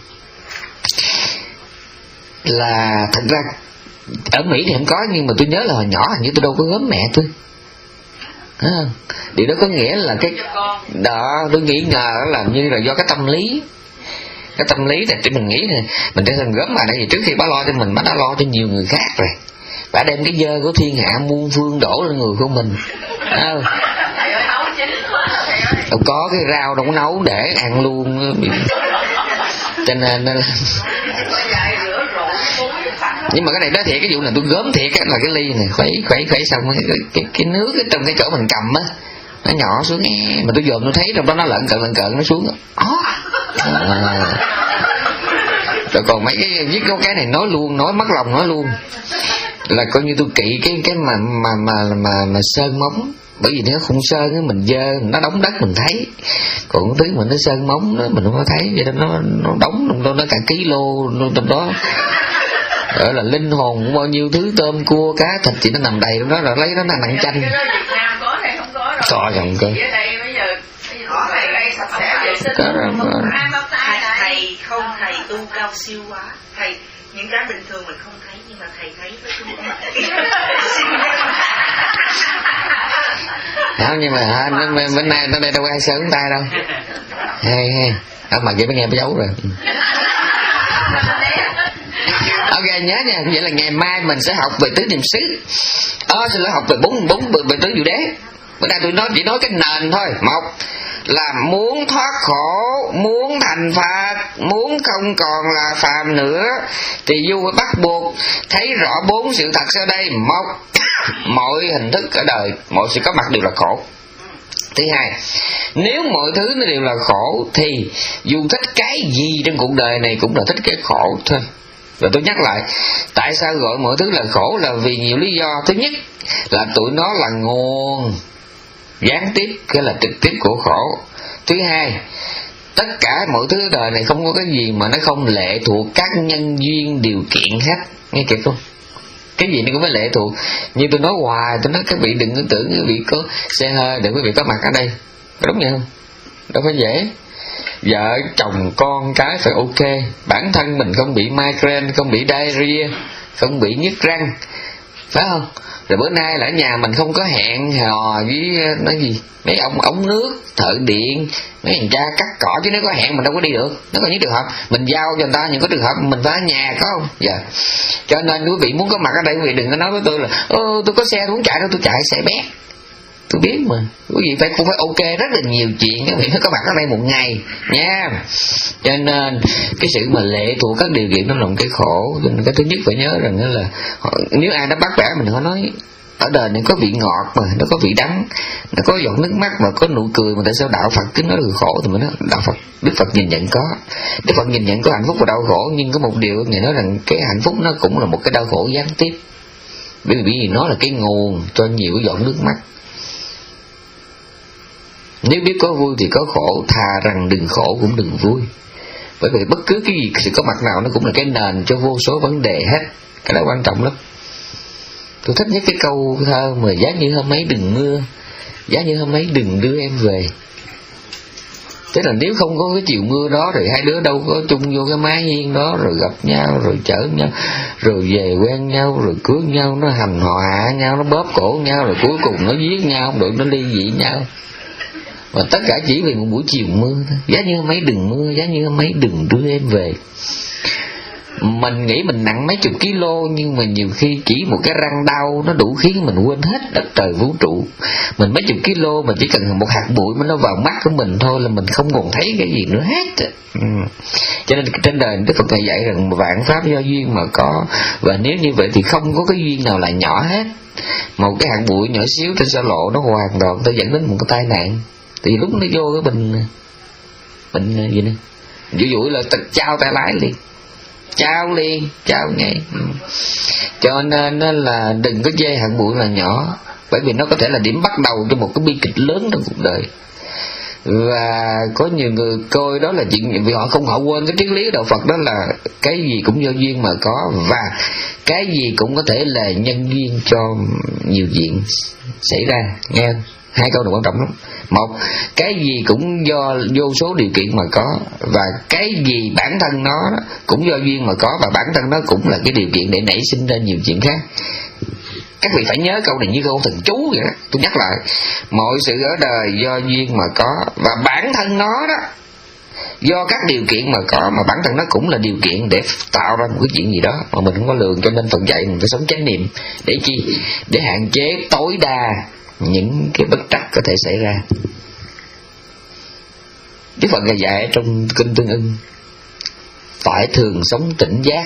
là thật ra ở Mỹ thì không có, nhưng mà tôi nhớ là hồi nhỏ hình như tôi đâu có gớm mẹ tôi. À, điều đó có nghĩa là cái đó tôi nghĩ ngờ là như là do cái tâm lý. Cái tâm lý là mình nghĩ này mình trở thành gớm mà tại vì trước khi bà lo cho mình bà đã lo cho nhiều người khác rồi. Bà đem cái dơ của thiên hạ muôn phương đổ lên người của mình. À, đâu có cái rau đâu có nấu để ăn luôn. Cho nên là nhưng mà cái này đó thiệt, cái vụ này tôi gớm thiệt á, là cái ly này khuấy khuấy khuấy xong cái, cái, cái nước cái, trong cái chỗ mình cầm á nó nhỏ xuống nghe, mà tôi dòm tôi thấy trong đó nó lợn cợn lợn cợn nó xuống á. À. Rồi còn mấy cái viết có cái này nói luôn, nói mất lòng nói luôn là coi như tôi kỵ cái cái mà mà mà mà, mà sơn móng, bởi vì nếu không sơn á mình dơ nó đóng đất mình thấy, còn cái thứ mà nó sơn móng đó, mình không có thấy, vậy đó nó nó đóng trong đó nó cả ký lô trong đó. Gọi là linh hồn của bao nhiêu thứ tôm cua cá thịt chỉ nó nằm đầy trong đó, rồi lấy nó là nặng chanh. Cái đó Việt Nam có hay không có rồi? Có rồi cơ. Ở đây bây giờ có thầy đây sạch sẽ vệ sinh. Có rồi. Thầy, thầy không thầy tu cao siêu quá. Thầy những cái bình thường mình không thấy nhưng mà thầy thấy với chúng ta. Không, nhưng mà ha, bên nay nó đây đâu có ai sớm tay đâu. Hay hay. À, mà kia mới nghe mới giấu rồi. Ok nhớ nha, vậy là ngày mai mình sẽ học về tứ niệm xứ. Ờ, xin lỗi, học về bốn bốn về tứ diệu đế. Bữa nay tôi nói chỉ nói cái nền thôi. Một là muốn thoát khổ, muốn thành Phật, muốn không còn là phàm nữa thì du phải bắt buộc thấy rõ bốn sự thật sau đây. Một, mọi hình thức ở đời, mọi sự có mặt đều là khổ. Thứ hai, nếu mọi thứ nó đều là khổ thì dù thích cái gì trong cuộc đời này cũng là thích cái khổ thôi. Và tôi nhắc lại, tại sao gọi mọi thứ là khổ là vì nhiều lý do. Thứ nhất là tụi nó là nguồn gián tiếp, cái là trực tiếp của khổ. Thứ hai, tất cả mọi thứ đời này không có cái gì mà nó không lệ thuộc các nhân duyên điều kiện hết. Nghe kịp không? Cái gì nó cũng phải lệ thuộc. Như tôi nói hoài, tôi nói các vị đừng có tưởng quý vị có xe hơi để quý vị có mặt ở đây. Đúng vậy không? Đâu phải dễ. Vợ chồng con cái phải ok, bản thân mình không bị migraine, không bị diarrhea, không bị nhức răng, phải không? Rồi bữa nay là ở nhà mình không có hẹn hò với nói gì mấy ông ống nước, thợ điện, mấy thằng cha cắt cỏ, chứ nếu có hẹn mình đâu có đi được. Nó có những trường hợp mình giao cho người ta, nhưng có trường hợp mình phải ở nhà, có không? Dạ. Cho nên quý vị muốn có mặt ở đây, quý vị đừng có nói với tôi là ơ tôi có xe tôi không chạy đâu, tôi chạy xe bé. Tôi biết mà, quý vị phải cũng phải ok rất là nhiều chuyện, các vị phải có mặt ở đây một ngày nha. Cho nên cái sự mà lệ thuộc các điều kiện nó là một cái khổ. Cho nên cái thứ nhất phải nhớ rằng là nếu ai đã bắt bẻ mình, họ nói ở đời này có vị ngọt mà nó có vị đắng, nó có giọt nước mắt mà có nụ cười, mà tại sao đạo Phật cứ nói là khổ? Thì mình nói đạo Phật, Đức Phật nhìn nhận có, Đức Phật nhìn nhận có hạnh phúc và đau khổ, nhưng có một điều Ngài nói rằng cái hạnh phúc nó cũng là một cái đau khổ gián tiếp, bởi vì nó là cái nguồn cho nhiều cái giọt nước mắt. Nếu biết có vui thì có khổ, thà rằng đừng khổ cũng đừng vui. Bởi vì bất cứ cái gì, sự có mặt nào nó cũng là cái nền cho vô số vấn đề hết. Cái đó quan trọng lắm. Tôi thích nhất cái câu thơ mà giá như hôm ấy đừng mưa, giá như hôm ấy đừng đưa em về. Tức là nếu không có cái chiều mưa đó thì hai đứa đâu có chung vô cái mái hiên đó, rồi gặp nhau, rồi chở nhau, rồi về quen nhau, rồi cưới nhau, nó hành họa nhau, nó bóp cổ nhau, rồi cuối cùng nó giết nhau, không được, nó ly dị nhau. Và tất cả chỉ vì một buổi chiều mưa thôi. Giá như hôm ấy đừng mưa, giá như hôm ấy đừng đưa em về. Mình nghĩ mình nặng mấy chục kilo, nhưng mà nhiều khi chỉ một cái răng đau nó đủ khiến mình quên hết đất trời vũ trụ. Mình mấy chục kilo mà chỉ cần một hạt bụi mà nó vào mắt của mình thôi là mình không còn thấy cái gì nữa hết. Ừ. Cho nên trên đời Đức Phật Thầy dạy rằng vạn pháp do duyên mà có, và nếu như vậy thì không có cái duyên nào là nhỏ hết. Một cái hạt bụi nhỏ xíu trên xa lộ nó hoàn toàn nó dẫn đến một cái tai nạn. Thì lúc nó vô cái bình bình gì nữa dụ dụ là trao tay lái liền, trao liền, trao ngay. Cho nên là đừng có chê hạt bụi là nhỏ, bởi vì nó có thể là điểm bắt đầu cho một cái bi kịch lớn trong cuộc đời. Và có nhiều người coi đó là chuyện, vì họ không họ quên cái triết lý đạo Phật, đó là cái gì cũng do duyên mà có, và cái gì cũng có thể là nhân duyên cho nhiều chuyện xảy ra. Nghe không? Hai câu này quan trọng lắm. Một, cái gì cũng do vô số điều kiện mà có, và cái gì bản thân nó cũng do duyên mà có, và bản thân nó cũng là cái điều kiện để nảy sinh ra nhiều chuyện khác. Các vị phải nhớ câu này như câu thần chú vậy đó. Tôi nhắc lại, mọi sự ở đời do duyên mà có, và bản thân nó đó do các điều kiện mà có, mà bản thân nó cũng là điều kiện để tạo ra một cái chuyện gì đó mà mình không có lường. Cho nên Phật dạy mình phải sống chánh niệm. Để chi? Để hạn chế tối đa những cái bất trắc có thể xảy ra. Đức Phật dạy trong Kinh Tương Ưng, phải thường sống tỉnh giác,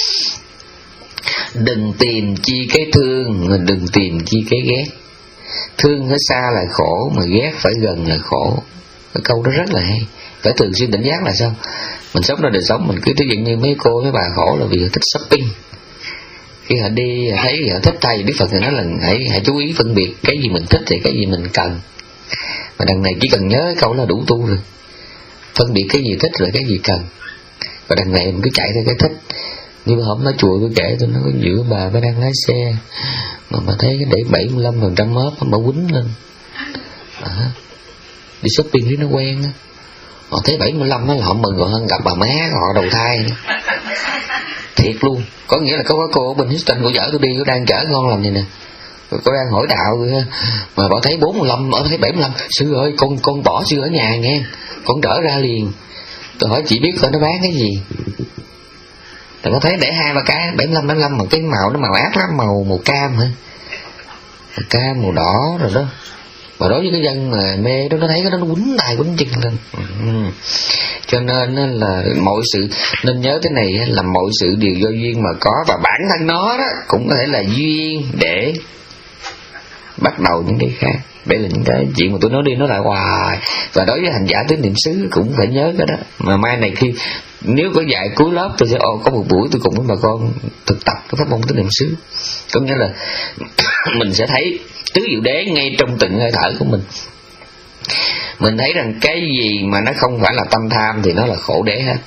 đừng tìm chi cái thương, đừng tìm chi cái ghét. Thương ở xa là khổ, mà ghét phải gần là khổ. Cái câu đó rất là hay. Phải thường xuyên tỉnh giác là sao? Mình sống ra đời sống, mình cứ thấy dạng như mấy cô mấy bà khổ là vì họ thích shopping. Khi họ đi họ thấy họ thích thay, Đức Phật thì nói là hãy hãy chú ý phân biệt cái gì mình thích thì cái gì mình cần. Mà đằng này chỉ cần nhớ cái câu là đủ tu rồi. Phân biệt cái gì thích rồi cái gì cần. Và đằng này mình cứ chạy theo cái thích. Như mà hôm nói chùa tôi kể tôi nói có nhiều bà mới đang lái xe mà mà thấy cái để bảy mươi lăm phần trăm ốp mà quýnh lên à, đi shopping với nó quen á, họ thấy bảy mươi lăm á là họ mừng, họ hơn gặp bà má họ đầu thai nữa. Thiệt luôn. Có nghĩa là có cái cô ở bên Houston, cô chở tôi đi, cô đang chở ngon lành này nè, cô đang hỏi đạo mà bảo thấy bốn mươi lăm, bảo thấy bảy mươi lăm, sư ơi con con bỏ sư ở nhà nghe, con trở ra liền. Tôi hỏi chị biết coi nó bán cái gì, thì có thấy để hai ba cái bảy mươi lăm bảy mươi lăm mà cái màu nó màu ác lắm, màu màu cam hả, màu cam màu đỏ rồi đó. Mà đối với cái dân mà mê đó, nó thấy cái đó nó quýnh tay quýnh chân lên. Ừ. Cho nên là mọi sự nên nhớ thế này là mọi sự đều do duyên mà có, và bản thân nó đó cũng có thể là duyên để bắt đầu những cái khác. Đây là những cái chuyện mà tôi nói đi nói lại hoài. Và đối với hành giả tứ niệm xứ cũng phải nhớ cái đó. Mà mai này khi nếu có dạy cuối lớp tôi sẽ ô, có một buổi tôi cùng với bà con thực tập cái pháp môn tứ niệm xứ. Có nghĩa là mình sẽ thấy tứ diệu đế ngay trong từng hơi thở của mình. Mình thấy rằng cái gì mà nó không phải là tâm tham thì nó là khổ đế hết.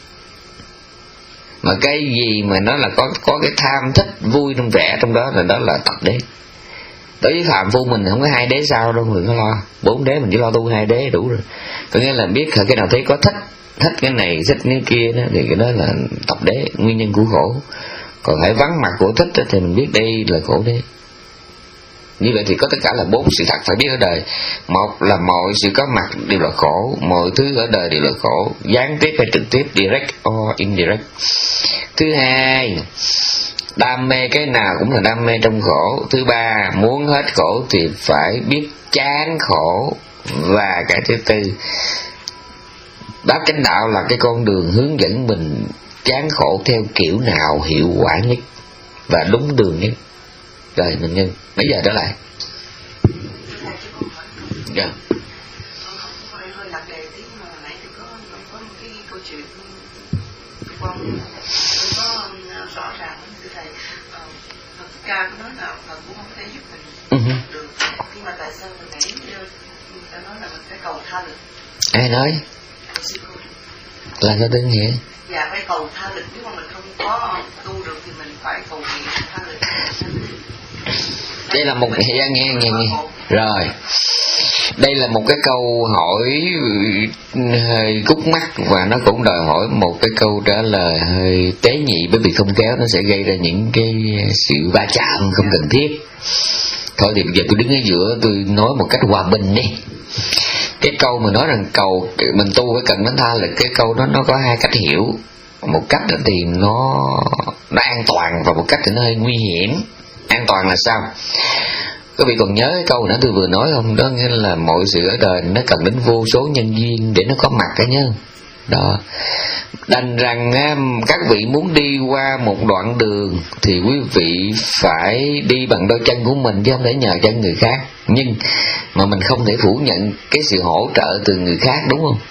Mà cái gì mà nó là có có cái tham thích vui trong rẻ trong đó là đó là tập đế. Đối với phàm phu mình không có hai đế sao đâu, đừng có lo. Bốn đế mình chỉ lo tu hai đế đủ rồi. Có nghĩa là biết cái nào thấy có thích, thích cái này, thích cái kia đó, thì cái đó là tập đế, nguyên nhân của khổ. Còn hãy vắng mặt của thích đó, thì mình biết đây là khổ đế. Như vậy thì có tất cả là bốn sự thật phải biết ở đời. Một là mọi sự có mặt đều là khổ, mọi thứ ở đời đều là khổ, gián tiếp hay trực tiếp, direct or indirect. Thứ hai, đam mê cái nào cũng là đam mê trong khổ. Thứ ba, muốn hết khổ thì phải biết chán khổ. Và cái thứ tư, Bát Chánh Đạo là cái con đường hướng dẫn mình chán khổ theo kiểu nào hiệu quả nhất và đúng đường nhất. Rồi mình nhân bây giờ trở lại. Dạ. Hơi lạc đề tí mà nãy thì có có một cái câu chuyện quan có rõ ràng thưa thầy, Phật ca có nói là Phật cũng không thể giúp mình uh-huh. được, nhưng mà tại sao mình nãy người ta nói là mình phải cầu tha lực? Ai nói? Là sao tương nghĩa? Dạ phải cầu tha lực, nếu mà mình không có tu được thì mình phải cầu nguyện tha lực. Đây là một cái nghe nghe nghe rồi. Đây là một cái câu hỏi hơi cúc mắc, và nó cũng đòi hỏi một cái câu trả lời hơi tế nhị, bởi vì không khéo nó sẽ gây ra những cái sự va chạm không cần thiết. Thôi thì bây giờ tôi đứng ở giữa, tôi nói một cách hòa bình đi. Cái câu mà nói rằng cầu mình tu phải cần đến tha lực, cái câu đó nó có hai cách hiểu. Một cách thì nó nó an toàn, và một cách thì nó hơi nguy hiểm. An toàn là sao? Quý vị còn nhớ cái câu nãy tôi vừa nói không? Đó nghĩa là mọi sự ở đời nó cần đến vô số nhân duyên để nó có mặt cái nhớ. Đó. Đành rằng các vị muốn đi qua một đoạn đường thì quý vị phải đi bằng đôi chân của mình, chứ không thể nhờ chân người khác. Nhưng mà mình không thể phủ nhận cái sự hỗ trợ từ người khác, đúng không?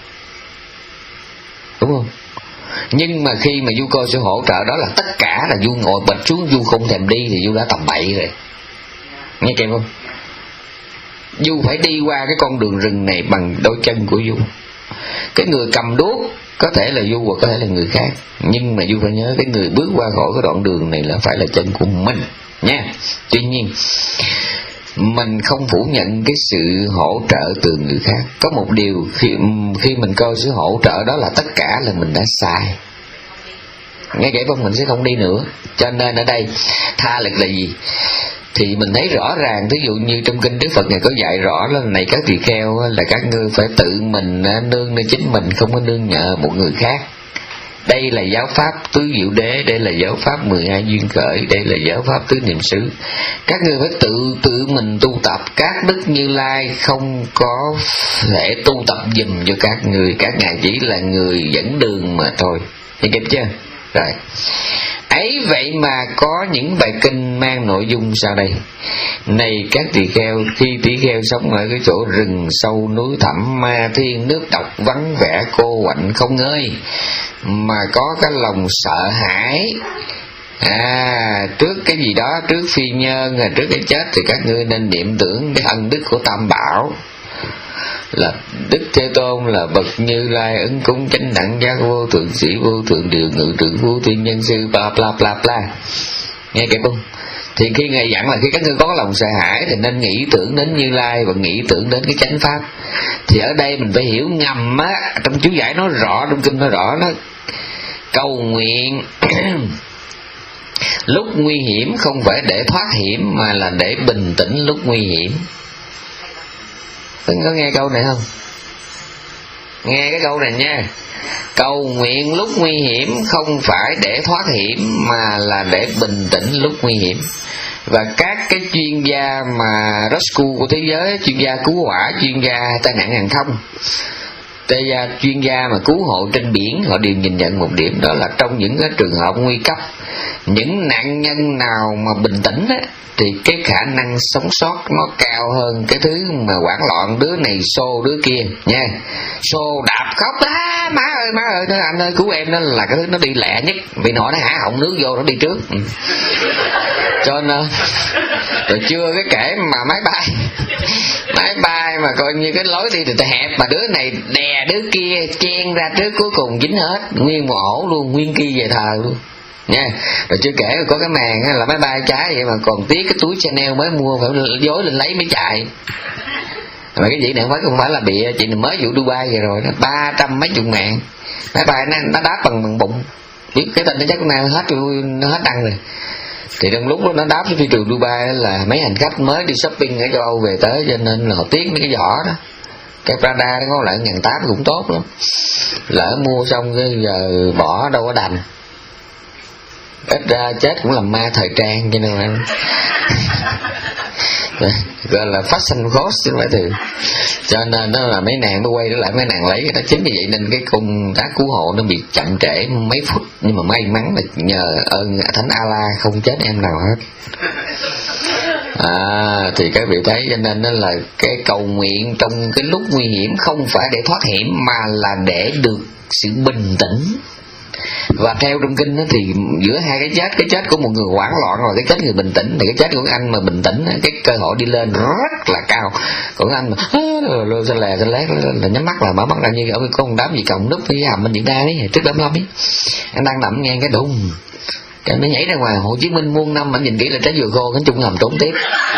Đúng không? Nhưng mà khi mà Du coi sự hỗ trợ đó là tất cả, là Du ngồi bệt xuống, Du không thèm đi thì Du đã tầm bậy rồi. Nghe kịp không? Du phải đi qua cái con đường rừng này bằng đôi chân của Du. Cái người cầm đuốc có thể là Du hoặc có thể là người khác, nhưng mà Du phải nhớ cái người bước qua khỏi cái đoạn đường này là phải là chân của mình nha. Tuy nhiên mình không phủ nhận cái sự hỗ trợ từ người khác. Có một điều khi, khi mình coi sự hỗ trợ đó là tất cả là mình đã sai. Nghe kể không, mình sẽ không đi nữa. Cho nên ở đây tha lực là gì? Thì mình thấy rõ ràng, ví dụ như trong kinh Đức Phật này có dạy rõ là này các tỳ kheo, là các ngươi phải tự mình nương nơi chính mình, không có nương nhờ một người khác. Đây là giáo pháp tứ diệu đế, đây là giáo pháp mười hai duyên khởi, đây là giáo pháp tứ niệm xứ. Các ngươi phải tự tự mình tu tập. Các đức Như Lai không có thể tu tập giùm cho các người, các ngài chỉ là người dẫn đường mà thôi. Thấy kịp chưa? Rồi. Ấy vậy mà có những bài kinh mang nội dung sau đây: này các tỳ kheo, khi tỳ kheo sống ở cái chỗ rừng sâu núi thẳm ma thiên, nước độc vắng vẻ cô quạnh không ngơi, mà có cái lòng sợ hãi à trước cái gì đó, trước phi nhân, trước cái chết, thì các ngươi nên niệm tưởng cái ân đức của Tam Bảo, là Đức Thế Tôn là bậc Như Lai ứng cúng chánh đẳng giác vô thượng sĩ vô thượng điều ngự trưởng vô thiên nhân sư bla bla bla bla. Nghe kịp không? Thì khi ngài dặn là khi các ngươi có lòng sợ hãi thì nên nghĩ tưởng đến Như Lai và nghĩ tưởng đến cái chánh pháp. Thì ở đây mình phải hiểu ngầm á, trong chú giải nói rõ, trong kinh nói rõ đó, cầu nguyện lúc nguy hiểm không phải để thoát hiểm, mà là để bình tĩnh lúc nguy hiểm. Có nghe câu này không? Nghe cái câu này nha. Cầu nguyện lúc nguy hiểm không phải để thoát hiểm, mà là để bình tĩnh lúc nguy hiểm. Và các cái chuyên gia mà rescue của thế giới, chuyên gia cứu hỏa, chuyên gia tai nạn hàng không, chuyên gia, chuyên gia mà cứu hộ trên biển, họ đều nhìn nhận một điểm, đó là trong những cái trường hợp nguy cấp, những nạn nhân nào mà bình tĩnh á, thì cái khả năng sống sót nó cao hơn cái thứ mà hoảng loạn, đứa này xô đứa kia nha, xô đạp khóc á, má ơi má ơi, nói, anh ơi cứu em, đó là cái thứ nó đi lẹ nhất, vì nó nó hả họng nước vô nó đi trước. Ừ. Cho nên rồi chưa cái kể mà máy bay máy bay mà coi như cái lối đi thì hẹp, mà đứa này đè đứa kia chen ra trước, cuối cùng dính hết nguyên một ổ luôn, nguyên kia về thờ luôn nha. Rồi chưa kể có cái màn là máy bay trái vậy mà còn tiếc cái túi Chanel mới mua, phải dối lên lấy mới chạy. Mà cái gì này không phải không phải là bị chị này mới vụ Dubai về rồi đó, ba trăm mấy chục ngàn máy bay nó, nó đáp bằng bằng bụng, biết cái tin nó chắc nào hết nó hết đăng rồi. Thì trong lúc đó nó đáp cái phi trường Dubai là mấy hành khách mới đi shopping ở châu Âu về tới, cho nên là họ tiếc mấy cái vỏ đó. Cái Prada nó có lại ngàn tám cũng tốt lắm, lỡ mua xong cái giờ bỏ đâu có đành, ít ra chết cũng làm ma thời trang, cho nên là gọi là fashion cost chứ không phải thường. Cho nên đó là mấy nàng nó quay trở lại, mấy nàng lấy cái đó. Chính vì vậy nên cái công tác cứu hộ nó bị chậm trễ mấy phút, nhưng mà may mắn là nhờ ơn Thánh A-la không chết em nào hết. À, thì các vị thấy, cho nên đó là cái cầu nguyện trong cái lúc nguy hiểm không phải để thoát hiểm, mà là để được sự bình tĩnh. Và theo trong kinh đó, thì giữa hai cái chết, cái chết của một người hoảng loạn và cái chết người bình tĩnh, thì cái chết của anh mà bình tĩnh, cái cơ hội đi lên rất là cao. Còn anh mà lơ xanh lè xanh lét là nhắm mắt là mở mắt ra, như ở có một đám gì cộng núp với hầm bên Việt Nam ấy, trước đám lâm ấy, anh đang nằm nghe cái đùng, cái nó nhảy ra ngoài Hồ Chí Minh muôn năm, anh nhìn kỹ là trái dừa khô, cái chung hầm trốn tiếp.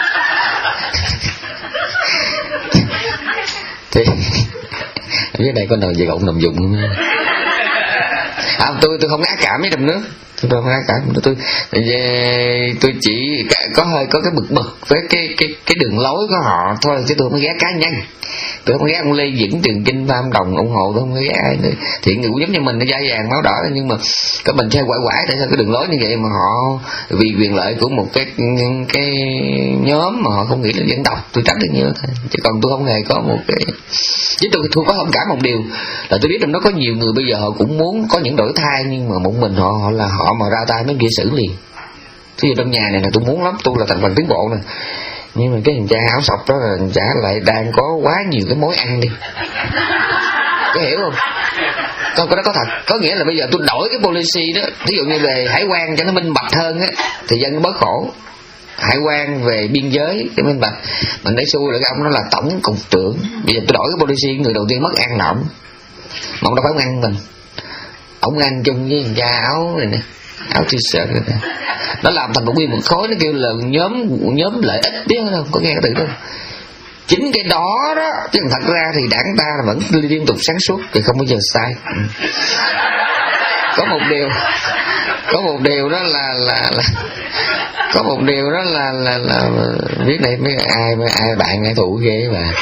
Thì ở dưới đây có nào về cộng nằm dụng không? À, tôi tôi không ác cảm với đầm nước, tôi không ác cảm, tôi tôi tôi chỉ có hơi có cái bực bực với cái cái cái đường lối của họ thôi, chứ tôi không ghét cá nhân. Tôi không ghét ông Lê Vĩnh, Trường Chinh, Phan Đồng ủng hộ, tôi không ghét ai nữa. Thiện người cũng giống như mình, nó da vàng máu đỏ, nhưng mà các mình theo quải quải tại sao cái đường lối như vậy mà họ vì quyền lợi của một cái cái nhóm mà họ không nghĩ đến dân tộc, tôi tránh được nhiều thôi. Chứ còn tôi không hề có một cái, chứ tôi tôi có thông cảm một điều là tôi biết trong đó có nhiều người bây giờ họ cũng muốn có những đổi thay, nhưng mà một mình họ, họ là họ mà ra tay mấy kia xử liền. Thí dụ trong nhà này là tôi muốn lắm, tôi là thành phần tiến bộ nè, nhưng mà cái thằng cha áo sọc đó là chả lại đang có quá nhiều cái mối ăn đi, có hiểu không? Con cái đó có thật, có nghĩa là bây giờ tôi đổi cái policy đó, ví dụ như về hải quan cho nó minh bạch hơn á, thì dân nó bớt khổ. Hải quan về biên giới cái minh bạch, mình để xui là cái ông đó là tổng cục trưởng, bây giờ tôi đổi cái policy, người đầu tiên mất ăn là ổng, mà ông đâu phải ông ăn mình, ông ăn chung với thằng cha áo này nè, áo t-shirt này nè, nó làm thành một nguyên một khối, nó kêu là nhóm nhóm lợi ích, biết không? Có nghe cái từ đó không? Chính cái đó đó, chứ thật ra thì đảng ta là vẫn liên tục sáng suốt thì không bao giờ sai. Ừ. Có một điều, có một điều đó là là, là có một điều đó là là là biết này mấy ai ai bạn ai thụ ghê mà.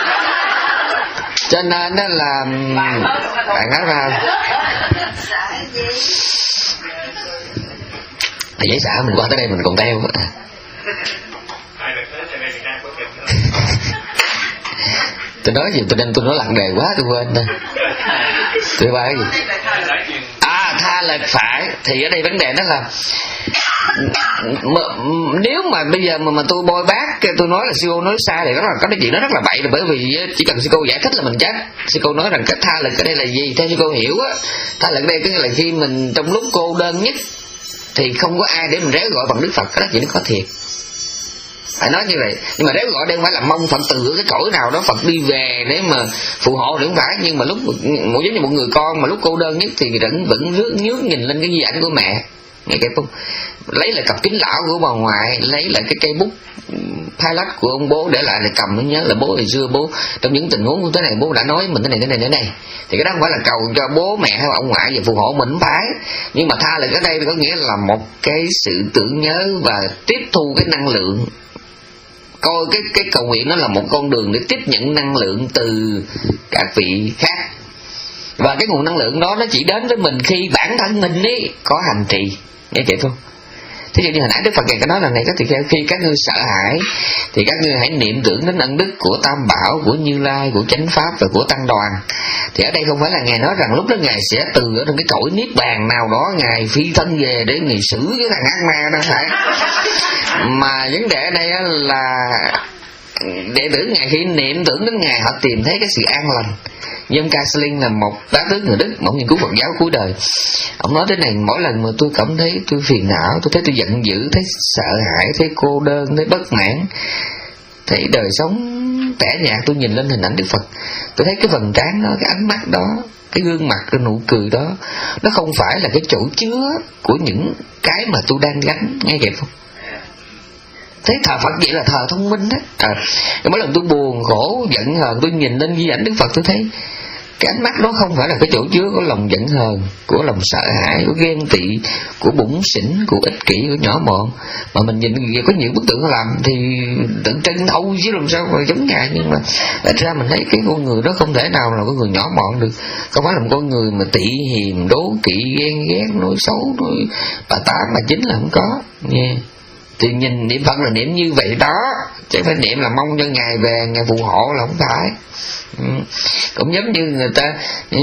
Cho nên đó là bạn nói ra giấy xã mình qua tới đây mình còn theo à. Tôi nói gì tôi nên tôi nói lặng đề quá tôi quên đây. Tôi nói cái gì? À, tha lệch phải. Thì ở đây vấn đề đó là mà, nếu mà bây giờ mà, mà tôi bôi bác, tôi nói là sư cô nói sai thì đó là có cái chuyện đó rất là bậy, là bởi vì chỉ cần sư cô giải thích là mình chắc. Sư cô nói rằng cái tha lệch ở đây là gì? Theo sư cô hiểu á, tha lệch ở đây có nghĩa là khi mình trong lúc cô đơn nhất thì không có ai để mình réo gọi bằng Đức Phật, đó chuyện nó có thiệt. Phải nói như vậy, nhưng mà réo gọi đây không phải là mong Phật từ cái cõi nào đó Phật đi về để mà phù hộ thì không phải, nhưng mà lúc một giống như một người con mà lúc cô đơn nhất thì vẫn vẫn rước nhước nhìn lên cái di ảnh của mẹ, nghe kịp không? Lấy lại cặp kính lão của bà ngoại, lấy lại cái cây bút pilot của ông bố để lại, là cầm nó nhớ là bố ngày xưa bố trong những tình huống như thế này bố đã nói mình thế này thế này thế này, thì cái đó không phải là cầu cho bố mẹ hay ông ngoại về phù hộ mình, không phải. Nhưng mà tha lại ở đây có nghĩa là một cái sự tưởng nhớ và tiếp thu cái năng lượng, coi cái cái cầu nguyện nó là một con đường để tiếp nhận năng lượng từ các vị khác, và cái nguồn năng lượng đó nó chỉ đến với mình khi bản thân mình ấy có hành trì, nghe kịp không? Thí dụ như hồi nãy Đức Phật ngài có nói là này, có thì khi các ngươi sợ hãi thì các ngươi hãy niệm tưởng đến ân đức của Tam Bảo, của Như Lai, của Chánh Pháp và của Tăng Đoàn. Thì ở đây không phải là ngài nói rằng lúc đó ngài sẽ từ ở trong cái cõi niết bàn nào đó ngài phi thân về để ngài xử cái thằng ác ma đó, phải. Mà vấn đề ở đây là đệ tử ngài khi niệm tưởng đến ngài họ tìm thấy cái sự an lành. John Cassiling là một bá tước người Đức, một nghiên cứu Phật giáo cuối đời. Ông nói thế này: mỗi lần mà tôi cảm thấy tôi phiền não, tôi thấy tôi giận dữ, thấy sợ hãi, thấy cô đơn, thấy bất mãn, thấy đời sống tẻ nhạt, tôi nhìn lên hình ảnh Đức Phật, tôi thấy cái vầng trán đó, cái ánh mắt đó, cái gương mặt, cái nụ cười đó, nó không phải là cái chỗ chứa của những cái mà tôi đang gánh, nghe kịp không? Thấy thờ Phật vậy là thờ thông minh đó. À, mỗi lần tôi buồn khổ giận hờn, tôi nhìn lên di ảnh Đức Phật, tôi thấy cái ánh mắt đó không phải là cái chỗ chứa của lòng giận hờn, của lòng sợ hãi, của ghen tị, của bủn xỉn, của ích kỷ, của nhỏ mọn. Mà mình nhìn có nhiều bức tượng làm thì tượng trưng thâu chứ làm sao mà giống ngài. Nhưng mà thật ra mình thấy cái con người đó không thể nào là con người nhỏ mọn được, không phải là một con người mà tị hiềm, đố kỵ, ghen ghét, nói xấu, nói bà tám bà chín là không có nha. Yeah. Thì nhìn niệm Phật là niệm như vậy đó, chứ phải niệm là mong cho ngài về, ngài phù hộ là không phải. Ừ. Cũng giống như người ta ừ,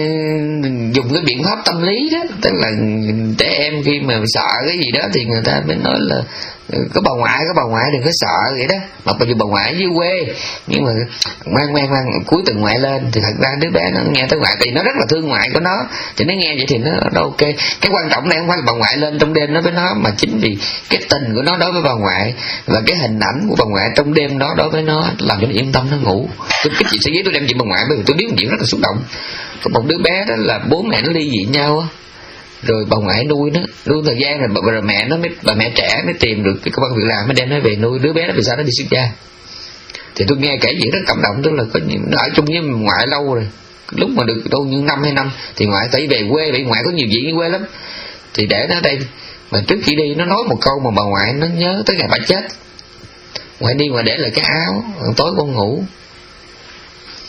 dùng cái biện pháp tâm lý đó, tức là trẻ em khi mà sợ cái gì đó thì người ta mới nói là có bà ngoại, có bà ngoại đừng có sợ vậy đó. Mặc dù bà ngoại ở dưới quê nhưng mà ngoan ngoan ngoan cuối tuần ngoại lên thì thật ra đứa bé nó nghe tới ngoại, thì nó rất là thương ngoại của nó, thì nó nghe vậy thì nó, nó ok. Cái quan trọng này không phải là bà ngoại lên trong đêm nói với nó, mà chính vì cái tình của nó đối với bà ngoại và cái hình ảnh của bà ngoại trong đêm đó đối với nó làm cho nó yên tâm nó ngủ. Tôi cái chuyện sẽ với tôi đem chuyện bà ngoại bởi vì tôi biết một chuyện rất là xúc động. Có một đứa bé đó là bố mẹ nó ly dị nhau á, rồi bà ngoại nuôi nó, nuôi thời gian rồi bà, bà mẹ nó mới, bà mẹ trẻ mới tìm được cái công ăn việc làm mới đem nó về nuôi đứa bé đó. Vì sao nó đi xuất gia? Thì tôi nghe kể chuyện rất cảm động, tức là có nhiều, nó ở chung với ngoại lâu rồi, lúc mà được đâu như năm hai năm thì ngoại phải về quê, vì ngoại có nhiều chuyện ở quê lắm, thì để nó đây. Mà trước khi đi nó nói một câu mà bà ngoại nó nhớ tới ngày bà chết. Ngoại đi ngoại để lại cái áo, tối con ngủ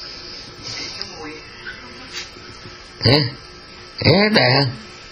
hả? Hết à.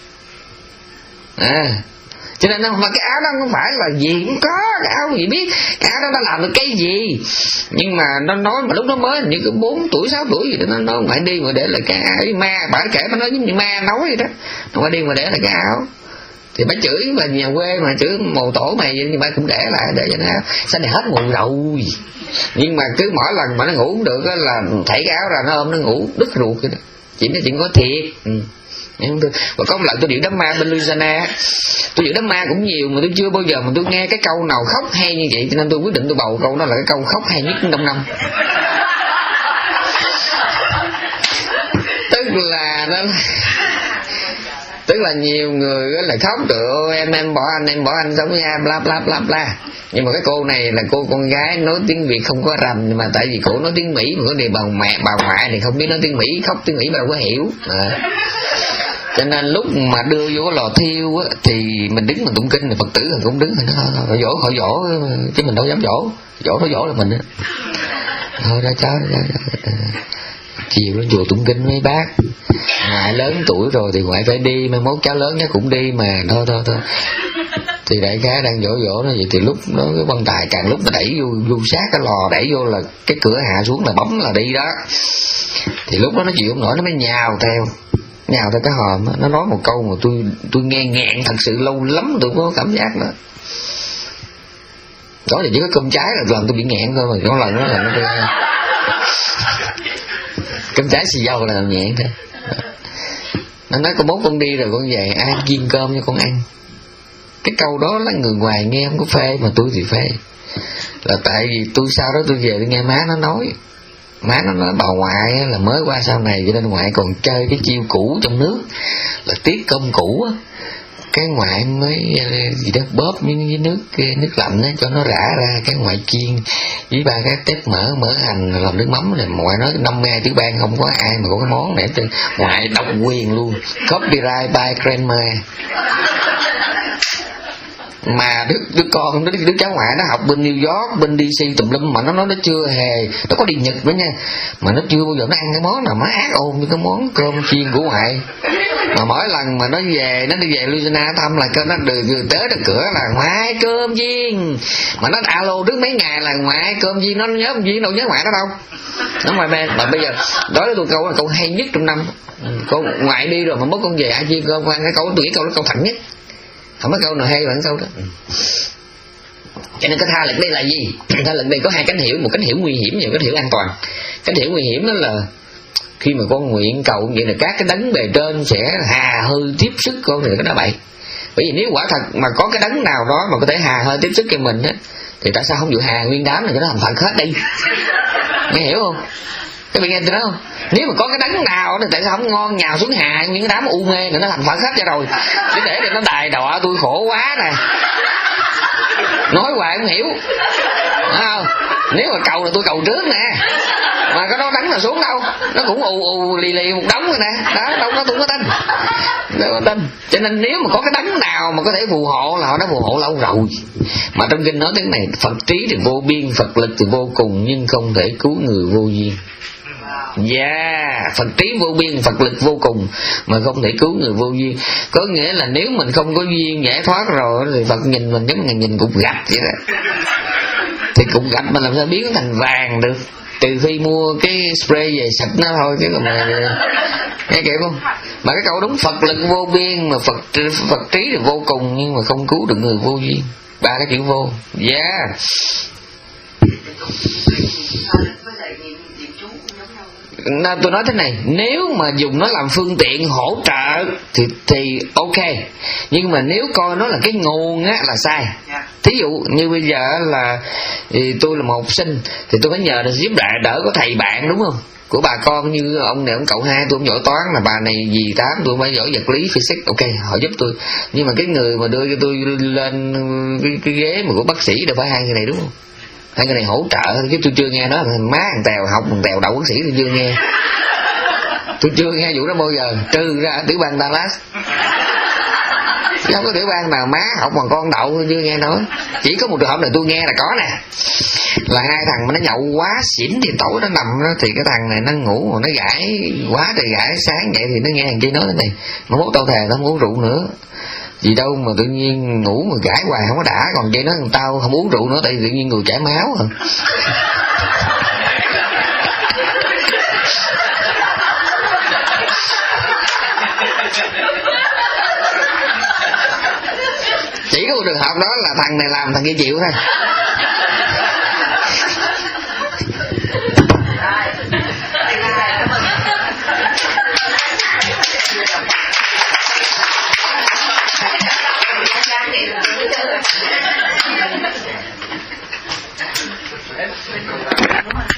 À, cho nên mà cái áo đó không phải là gì cũng có, cái áo gì biết cái áo đó nó làm được cái gì, nhưng mà nó nói mà lúc đó mới như cái bốn tuổi sáu tuổi gì đó, nó nói phải đi mà để lại cái áo, ma bả kể mà nói giống như ma nói vậy đó, nó phải đi mà để lại cái áo. Thì bà chửi mà nhà quê mà chửi mồ tổ mày vậy, nhưng bà cũng để lại để cho nó sao này hết mùi rồi. Nhưng mà cứ mỗi lần mà nó ngủ không được là thảy cái áo ra nó ôm nó ngủ đứt ruột vậy đó. Chỉ nói chuyện có thiệt. Ừ. Và có một lần tôi điện đám ma bên Louisiana, tôi điện đám ma cũng nhiều mà tôi chưa bao giờ mà tôi nghe cái câu nào khóc hay như vậy, cho nên tôi quyết định tôi bầu câu đó là cái câu khóc hay nhất trong năm. Tức là nó tức là nhiều người là khóc tự em em bỏ anh em bỏ anh sống nha bla bla bla bla, nhưng mà cái cô này là cô con gái nói tiếng Việt không có rành, nhưng mà tại vì cô nói tiếng Mỹ mà có điều bà mẹ bà ngoại thì không biết nói tiếng Mỹ, khóc tiếng Mỹ mà đâu có hiểu à. Cho nên lúc mà đưa vô cái lò thiêu á, thì mình đứng mình tụng kinh thì Phật tử mình cũng đứng, nó họ dỗ họ dỗ chứ mình đâu dám dỗ, dỗ nó dỗ là mình á. Thôi ra cháu ra, ra. Chiều lên chùa tụng kinh mấy bác, ngoại lớn tuổi rồi thì ngoại phải đi, mai mốt cháu lớn nhất cũng đi mà, thôi thôi thôi. Thì đại khái đang dỗ dỗ nó vậy, thì lúc đó cái quan tài càng lúc nó đẩy vô, vô sát cái lò, đẩy vô là cái cửa hạ xuống là bấm là đi đó. Thì lúc đó nó chịu không nổi, nó mới nhào theo nhào theo cái hòm đó. Nó nói một câu mà tôi tôi nghe nghẹn thật sự, lâu lắm tôi có cảm giác đó. Đó là chỉ có cơm trái là lần tôi bị nghẹn thôi, mà có lần đó là nó đi cơm trái xì dầu là làm nhẹn thôi. Nó nói con mốt con đi rồi con về ai chiên cơm cho con ăn. Cái câu đó là người ngoài nghe không có phê, mà tôi thì phê. Là tại vì tôi sau đó tôi về tôi nghe má nó nói, má nó nói bà ngoại là mới qua sau này, cho nên ngoại còn chơi cái chiêu cũ trong nước là tiết cơm cũ á, cái ngoại mới gì đó bóp với, với nước nước lạnh á cho nó rã ra, cái ngoại chiên với ba cái tép mỡ mỡ hành làm nước mắm này. Ngoại nói năm nghe tiểu bang không có ai mà có cái món này, cho ngoại độc quyền luôn, copyright by grandma. Mà đứa, đứa con đứa, đứa cháu ngoại nó học bên New York, bên đê xê tùm lum, mà nó nói nó chưa hề, nó có đi Nhật nữa nha, mà nó chưa bao giờ nó ăn cái món nào má ác ôn như cái món cơm chiên của ngoại. Mà mỗi lần mà nó về, nó đi về Louisiana thăm là cơ nó được tới được cửa là ngoại cơm chiên, mà nó alo trước mấy ngày là ngoại cơm chiên, nó nhớ cơm chiên đâu nhớ ngoại nó đâu. Nó ngoài bên mà bây giờ đối với tôi câu là câu hay nhất trong năm. Câu ngoại đi rồi mà mất con về ai chiên cơm ăn, cái câu tôi nghĩ câu đó câu thẳng nhất, không có câu nào hay bằng câu đó. Cho nên cái tha lực đây là gì? Tha lực đây có hai cánh hiểu, một cánh hiểu nguy hiểm và một cánh hiểu an toàn. Cánh hiểu nguy hiểm đó là khi mà con nguyện cầu vậy là các cái đấng bề trên sẽ hà hư tiếp sức con, thì cái đó bậy. Bởi vì nếu quả thật mà có cái đấng nào đó mà có thể hà hơi tiếp sức cho mình á, thì tại sao không chịu hà nguyên đám này cho nó thành Phật hết đi? Nghe hiểu không? Các bạn nghe tôi nói không? Nếu mà có cái đấng nào thì tại sao không ngon nhào xuống hà những cái đám u mê này nó thành Phật hết cho rồi, chứ để để nó đài đọa tôi khổ quá nè, nói hoài không hiểu. Đúng không? Nếu mà cầu là tôi cầu trước nè, mà có nó đánh là xuống đâu, nó cũng ù ù lì lì một đống rồi nè, đó đâu có tôi có tin, đâu có tin. Cho nên nếu mà có cái đấng nào mà có thể phù hộ là họ đã phù hộ lâu rồi. Mà trong kinh nói tiếng này, Phật trí thì vô biên, Phật lực thì vô cùng, nhưng không thể cứu người vô duyên. Dạ, yeah, Phật trí vô biên, Phật lực vô cùng, mà không thể cứu người vô duyên. Có nghĩa là nếu mình không có duyên giải thoát rồi thì Phật nhìn mình giống như nhìn cục gạch vậy đó. Thì cục gạch mà làm sao biến thành vàng được, trừ khi mua cái spray về xịt nó thôi, chứ mà nghe kịp không? Mà cái câu đúng, Phật lực vô biên mà Phật Phật trí thì vô cùng, nhưng mà không cứu được người vô duyên. Ba cái chữ vô. Dạ yeah. Nên tôi nói thế này, nếu mà dùng nó làm phương tiện hỗ trợ thì thì ok, nhưng mà nếu coi nó là cái nguồn á là sai. Thí dụ như bây giờ là thì tôi là một học sinh thì tôi phải nhờ được giúp đại đỡ có thầy bạn, đúng không, của bà con như ông này ông cậu hai, tôi không giỏi toán là bà này dì tám tôi mới giỏi vật lý physics, ok họ giúp tôi. Nhưng mà cái người mà đưa cho tôi lên cái, cái ghế mà của bác sĩ đâu phải hai người này, đúng không? Hai cái này hỗ trợ, chứ tôi chưa nghe nói má thằng Tèo học thằng Tèo đậu bác sĩ, tôi chưa nghe. Tôi chưa nghe vụ đó bao giờ, trừ ra tiểu bang Dallas. Không có tiểu bang nào má học bằng con đậu tôi chưa nghe nói. Chỉ có một trường hợp này tôi nghe là có nè. là hai thằng mà nó nhậu quá xỉn thì tối nó nằm đó, thì cái thằng này nó ngủ mà nó gãi quá trời gãi, sáng vậy thì nó nghe thằng kia nói thế này: nó mốt tao thề tao không uống rượu nữa. Gì đâu mà tự nhiên ngủ mà gãi hoài không có đã, còn vậy nói tao không uống rượu nữa tại tự nhiên người chảy máu à. Chỉ có một trường hợp đó là thằng này làm thằng kia chịu thôi. Đúng rồi.